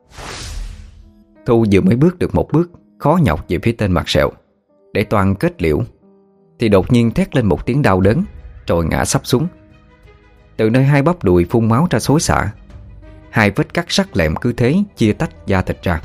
Thu vừa mới bước được một bước, khó nhọc về phía tên mặt sẹo để toan kết liễu, thì đột nhiên thét lên một tiếng đau đớn, rồi ngã sắp xuống. Từ nơi hai bắp đùi phun máu ra xối xả. Hai vết cắt sắc lẹm cứ thế chia tách da thịt ra.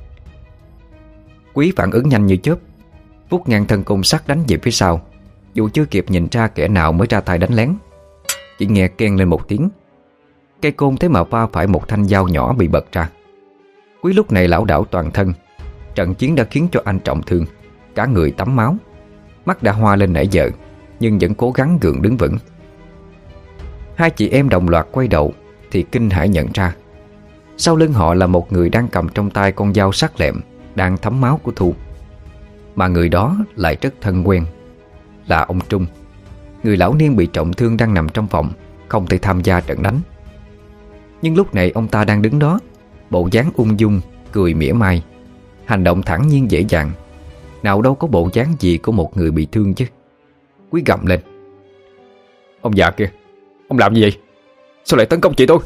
Quý phản ứng nhanh như chớp, vút ngang thân côn sắt đánh về phía sau. Dù chưa kịp nhìn ra kẻ nào mới ra tay đánh lén, chỉ nghe keng lên một tiếng, cây côn thế mà va phải một thanh dao nhỏ bị bật ra. Quý lúc này lảo đảo toàn thân. Trận chiến đã khiến cho anh trọng thương, cả người tắm máu, mắt đã hoa lên nãy giờ, nhưng vẫn cố gắng gượng đứng vững. Hai chị em đồng loạt quay đầu thì kinh hãi nhận ra sau lưng họ là một người đang cầm trong tay con dao sắc lẹm đang thấm máu của Thu. Mà người đó lại rất thân quen, là ông Trung, người lão niên bị trọng thương đang nằm trong phòng, không thể tham gia trận đánh. Nhưng lúc này ông ta đang đứng đó, bộ dáng ung dung, cười mỉa mai, hành động thản nhiên dễ dàng, nào đâu có bộ dáng gì của một người bị thương chứ. Quý gầm lên:
"Ông già kia, ông làm gì vậy? Sao lại tấn công chị tôi?"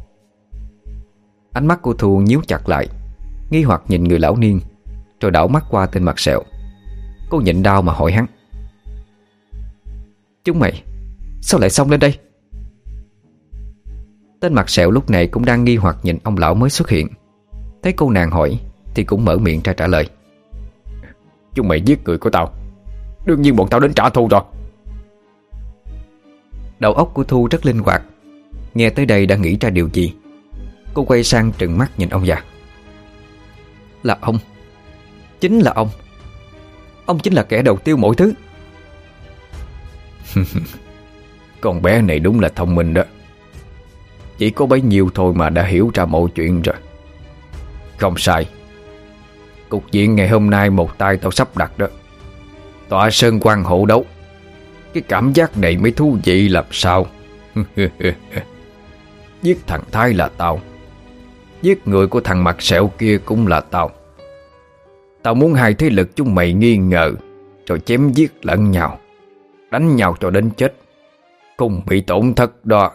Ánh mắt của Thu nhíu chặt lại, nghi hoặc nhìn người lão niên, rồi đảo mắt qua tên mặt sẹo. Cô nhịn đau mà hỏi hắn: "Chúng mày sao lại xông lên đây?" Tên mặt sẹo lúc này cũng đang nghi hoặc nhìn ông lão mới xuất hiện. Thấy cô nàng hỏi thì cũng mở miệng ra trả lời:
"Chúng mày giết người của tao, đương nhiên bọn tao đến trả thù rồi."
Đầu óc của Thu rất linh hoạt, nghe tới đây đã nghĩ ra điều gì. Cô quay sang trừng mắt nhìn ông già: "Là ông, chính là ông. Ông chính là kẻ đầu tiêu mọi thứ."
"Con bé này đúng là thông minh đó. Chỉ có bấy nhiêu thôi mà đã hiểu ra mọi chuyện rồi. Không sai. Cục diện ngày hôm nay một tay tao sắp đặt đó. Tọa sơn quan hộ đấu. Cái cảm giác này mới thú vị làm sao." "Giết thằng Thái là tao, giết người của thằng mặt sẹo kia cũng là tao. Tao muốn hai thế lực chúng mày nghi ngờ, rồi chém giết lẫn nhau, đánh nhau cho đến chết, cùng bị tổn thất đó."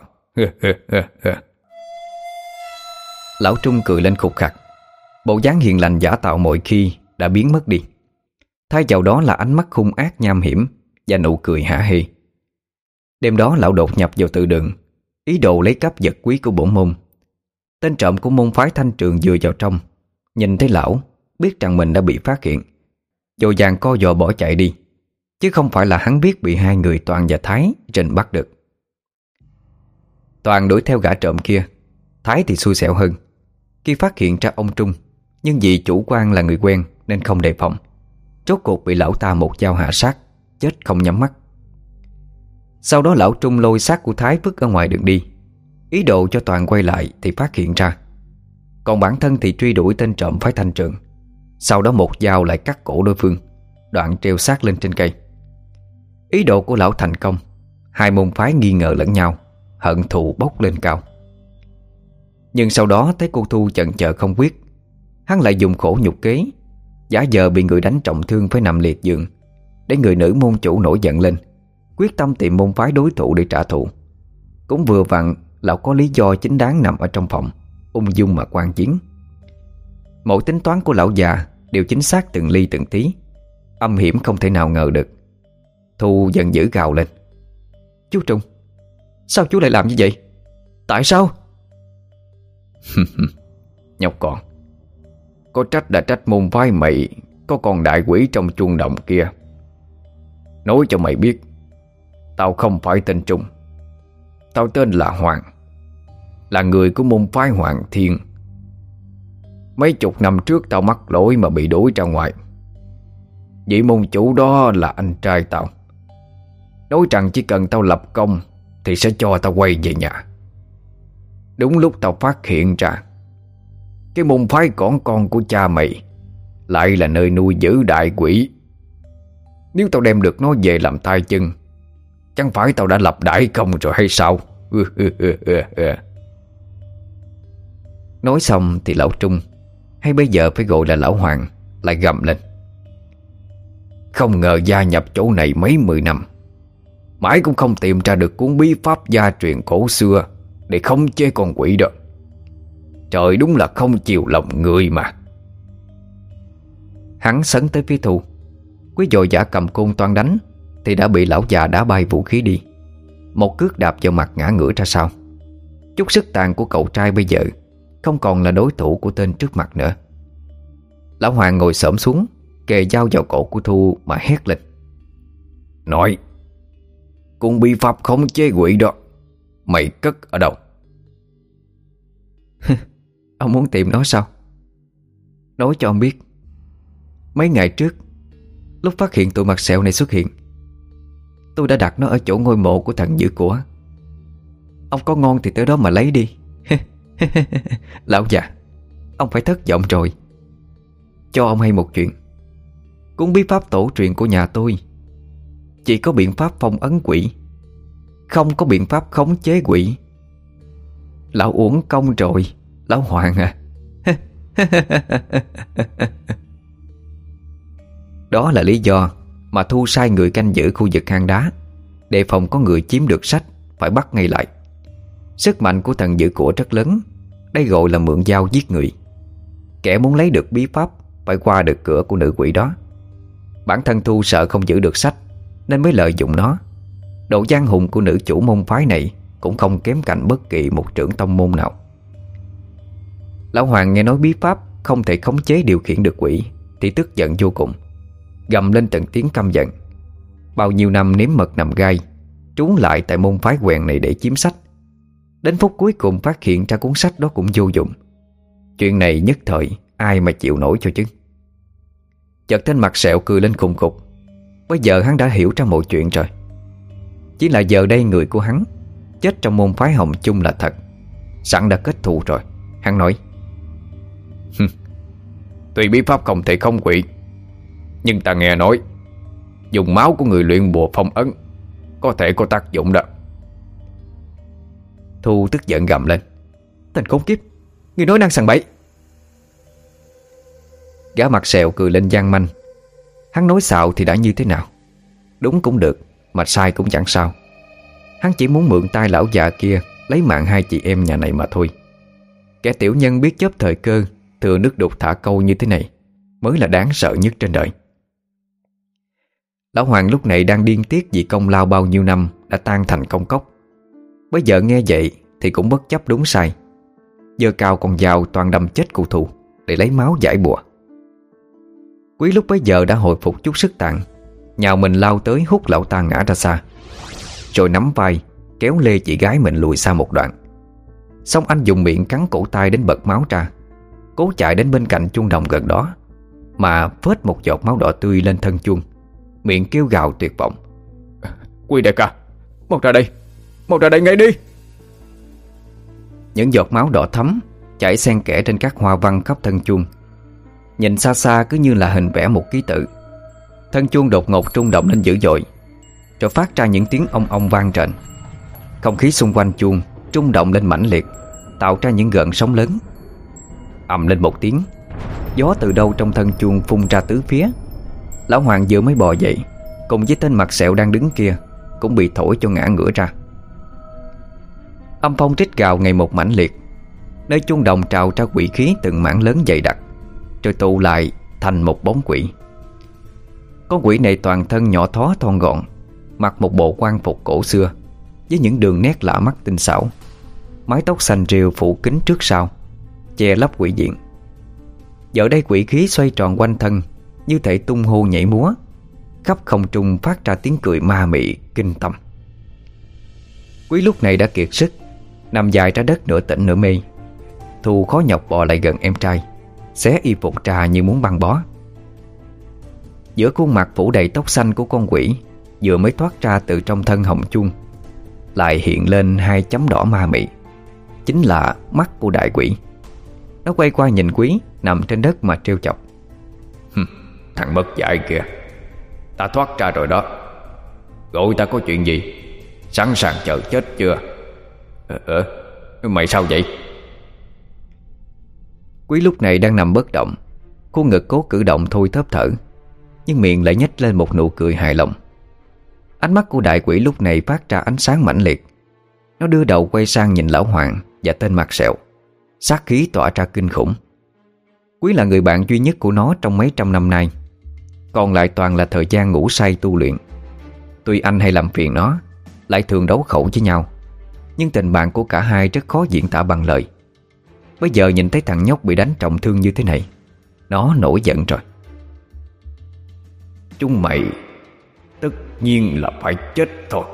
Lão Trung cười lên khục khặc. Bộ dáng hiền lành giả tạo mọi khi đã biến mất đi, thay vào đó là ánh mắt hung ác nham hiểm và nụ cười hả hê. Đêm đó lão đột nhập vào tự đường, ý đồ lấy cắp vật quý của bổn môn. Tên trộm của môn phái Thanh Trường vừa vào trong, nhìn thấy lão, biết rằng mình đã bị phát hiện, vội vàng co giò bỏ chạy đi. Chứ không phải là hắn biết bị hai người Toàn và Thái rình bắt được. Toàn đuổi theo gã trộm kia, Thái thì xui xẻo hơn. Khi phát hiện ra ông Trung, nhưng vì chủ quan là người quen nên không đề phòng, rốt cuộc bị lão ta một dao hạ sát, chết không nhắm mắt. Sau đó lão Trung lôi xác của Thái vứt ở ngoài đường đi, ý đồ cho Toàn quay lại thì phát hiện ra. Còn bản thân thì truy đuổi tên trộm phái Thanh Trường. Sau đó một dao lại cắt cổ đối phương, đoạn treo xác lên trên cây. Ý đồ của lão thành công. Hai môn phái nghi ngờ lẫn nhau, hận thù bốc lên cao. Nhưng sau đó thấy cô Thu chần chờ không quyết, hắn lại dùng khổ nhục kế, giả vờ bị người đánh trọng thương phải nằm liệt giường, để người nữ môn chủ nổi giận lên, quyết tâm tìm môn phái đối thủ để trả thù. Cũng vừa vặn lão có lý do chính đáng nằm ở trong phòng, ung dung mà quan chiến. Mọi tính toán của lão già đều chính xác từng ly từng tí, âm hiểm không thể nào ngờ được. Thu giận dữ gào lên: "Chú Trung, sao chú lại làm như vậy? Tại sao?"
Nhóc con, có trách đã trách môn phái mày có con đại quỷ trong chuông đồng kia. Nói cho mày biết, tao không phải tên Trung. Tao tên là Hoàng, là người của môn phái Hoàng Thiên. Mấy chục năm trước tao mắc lỗi mà bị đuổi ra ngoài. Vị môn chủ đó là anh trai tao, nói rằng chỉ cần tao lập công thì sẽ cho tao quay về nhà. Đúng lúc tao phát hiện ra cái môn phái cỏn con của cha mày lại là nơi nuôi giữ đại quỷ. Nếu tao đem được nó về làm tay chân, chẳng phải tao đã lập đại công rồi hay sao?
Nói xong thì lão Trung, hay bây giờ phải gọi là lão Hoàng, lại gầm lên:
"Không ngờ gia nhập chỗ này mấy mười năm, mãi cũng không tìm ra được cuốn bí pháp gia truyền cổ xưa để khống chế con quỷ đó. Trời đúng là không chiều lòng người mà."
Hắn sấn tới phía Thu, Quý vội vã cầm côn toan đánh thì đã bị lão già đá bay vũ khí đi, một cước đạp vào mặt ngã ngửa ra sau. Chút sức tàn của cậu trai bây giờ không còn là đối thủ của tên trước mặt nữa. Lão Hoàng ngồi xổm xuống, kề dao vào cổ của Thu mà hét lên:
"Nói, cuốn bí pháp khống chế quỷ đó mày cất ở đâu?"
"Ông muốn tìm nó sao? Nói cho ông biết, mấy ngày trước, lúc phát hiện tụi mặt sẹo này xuất hiện, tôi đã đặt nó ở chỗ ngôi mộ của thằng giữ của. Ông có ngon thì tới đó mà lấy đi." "Lão già, ông phải thất vọng rồi. Cho ông hay một chuyện, cuốn bí pháp tổ truyền của nhà tôi chỉ có biện pháp phong ấn quỷ, không có biện pháp khống chế quỷ. Lão uổng công rồi, lão Hoàng à." Đó là lý do mà Thu sai người canh giữ khu vực hang đá, đề phòng có người chiếm được sách phải bắt ngay lại. Sức mạnh của thần giữ của rất lớn, đây gọi là mượn dao giết người. Kẻ muốn lấy được bí pháp phải qua được cửa của nữ quỷ đó. Bản thân Thu sợ không giữ được sách nên mới lợi dụng nó. Độ gian hùng của nữ chủ môn phái này cũng không kém cạnh bất kỳ một trưởng tông môn nào. Lão Hoàng nghe nói bí pháp không thể khống chế điều khiển được quỷ thì tức giận vô cùng, gầm lên từng tiếng căm giận. Bao nhiêu năm nếm mật nằm gai, trú lại tại môn phái quèn này để chiếm sách, đến phút cuối cùng phát hiện ra cuốn sách đó cũng vô dụng. Chuyện này nhất thời ai mà chịu nổi cho chứ. Chợt tên mặt sẹo cười lên khùng khục. Bây giờ hắn đã hiểu ra mọi chuyện rồi. Chỉ là giờ đây người của hắn chết trong môn phái Hồng Chung là thật, sẵn đã kết thù rồi. Hắn nói:
"Tuy bí pháp không thể không quỷ, nhưng ta nghe nói dùng máu của người luyện bùa phong ấn có thể có tác dụng đó."
Thu tức giận gầm lên: "Tên khốn kiếp, ngươi nói năng sằng bậy!" Gã mặt sẹo cười lên gian manh. Hắn nói xạo thì đã như thế nào, đúng cũng được, mà sai cũng chẳng sao. Hắn chỉ muốn mượn tay lão già kia lấy mạng hai chị em nhà này mà thôi. Kẻ tiểu nhân biết chớp thời cơ, thừa nước đục thả câu như thế này mới là đáng sợ nhất trên đời. Lão Hoàng lúc này đang điên tiết vì công lao bao nhiêu năm đã tan thành công cốc. Bây giờ nghe vậy thì cũng bất chấp đúng sai, giơ cao con dao toàn đâm chết cô Thu để lấy máu giải bùa. Quý lúc bấy giờ đã hồi phục chút sức tàn, nhào mình lao tới hút lão ta ngã ra xa, rồi nắm vai kéo lê chị gái mình lùi xa một đoạn. Xong anh dùng miệng cắn cổ tay đến bật máu ra, cố chạy đến bên cạnh chuông đồng gần đó. mà phết một giọt máu đỏ tươi lên thân chuông, miệng kêu gào tuyệt vọng.
Quý đại ca, mau ra đây, mau ra đây ngay đi.
Những giọt máu đỏ thắm chảy xen kẽ trên các hoa văn khắp thân chuông. Nhìn xa xa cứ như là hình vẽ một ký tự. Thân chuông đột ngột rung động lên dữ dội, rồi phát ra những tiếng ong ong vang rền. Không khí xung quanh chuông rung động lên mãnh liệt, tạo ra những gợn sóng lớn. Ầm lên một tiếng, gió từ đâu trong thân chuông phun ra tứ phía. Lão Hoàng vừa mới bò dậy, cùng với tên mặt sẹo đang đứng kia, cũng bị thổi cho ngã ngửa ra. Âm phong rít gào ngày một mãnh liệt. Nơi chuông đồng trào ra quỷ khí từng mảng lớn dày đặc, rồi tụ lại thành một bóng quỷ. Con quỷ này toàn thân nhỏ thó thon gọn, mặc một bộ quan phục cổ xưa với những đường nét lạ mắt tinh xảo, mái tóc xanh rêu phủ kín trước sau, che lấp quỷ diện. Giờ đây quỷ khí xoay tròn quanh thân, như thể tung hô nhảy múa, khắp không trung phát ra tiếng cười ma mị kinh tâm. Quý lúc này đã kiệt sức, nằm dài ra đất nửa tỉnh nửa mê. Thu khó nhọc bò lại gần em trai, xé y phục trà như muốn băng bó. Giữa khuôn mặt phủ đầy tóc xanh của con quỷ vừa mới thoát ra từ trong thân hồng chuông, lại hiện lên hai chấm đỏ ma mị, chính là mắt của đại quỷ. Nó quay qua nhìn Quý nằm trên đất mà trêu chọc.
Thằng mất dạy kìa, ta thoát ra rồi đó. Gọi ta có chuyện gì? Sẵn sàng chờ chết chưa? Ờ, ờ mày sao vậy?
Quý lúc này đang nằm bất động, khuôn ngực cố cử động thôi thớp thở, nhưng miệng lại nhếch lên một nụ cười hài lòng. Ánh mắt của đại quỷ lúc này phát ra ánh sáng mãnh liệt. Nó đưa đầu quay sang nhìn lão Hoàng và tên mặt sẹo, sát khí tỏa ra kinh khủng. Quý là người bạn duy nhất của nó trong mấy trăm năm nay, còn lại toàn là thời gian ngủ say tu luyện. Tuy anh hay làm phiền nó, lại thường đấu khẩu với nhau, nhưng tình bạn của cả hai rất khó diễn tả bằng lời. Bây giờ nhìn thấy thằng nhóc bị đánh trọng thương như thế này, nó nổi giận rồi.
Chúng mày tất nhiên là phải chết thôi.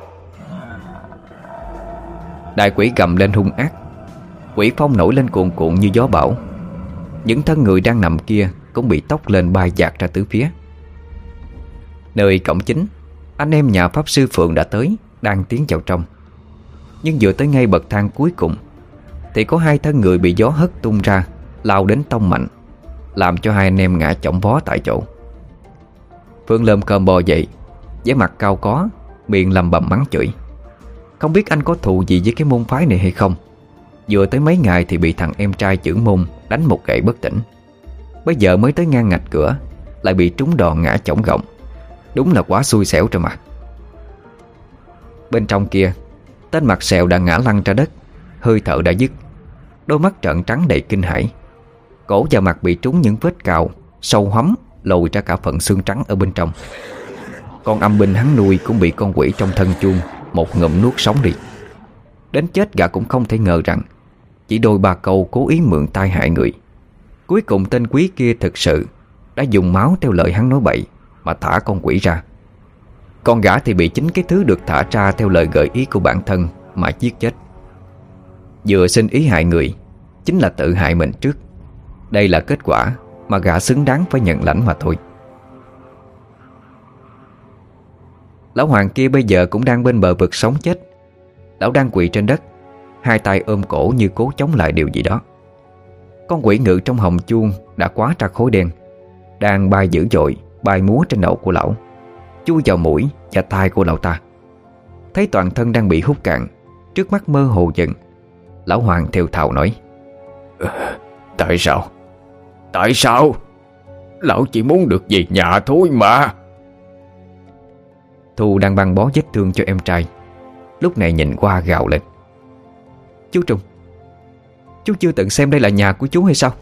Đại quỷ gầm lên hung ác. Quỷ phong nổi lên cuồn cuộn như gió bão. Những thân người đang nằm kia cũng bị tốc lên bay dạt ra tứ phía. Nơi cổng chính, anh em nhà pháp sư Phượng đã tới, đang tiến vào trong. Nhưng vừa tới ngay bậc thang cuối cùng thì có hai thân người bị gió hất tung ra, lao đến tông mạnh, làm cho hai anh em ngã chỏng vó tại chỗ. Phượng lơm cơm bò dậy, vẻ mặt cao có, miệng lầm bầm mắng chửi. Không biết anh có thù gì với cái môn phái này hay không. Vừa tới mấy ngày thì bị thằng em trai trưởng môn đánh một gậy bất tỉnh. Bây giờ mới tới ngang ngạch cửa, lại bị trúng đòn ngã chổng gọng. Đúng là quá xui xẻo rồi mà. Bên trong kia, tên mặt sẹo đã ngã lăn ra đất, hơi thở đã dứt, đôi mắt trợn trắng đầy kinh hãi. Cổ và mặt bị trúng những vết cào sâu hắm, lồi ra cả phần xương trắng ở bên trong. Con âm binh hắn nuôi cũng bị con quỷ trong thân chuông một ngụm nuốt sống đi. Đến chết gã cũng không thể ngờ rằng chỉ đôi ba câu cố ý mượn tai hại người, cuối cùng tên Quý kia thực sự đã dùng máu theo lời hắn nói bậy mà thả con quỷ ra. Con gã thì bị chính cái thứ được thả ra theo lời gợi ý của bản thân mà giết chết. Vừa xin ý hại người, chính là tự hại mình trước. Đây là kết quả mà gã xứng đáng phải nhận lãnh mà thôi. Lão Hoàng kia bây giờ cũng đang bên bờ vực sống chết. Lão đang quỳ trên đất, hai tay ôm cổ như cố chống lại điều gì đó. Con quỷ ngự trong hồng chuông đã quá ra khối đen, đang bay dữ dội, bay múa trên đầu của lão, chui vào mũi và tai của lão ta. Thấy toàn thân đang bị hút cạn, trước mắt mơ hồ dần, lão Hoàng thều thào nói:
Tại sao? Tại sao? Lão chỉ muốn được về nhà thôi mà.
Thu đang băng bó vết thương cho em trai, lúc này nhìn qua gào lên: Chú Trùng, chú chưa từng xem đây là nhà của chú hay sao?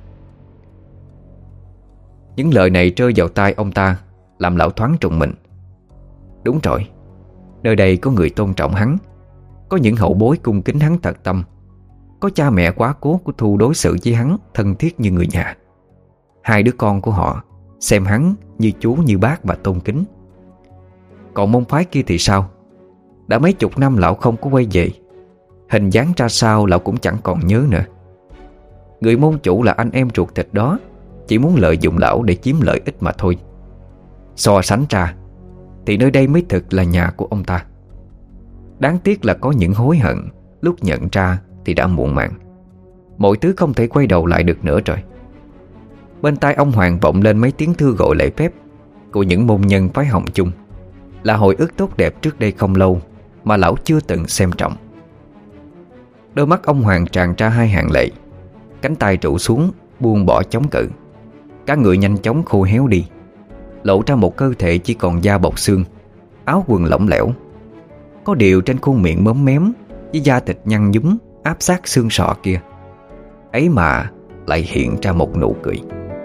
Những lời này rơi vào tai ông ta, làm lão thoáng trùng mình. Đúng rồi, nơi đây có người tôn trọng hắn, có những hậu bối cung kính hắn thật tâm, có cha mẹ quá cố của Thu đối xử với hắn thân thiết như người nhà. Hai đứa con của họ xem hắn như chú như bác và tôn kính. Còn môn phái kia thì sao? Đã mấy chục năm lão không có quay về, hình dáng ra sao lão cũng chẳng còn nhớ nữa. Người môn chủ là anh em ruột thịt đó chỉ muốn lợi dụng lão để chiếm lợi ích mà thôi. So sánh ra thì nơi đây mới thực là nhà của ông ta. Đáng tiếc là có những hối hận lúc nhận ra thì đã muộn màng. Mọi thứ không thể quay đầu lại được nữa rồi. Bên tai ông Hoàng vọng lên mấy tiếng thư gọi lễ phép của những môn nhân phái Hồng Chung, là hồi ức tốt đẹp trước đây không lâu mà lão chưa từng xem trọng. Đôi mắt ông Hoàng tràn ra hai hàng lệ, cánh tay trụ xuống, buông bỏ chống cự. Cả người nhanh chóng khô héo đi, lộ ra một cơ thể chỉ còn da bọc xương, áo quần lỏng lẻo. Có điều trên khuôn miệng móm mém với da thịt nhăn nhúm áp sát xương sọ kia, ấy mà lại hiện ra một nụ cười.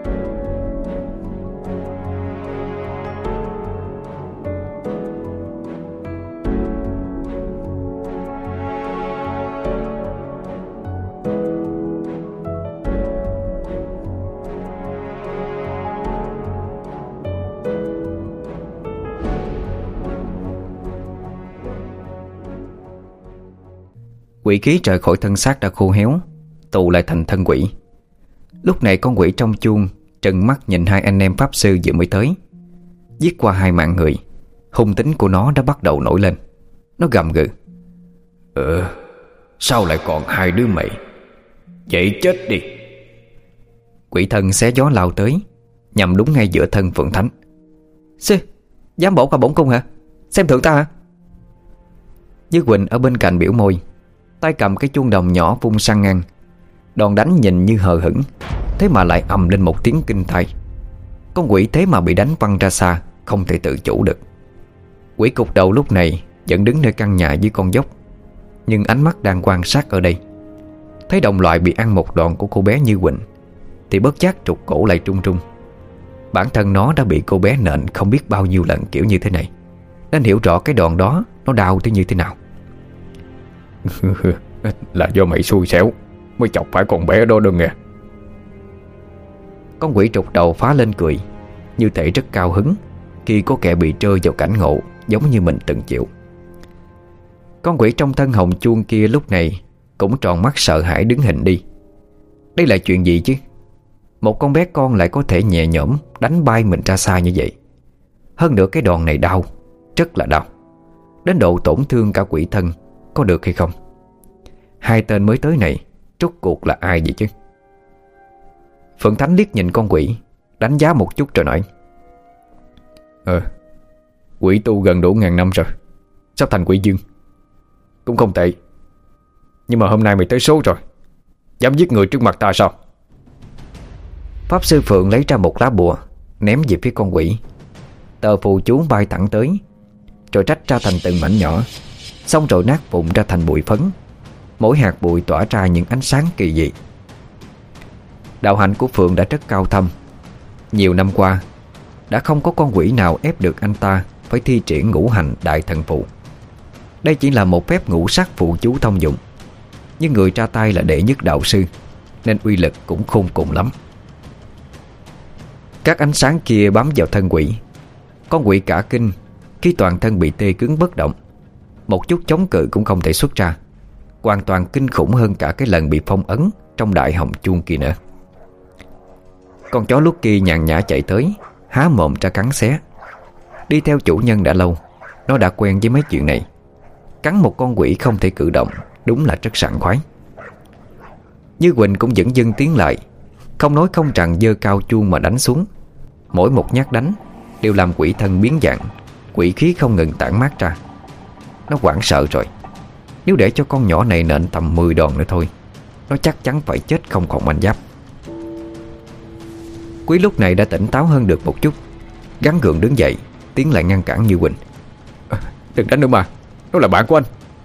Quỷ khí rời khỏi thân xác đã khô héo, tụ lại thành thân quỷ. Lúc này con quỷ trong chuông trừng mắt nhìn hai anh em pháp sư vừa mới tới. Giết qua hai mạng người, hung tính của nó đã bắt đầu nổi lên. Nó gầm gừ: Ờ, sao lại còn hai đứa mày? Vậy chết đi. Quỷ thân xé gió lao tới, nhằm đúng ngay giữa thân Phượng Thánh. Sư, dám bổ qua bổn cung hả? Xem thượng ta hả? Như Quỳnh ở bên cạnh biểu môi, tay cầm cái chuông đồng nhỏ vung sang ngang. Đòn đánh nhìn như hờ hững, thế mà lại ầm lên một tiếng kinh tai. Con quỷ thế mà bị đánh văng ra xa, không thể tự chủ được. Quỷ cục đầu lúc này vẫn đứng nơi căn nhà dưới con dốc, nhưng ánh mắt đang quan sát ở đây. Thấy đồng loại bị ăn một đòn của cô bé Như Quỳnh thì bất giác trục cổ lại trung trung. Bản thân nó đã bị cô bé nện không biết bao nhiêu lần kiểu như thế này, nên hiểu rõ cái đòn đó nó đau tới như thế nào. Là do mày xui xẻo mới chọc phải con bé đó đâu nghe. Con quỷ trục đầu phá lên cười, như thể rất cao hứng khi có kẻ bị rơi vào cảnh ngộ giống như mình từng chịu. Con quỷ trong thân hồng chuông kia lúc này cũng tròn mắt sợ hãi đứng hình đi. Đây là chuyện gì chứ? Một con bé con lại có thể nhẹ nhõm đánh bay mình ra xa như vậy. Hơn nữa cái đòn này đau, rất là đau, đến độ tổn thương cả quỷ thân. Có được hay không? Hai tên mới tới này rốt cuộc là ai vậy chứ? Phượng Thánh liếc nhìn con quỷ, đánh giá một chút rồi nói: Ờ, quỷ tu gần đủ ngàn năm rồi, sắp thành quỷ dương, cũng không tệ. Nhưng mà hôm nay mày tới số rồi, dám giết người trước mặt ta sao? Pháp sư Phượng lấy ra một lá bùa, ném về phía con quỷ. Tờ phù chú bay thẳng tới, rồi rách ra thành từng mảnh nhỏ, xong rồi nát vụn ra thành bụi phấn. Mỗi hạt bụi tỏa ra những ánh sáng kỳ dị. Đạo hạnh của Phượng đã rất cao thâm. Nhiều năm qua đã không có con quỷ nào ép được anh ta phải thi triển ngũ hành đại thần phụ. Đây chỉ là một phép ngũ sắc phụ chú thông dụng, nhưng người ra tay là đệ nhất đạo sư, nên uy lực cũng khôn cùng lắm. Các ánh sáng kia bám vào thân quỷ. Con quỷ cả kinh khi toàn thân bị tê cứng bất động, một chút chống cự cũng không thể xuất ra. Hoàn toàn kinh khủng hơn cả cái lần bị phong ấn trong đại hồng chuông kia nữa. Con chó Lucky nhàn nhã chạy tới, há mồm ra cắn xé. Đi theo chủ nhân đã lâu, nó đã quen với mấy chuyện này. Cắn một con quỷ không thể cử động, đúng là rất sảng khoái. Như Quỳnh cũng dẫn dưng tiến lại, không nói không rằng giơ cao chuông mà đánh xuống. Mỗi một nhát đánh đều làm quỷ thân biến dạng, quỷ khí không ngừng tản mát ra. Nó hoảng sợ rồi. Nếu để cho con nhỏ này nện tầm mười đòn nữa thôi, nó chắc chắn phải chết không còn manh giáp. Quý lúc này đã tỉnh táo hơn được một chút, gắng gượng đứng dậy, tiến lại ngăn cản Như Quỳnh. À, đừng đánh nữa mà, nó là bạn của anh.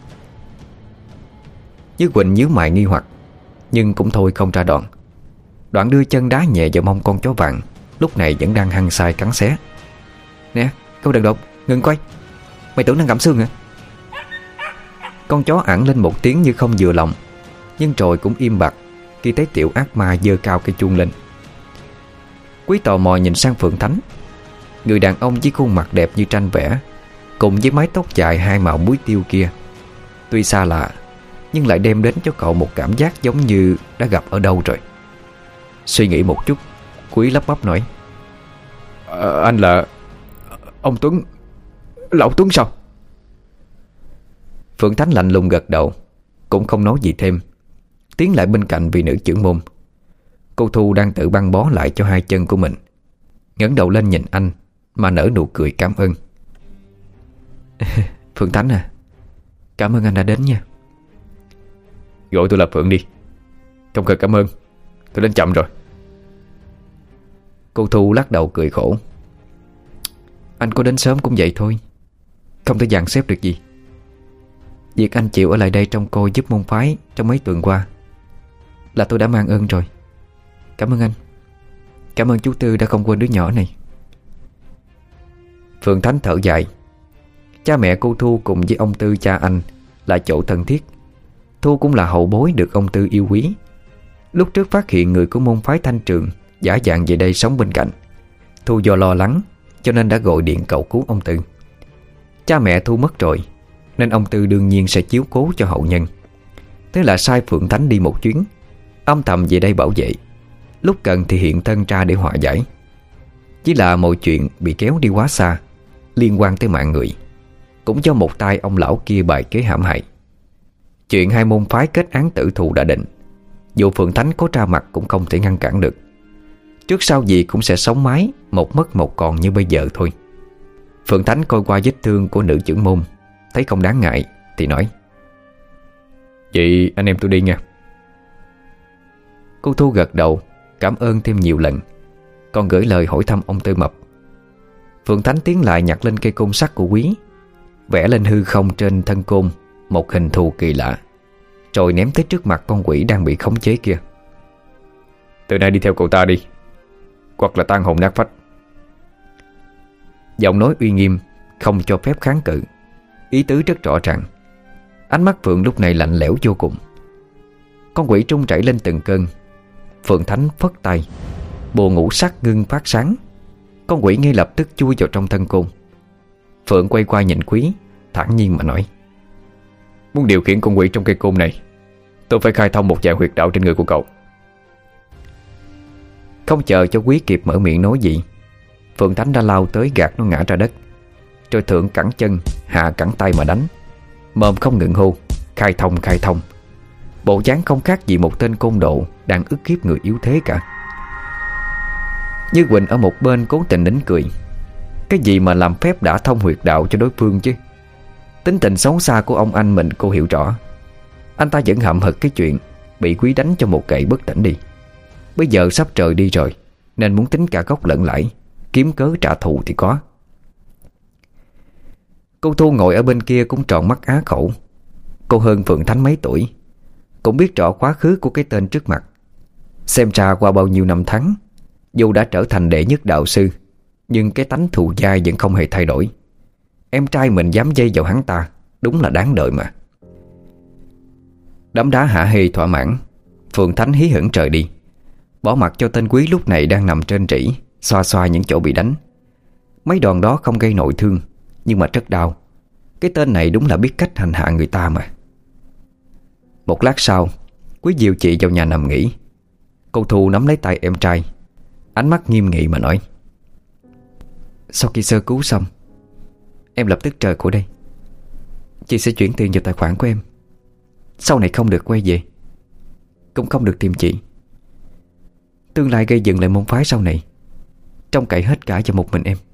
Như Quỳnh nhíu mày nghi hoặc, nhưng cũng thôi không ra đòn. Đoạn đưa chân đá nhẹ vào mông con chó vàng, lúc này vẫn đang hăng say cắn xé. Nè, câu đừng đột, ngừng quay. Mày tưởng đang gặm xương hả? Con chó ẵn lên một tiếng như không vừa lòng, nhưng rồi cũng im bặt khi thấy tiểu ác ma giơ cao cây chuông lên. Quý tò mò nhìn sang Phượng Thánh, người đàn ông với khuôn mặt đẹp như tranh vẽ, cùng với mái tóc dài hai màu muối tiêu kia. Tuy xa lạ, nhưng lại đem đến cho cậu một cảm giác giống như đã gặp ở đâu rồi. Suy nghĩ một chút, Quý lắp bắp nói:
à, Anh là ông Tuấn, lão Tuấn sao?
Phượng Thánh lạnh lùng gật đầu, cũng không nói gì thêm, tiến lại bên cạnh vị nữ trưởng môn. Cô Thu đang tự băng bó lại cho hai chân của mình, ngẩng đầu lên nhìn anh mà nở nụ cười cảm ơn. Phượng Thánh à, cảm ơn anh đã đến nha.
Gọi tôi là Phượng đi, không cần cảm ơn, tôi đến chậm rồi.
Cô Thu lắc đầu cười khổ: Anh có đến sớm cũng vậy thôi, không thể dàn xếp được gì. Việc anh chịu ở lại đây trông coi giúp môn phái trong mấy tuần qua là tôi đã mang ơn rồi. Cảm ơn anh. Cảm ơn chú Tư đã không quên đứa nhỏ này. Phượng Thánh thở dài. Cha mẹ cô Thu cùng với ông Tư cha anh là chỗ thân thiết. Thu cũng là hậu bối được ông Tư yêu quý. Lúc trước phát hiện người của môn phái Thanh Trường giả dạng về đây sống bên cạnh, Thu do lo lắng cho nên đã gọi điện cầu cứu ông Tư. Cha mẹ Thu mất rồi nên ông Tư đương nhiên sẽ chiếu cố cho hậu nhân. Thế là sai Phượng Thánh đi một chuyến, âm thầm về đây bảo vệ, lúc cần thì hiện thân ra để hòa giải. Chỉ là mọi chuyện bị kéo đi quá xa, liên quan tới mạng người, cũng do một tay ông lão kia bài kế hãm hại. Chuyện hai môn phái kết án tử thù đã định, dù Phượng Thánh có ra mặt cũng không thể ngăn cản được. Trước sau gì cũng sẽ sống mái, một mất một còn như bây giờ thôi. Phượng Thánh coi qua vết thương của nữ trưởng môn, thấy không đáng ngại thì nói:
Vậy anh em tôi đi nha.
Cô Thu gật đầu cảm ơn thêm nhiều lần, còn gửi lời hỏi thăm ông Tư Mập. Phượng Thánh tiến lại nhặt lên cây côn sắt của Quý, vẽ lên hư không trên thân côn một hình thù kỳ lạ, rồi ném tới trước mặt con quỷ đang bị khống chế kia.
Từ nay đi theo cậu ta đi, hoặc là tan hồn nát phách.
Giọng nói uy nghiêm, không cho phép kháng cự, ý tứ rất rõ ràng. Ánh mắt Phượng lúc này lạnh lẽo vô cùng. Con quỷ trung chảy lên từng cơn. Phượng Thánh phất tay, bùa ngũ sắc ngưng phát sáng. Con quỷ ngay lập tức chui vào trong thân côn. Phượng quay qua nhìn Quý, thản nhiên mà nói:
Muốn điều khiển con quỷ trong cây côn này, tôi phải khai thông một vài huyệt đạo trên người của cậu.
Không chờ cho Quý kịp mở miệng nói gì, Phượng Thánh đã lao tới gạt nó ngã ra đất, rồi thượng cẳng chân hạ cẳng tay mà đánh, mồm không ngừng hô: Khai thông, khai thông. Bộ dáng không khác gì một tên côn đồ đang ức hiếp người yếu thế cả. Như Quỳnh ở một bên cố tình nín cười. Cái gì mà làm phép đã thông huyệt đạo cho đối phương chứ. Tính tình xấu xa của ông anh mình cô hiểu rõ. Anh ta vẫn hậm hực cái chuyện bị Quý đánh cho một gậy bất tỉnh đi. Bây giờ sắp trời đi rồi, nên muốn tính cả gốc lẫn lãi, kiếm cớ trả thù thì có. Cô Thu ngồi ở bên kia cũng tròn mắt á khẩu. Cô hơn Phượng Thánh mấy tuổi, cũng biết rõ quá khứ của cái tên trước mặt. Xem ra qua bao nhiêu năm tháng, dù đã trở thành đệ nhất đạo sư, nhưng cái tánh thù dai vẫn không hề thay đổi. Em trai mình dám dây vào hắn ta, đúng là đáng đợi mà. Đấm đá hạ hê thỏa mãn, Phượng Thánh hí hửng trời đi, bỏ mặc cho tên Quý lúc này đang nằm trên trĩ, xoa xoa những chỗ bị đánh. Mấy đòn đó không gây nội thương, nhưng mà rất đau. Cái tên này đúng là biết cách hành hạ người ta mà. Một lát sau, Quý dìu chị vào nhà nằm nghỉ. Cô Thu nắm lấy tay em trai, ánh mắt nghiêm nghị mà nói: Sau khi sơ cứu xong, em lập tức rời khỏi đây. Chị sẽ chuyển tiền vào tài khoản của em. Sau này không được quay về, cũng không được tìm chị. Tương lai gây dựng lại môn phái sau này, trông cậy hết cả cho một mình em.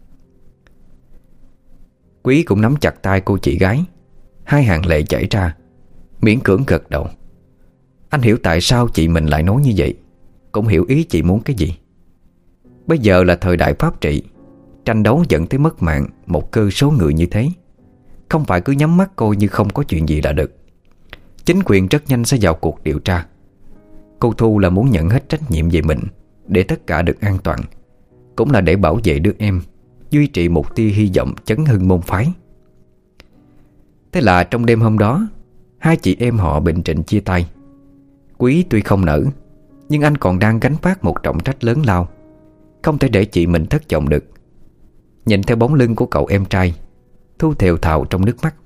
Quý cũng nắm chặt tay cô chị gái, hai hàng lệ chảy ra, miễn cưỡng gật đầu. Anh hiểu tại sao chị mình lại nói như vậy, cũng hiểu ý chị muốn cái gì. Bây giờ là thời đại pháp trị, tranh đấu dẫn tới mất mạng một cơ số người như thế, không phải cứ nhắm mắt coi như không có chuyện gì là được. Chính quyền rất nhanh sẽ vào cuộc điều tra. Cô Thu là muốn nhận hết trách nhiệm về mình, để tất cả được an toàn, cũng là để bảo vệ đứa em, duy trì một tia hy vọng chấn hưng môn phái. Thế là trong đêm hôm đó, hai chị em họ bình trịnh chia tay. Quý tuy không nỡ, nhưng anh còn đang gánh vác một trọng trách lớn lao, không thể để chị mình thất vọng được. Nhìn theo bóng lưng của cậu em trai, Thu thều thào trong nước mắt.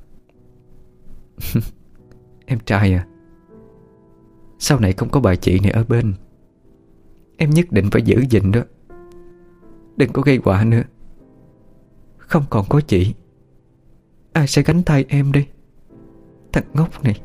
Em trai à, sau này không có bà chị này ở bên,
Em nhất định phải giữ gìn đó. Đừng có gây họa nữa. Không còn có chị, ai sẽ gánh thay em đây? Thằng ngốc này.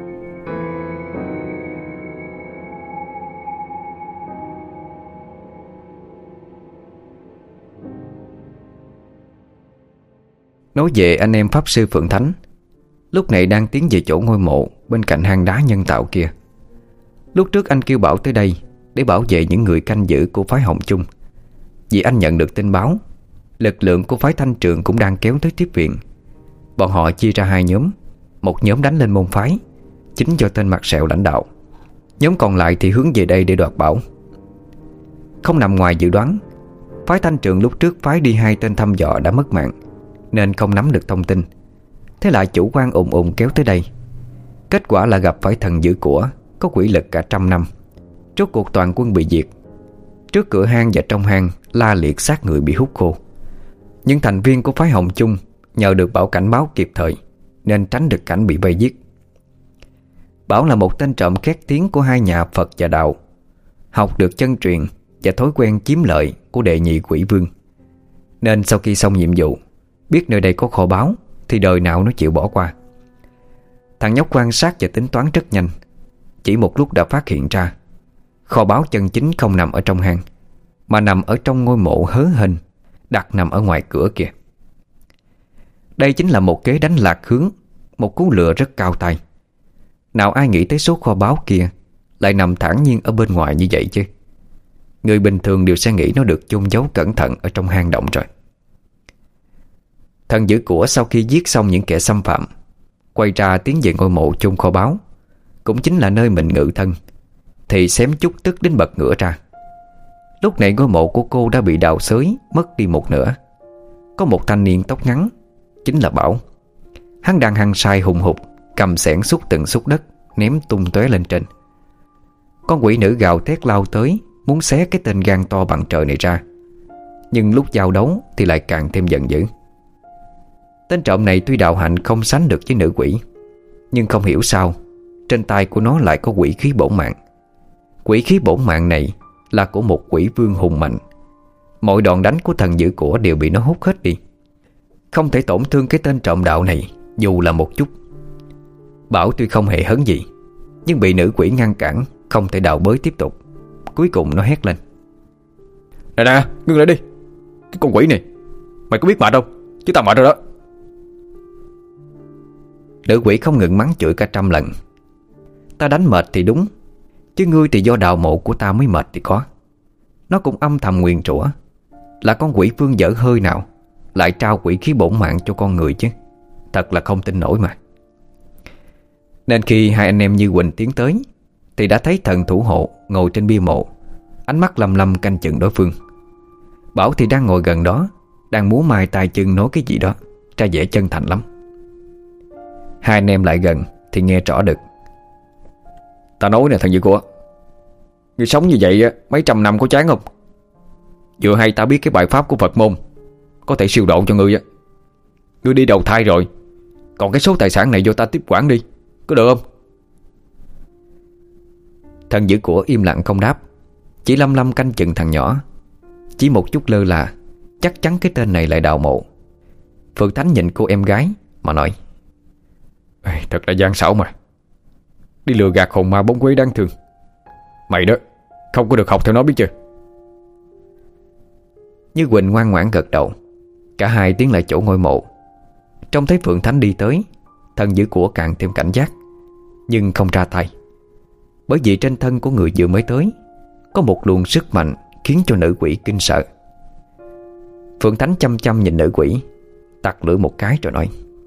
Nói về anh em Pháp Sư Phượng Thánh, lúc này đang tiến về chỗ ngôi mộ bên cạnh hang đá nhân tạo kia. Lúc trước anh kêu Bảo tới đây để bảo vệ những người canh giữ của phái Hồng Chung, vì anh nhận được tin báo lực lượng của phái Thanh Trường cũng đang kéo tới tiếp viện. Bọn họ chia ra hai nhóm. Một nhóm đánh lên môn phái, chính do tên mặt sẹo lãnh đạo. Nhóm còn lại thì hướng về đây để đoạt bảo. Không nằm ngoài dự đoán, phái Thanh Trường lúc trước phái đi hai tên thăm dò đã mất mạng, nên không nắm được thông tin. Thế lại chủ quan ùn ùn kéo tới đây. Kết quả là gặp phải thần dữ của có quỷ lực cả trăm năm. Rốt cuộc toàn quân bị diệt. Trước cửa hang và trong hang la liệt xác người bị hút khô. Những thành viên của phái Hồng Chung nhờ được Bảo cảnh báo kịp thời nên tránh được cảnh bị vây giết. Bảo là một tên trộm khét tiếng của hai nhà Phật và Đạo, học được chân truyền và thói quen chiếm lợi của đệ nhị quỷ vương. Nên sau khi xong nhiệm vụ, biết nơi đây có kho báu thì đời nào nó chịu bỏ qua. Thằng nhóc quan sát và tính toán rất nhanh. Chỉ một lúc đã phát hiện ra kho báu chân chính không nằm ở trong hang, mà nằm ở trong ngôi mộ hớ hênh đặt nằm ở ngoài cửa kìa. Đây chính là một kế đánh lạc hướng, một cú lừa rất cao tay. Nào ai nghĩ tới số kho báu kia lại nằm thản nhiên ở bên ngoài như vậy chứ. Người bình thường đều sẽ nghĩ nó được chôn giấu cẩn thận ở trong hang động rồi. Thần giữ của sau khi giết xong những kẻ xâm phạm, quay ra tiến về ngôi mộ chôn kho báu, cũng chính là nơi mình ngự thân, thì xém chút tức đến bật ngửa ra. Lúc này ngôi mộ của cô đã bị đào xới mất đi một nửa. Có một thanh niên tóc ngắn, chính là Bảo. Hắn đang hăng say hùng hục, cầm xẻng xúc từng xúc đất, ném tung tóe lên trên. Con quỷ nữ gào thét lao tới, muốn xé cái tên gan to bằng trời này ra. Nhưng lúc giao đấu thì lại càng thêm giận dữ. Tên trộm này tuy đạo hạnh không sánh được với nữ quỷ, nhưng không hiểu sao trên tay của nó lại có quỷ khí bổn mạng. Quỷ khí bổn mạng này là của một quỷ vương hùng mạnh. Mọi đòn đánh của thần giữ của đều bị nó hút hết đi, không thể tổn thương cái tên trộm đạo này dù là một chút. Bảo tuy không hề hấn gì, nhưng bị nữ quỷ ngăn cản, không thể đào bới tiếp tục. Cuối cùng nó hét lên:
Nè nè, ngưng lại đi. Cái con quỷ này, mày có biết mệt không? Chứ tao mệt rồi đó.
Nữ quỷ không ngừng mắng chửi cả trăm lần. Ta đánh mệt thì đúng, chứ ngươi thì do đào mộ của ta mới mệt thì có. Nó cũng âm thầm nguyền rủa là con quỷ vương dở hơi nào lại trao quỷ khí bổn mạng cho con người chứ. Thật là không tin nổi mà. Nên khi hai anh em Như Quỳnh tiến tới thì đã thấy thần thủ hộ ngồi trên bia mộ, ánh mắt lăm lăm canh chừng đối phương. Bảo thì đang ngồi gần đó, đang múa mai tay chân nói cái gì đó, ra vẻ chân thành lắm. Hai anh em lại gần thì nghe rõ được.
Ta nói nè thằng Dư của, ngươi sống như vậy mấy trăm năm có chán không? Vừa hay ta biết cái bài pháp của Phật môn có thể siêu độ cho ngươi á. Ngươi đi đầu thai rồi, còn cái số tài sản này do ta tiếp quản đi, có được không?
Thần giữ của im lặng không đáp, chỉ lăm lăm canh chừng thằng nhỏ. Chỉ một chút lơ là, chắc chắn cái tên này lại đào mộ. Phượng Thánh nhìn cô em gái mà nói:
Thật là gian xảo mà, đi lừa gạt hồn ma bóng quế đáng thương. Mày đó không có được học theo nó biết chưa?
Như Quỳnh ngoan ngoãn gật đầu. Cả hai tiến lại chỗ ngôi mộ. Trông thấy Phượng Thánh đi tới, thần giữ của càng thêm cảnh giác, nhưng không ra tay. Bởi vì trên thân của người vừa mới tới có một luồng sức mạnh khiến cho nữ quỷ kinh sợ. Phượng Thánh chăm chăm nhìn nữ quỷ, tặc lưỡi một cái rồi nói: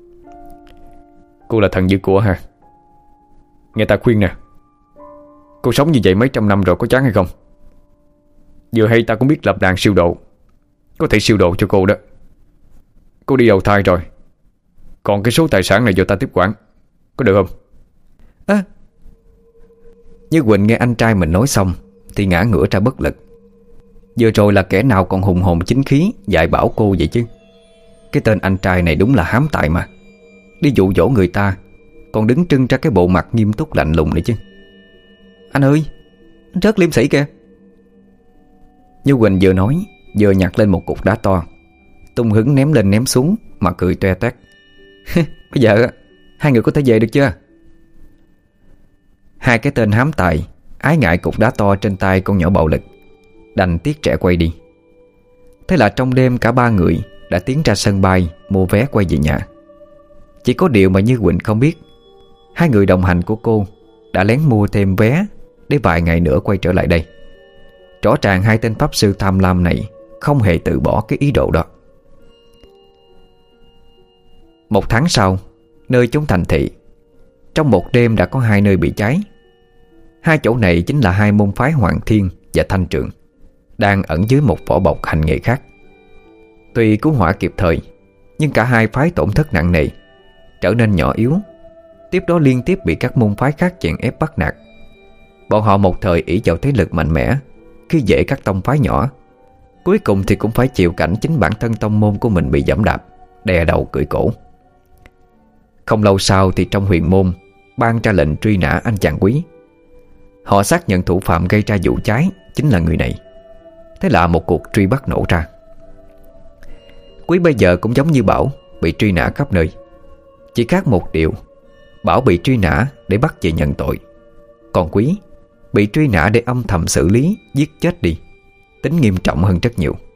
Cô là thần dữ của hả? Nghe ta khuyên nè, cô sống như vậy mấy trăm năm rồi có chán hay không? Vừa hay ta cũng biết lập đàn siêu độ, có thể siêu độ cho cô đó. Cô đi đầu thai rồi, còn cái số tài sản này do ta tiếp quản, có được không?
À. Như Quỳnh nghe anh trai mình nói xong thì ngã ngửa ra bất lực. Vừa rồi là kẻ nào còn hùng hồn chính khí dạy bảo cô vậy chứ. Cái tên anh trai này đúng là hám tài mà. Đi dụ dỗ người ta còn đứng trưng ra cái bộ mặt nghiêm túc lạnh lùng này chứ. Anh ơi, anh rất liêm sĩ kìa. Như Quỳnh vừa nói, vừa nhặt lên một cục đá to, tung hứng ném lên ném xuống mà cười toe toét. Bây giờ hai người có thể về được chưa? Hai cái tên hám tài ái ngại cục đá to trên tay con nhỏ bạo lực, đành tiếc trẻ quay đi. Thế là trong đêm cả ba người đã tiến ra sân bay mua vé quay về nhà. Chỉ có điều mà Như Quỳnh không biết, hai người đồng hành của cô đã lén mua thêm vé để vài ngày nữa quay trở lại đây. Rõ ràng hai tên pháp sư tham lam này không hề từ bỏ cái ý đồ đó. Một tháng sau, nơi chốn thành thị, trong một đêm đã có hai nơi bị cháy. Hai chỗ này chính là hai môn phái Hoàng Thiên và Thanh Trượng, đang ẩn dưới một vỏ bọc hành nghề khác. Tuy cứu hỏa kịp thời, nhưng cả hai phái tổn thất nặng nề, trở nên nhỏ yếu. Tiếp đó liên tiếp bị các môn phái khác chèn ép bắt nạt. Bọn họ một thời ỷ vào thế lực mạnh mẽ, khi dễ các tông phái nhỏ, cuối cùng thì cũng phải chịu cảnh chính bản thân tông môn của mình bị giẫm đạp, đè đầu cưỡi cổ. Không lâu sau thì trong huyền môn ban ra lệnh truy nã anh chàng Quý. Họ xác nhận thủ phạm gây ra vụ cháy chính là người này. Thế là một cuộc truy bắt nổ ra. Quý bây giờ cũng giống như Bảo, bị truy nã khắp nơi. Chỉ khác một điều, Bảo bị truy nã để bắt về nhận tội, còn Quý bị truy nã để âm thầm xử lý, giết chết đi. Tính nghiêm trọng hơn rất nhiều.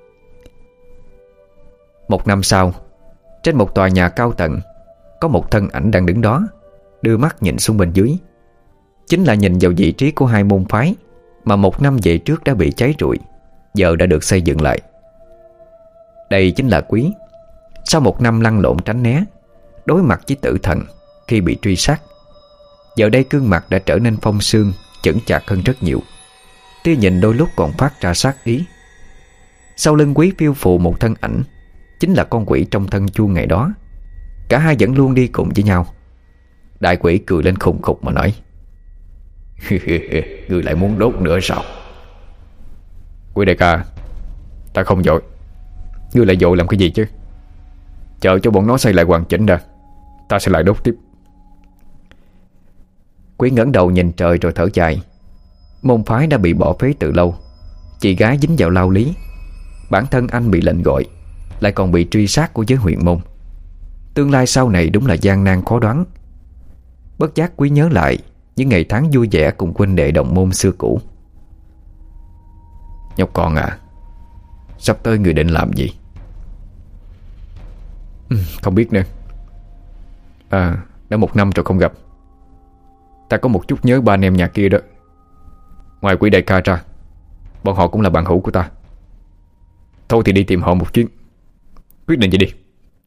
Một năm sau, trên một tòa nhà cao tầng, có một thân ảnh đang đứng đó, đưa mắt nhìn xuống bên dưới. Chính là nhìn vào vị trí của hai môn phái mà một năm về trước đã bị cháy rụi, giờ đã được xây dựng lại. Đây chính là Quý. Sau một năm lăn lộn tránh né, đối mặt với tử thần khi bị truy sát, giờ đây gương mặt đã trở nên phong sương, chững chạc hơn rất nhiều. Tia nhìn đôi lúc còn phát ra sát ý. Sau lưng Quý phiêu phù một thân ảnh, chính là con quỷ trong thân chuông ngày đó. Cả hai vẫn luôn đi cùng với nhau. Đại quỷ cười lên khùng khục mà nói: Ngươi lại muốn đốt nữa sao? Quý đại ca, ta không vội. Ngươi lại vội làm cái gì chứ? Chờ cho bọn nó xây lại hoàn chỉnh ra, ta sẽ lại đốt tiếp. Quý ngẩng đầu nhìn trời rồi thở dài. Môn phái đã bị bỏ phế từ lâu. Chị gái dính vào lao lý, bản thân anh bị lệnh gọi, lại còn bị truy sát của giới huyện môn. Tương lai sau này đúng là gian nan khó đoán. Bất giác Quý nhớ lại những ngày tháng vui vẻ cùng huynh đệ đồng môn xưa cũ. Nhóc con à, sắp tới người định làm gì? Ừ, không biết nữa. À, đã một năm rồi không gặp. Ta có một chút nhớ ba anh em nhà kia đó. Ngoài Quý đại ca ra, bọn họ cũng là bạn hữu của ta. Thôi thì đi tìm họ một chuyến. Quyết định vậy đi.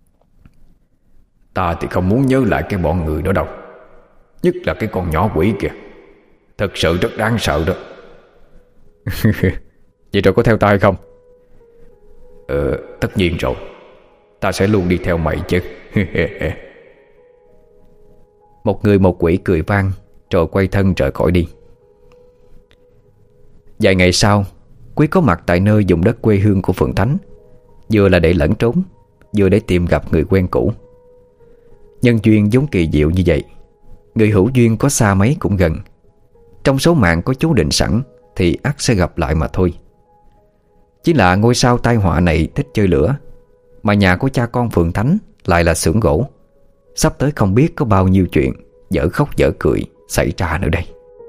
Ta thì không muốn nhớ lại cái bọn người đó đâu. Nhất là cái con nhỏ quỷ kìa, thật sự rất đáng sợ đó. Vậy rồi có theo ta hay không? Ờ, tất nhiên rồi. Ta sẽ luôn đi theo mày chứ. Một người một quỷ cười vang, rồi quay thân rời khỏi đi. Vài ngày sau, Quý có mặt tại nơi vùng đất quê hương của Phượng Thánh, vừa là để lẫn trốn, vừa để tìm gặp người quen cũ. Nhân duyên vốn kỳ diệu như vậy, người hữu duyên có xa mấy cũng gần. Trong số mạng có chú định sẵn thì ắt sẽ gặp lại mà thôi. Chỉ là ngôi sao tai họa này thích chơi lửa, mà nhà của cha con Phượng Thánh lại là xưởng gỗ. Sắp tới không biết có bao nhiêu chuyện dở khóc dở cười xảy ra nữa đây.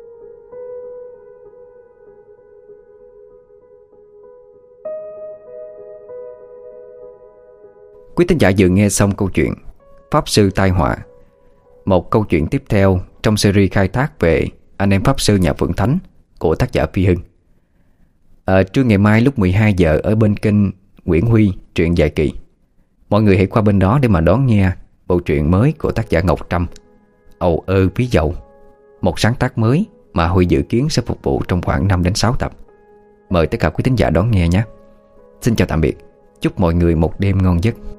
Quý thính giả vừa nghe xong câu chuyện Pháp Sư Tai Họa, một câu chuyện tiếp theo trong series khai thác về anh em Pháp Sư nhà Phượng Thánh của tác giả Phi Hưng. À, trưa ngày mai lúc mười hai giờ ở bên kênh Nguyễn Huy Truyện Dài Kỳ, mọi người hãy qua bên đó để mà đón nghe bộ truyện mới của tác giả Ngọc Trâm, Ầu ơ ví dầu, một sáng tác mới mà Huy dự kiến sẽ phục vụ trong khoảng năm đến sáu tập. Mời tất cả quý thính giả đón nghe nhé. Xin chào tạm biệt. Chúc mọi người một đêm ngon giấc.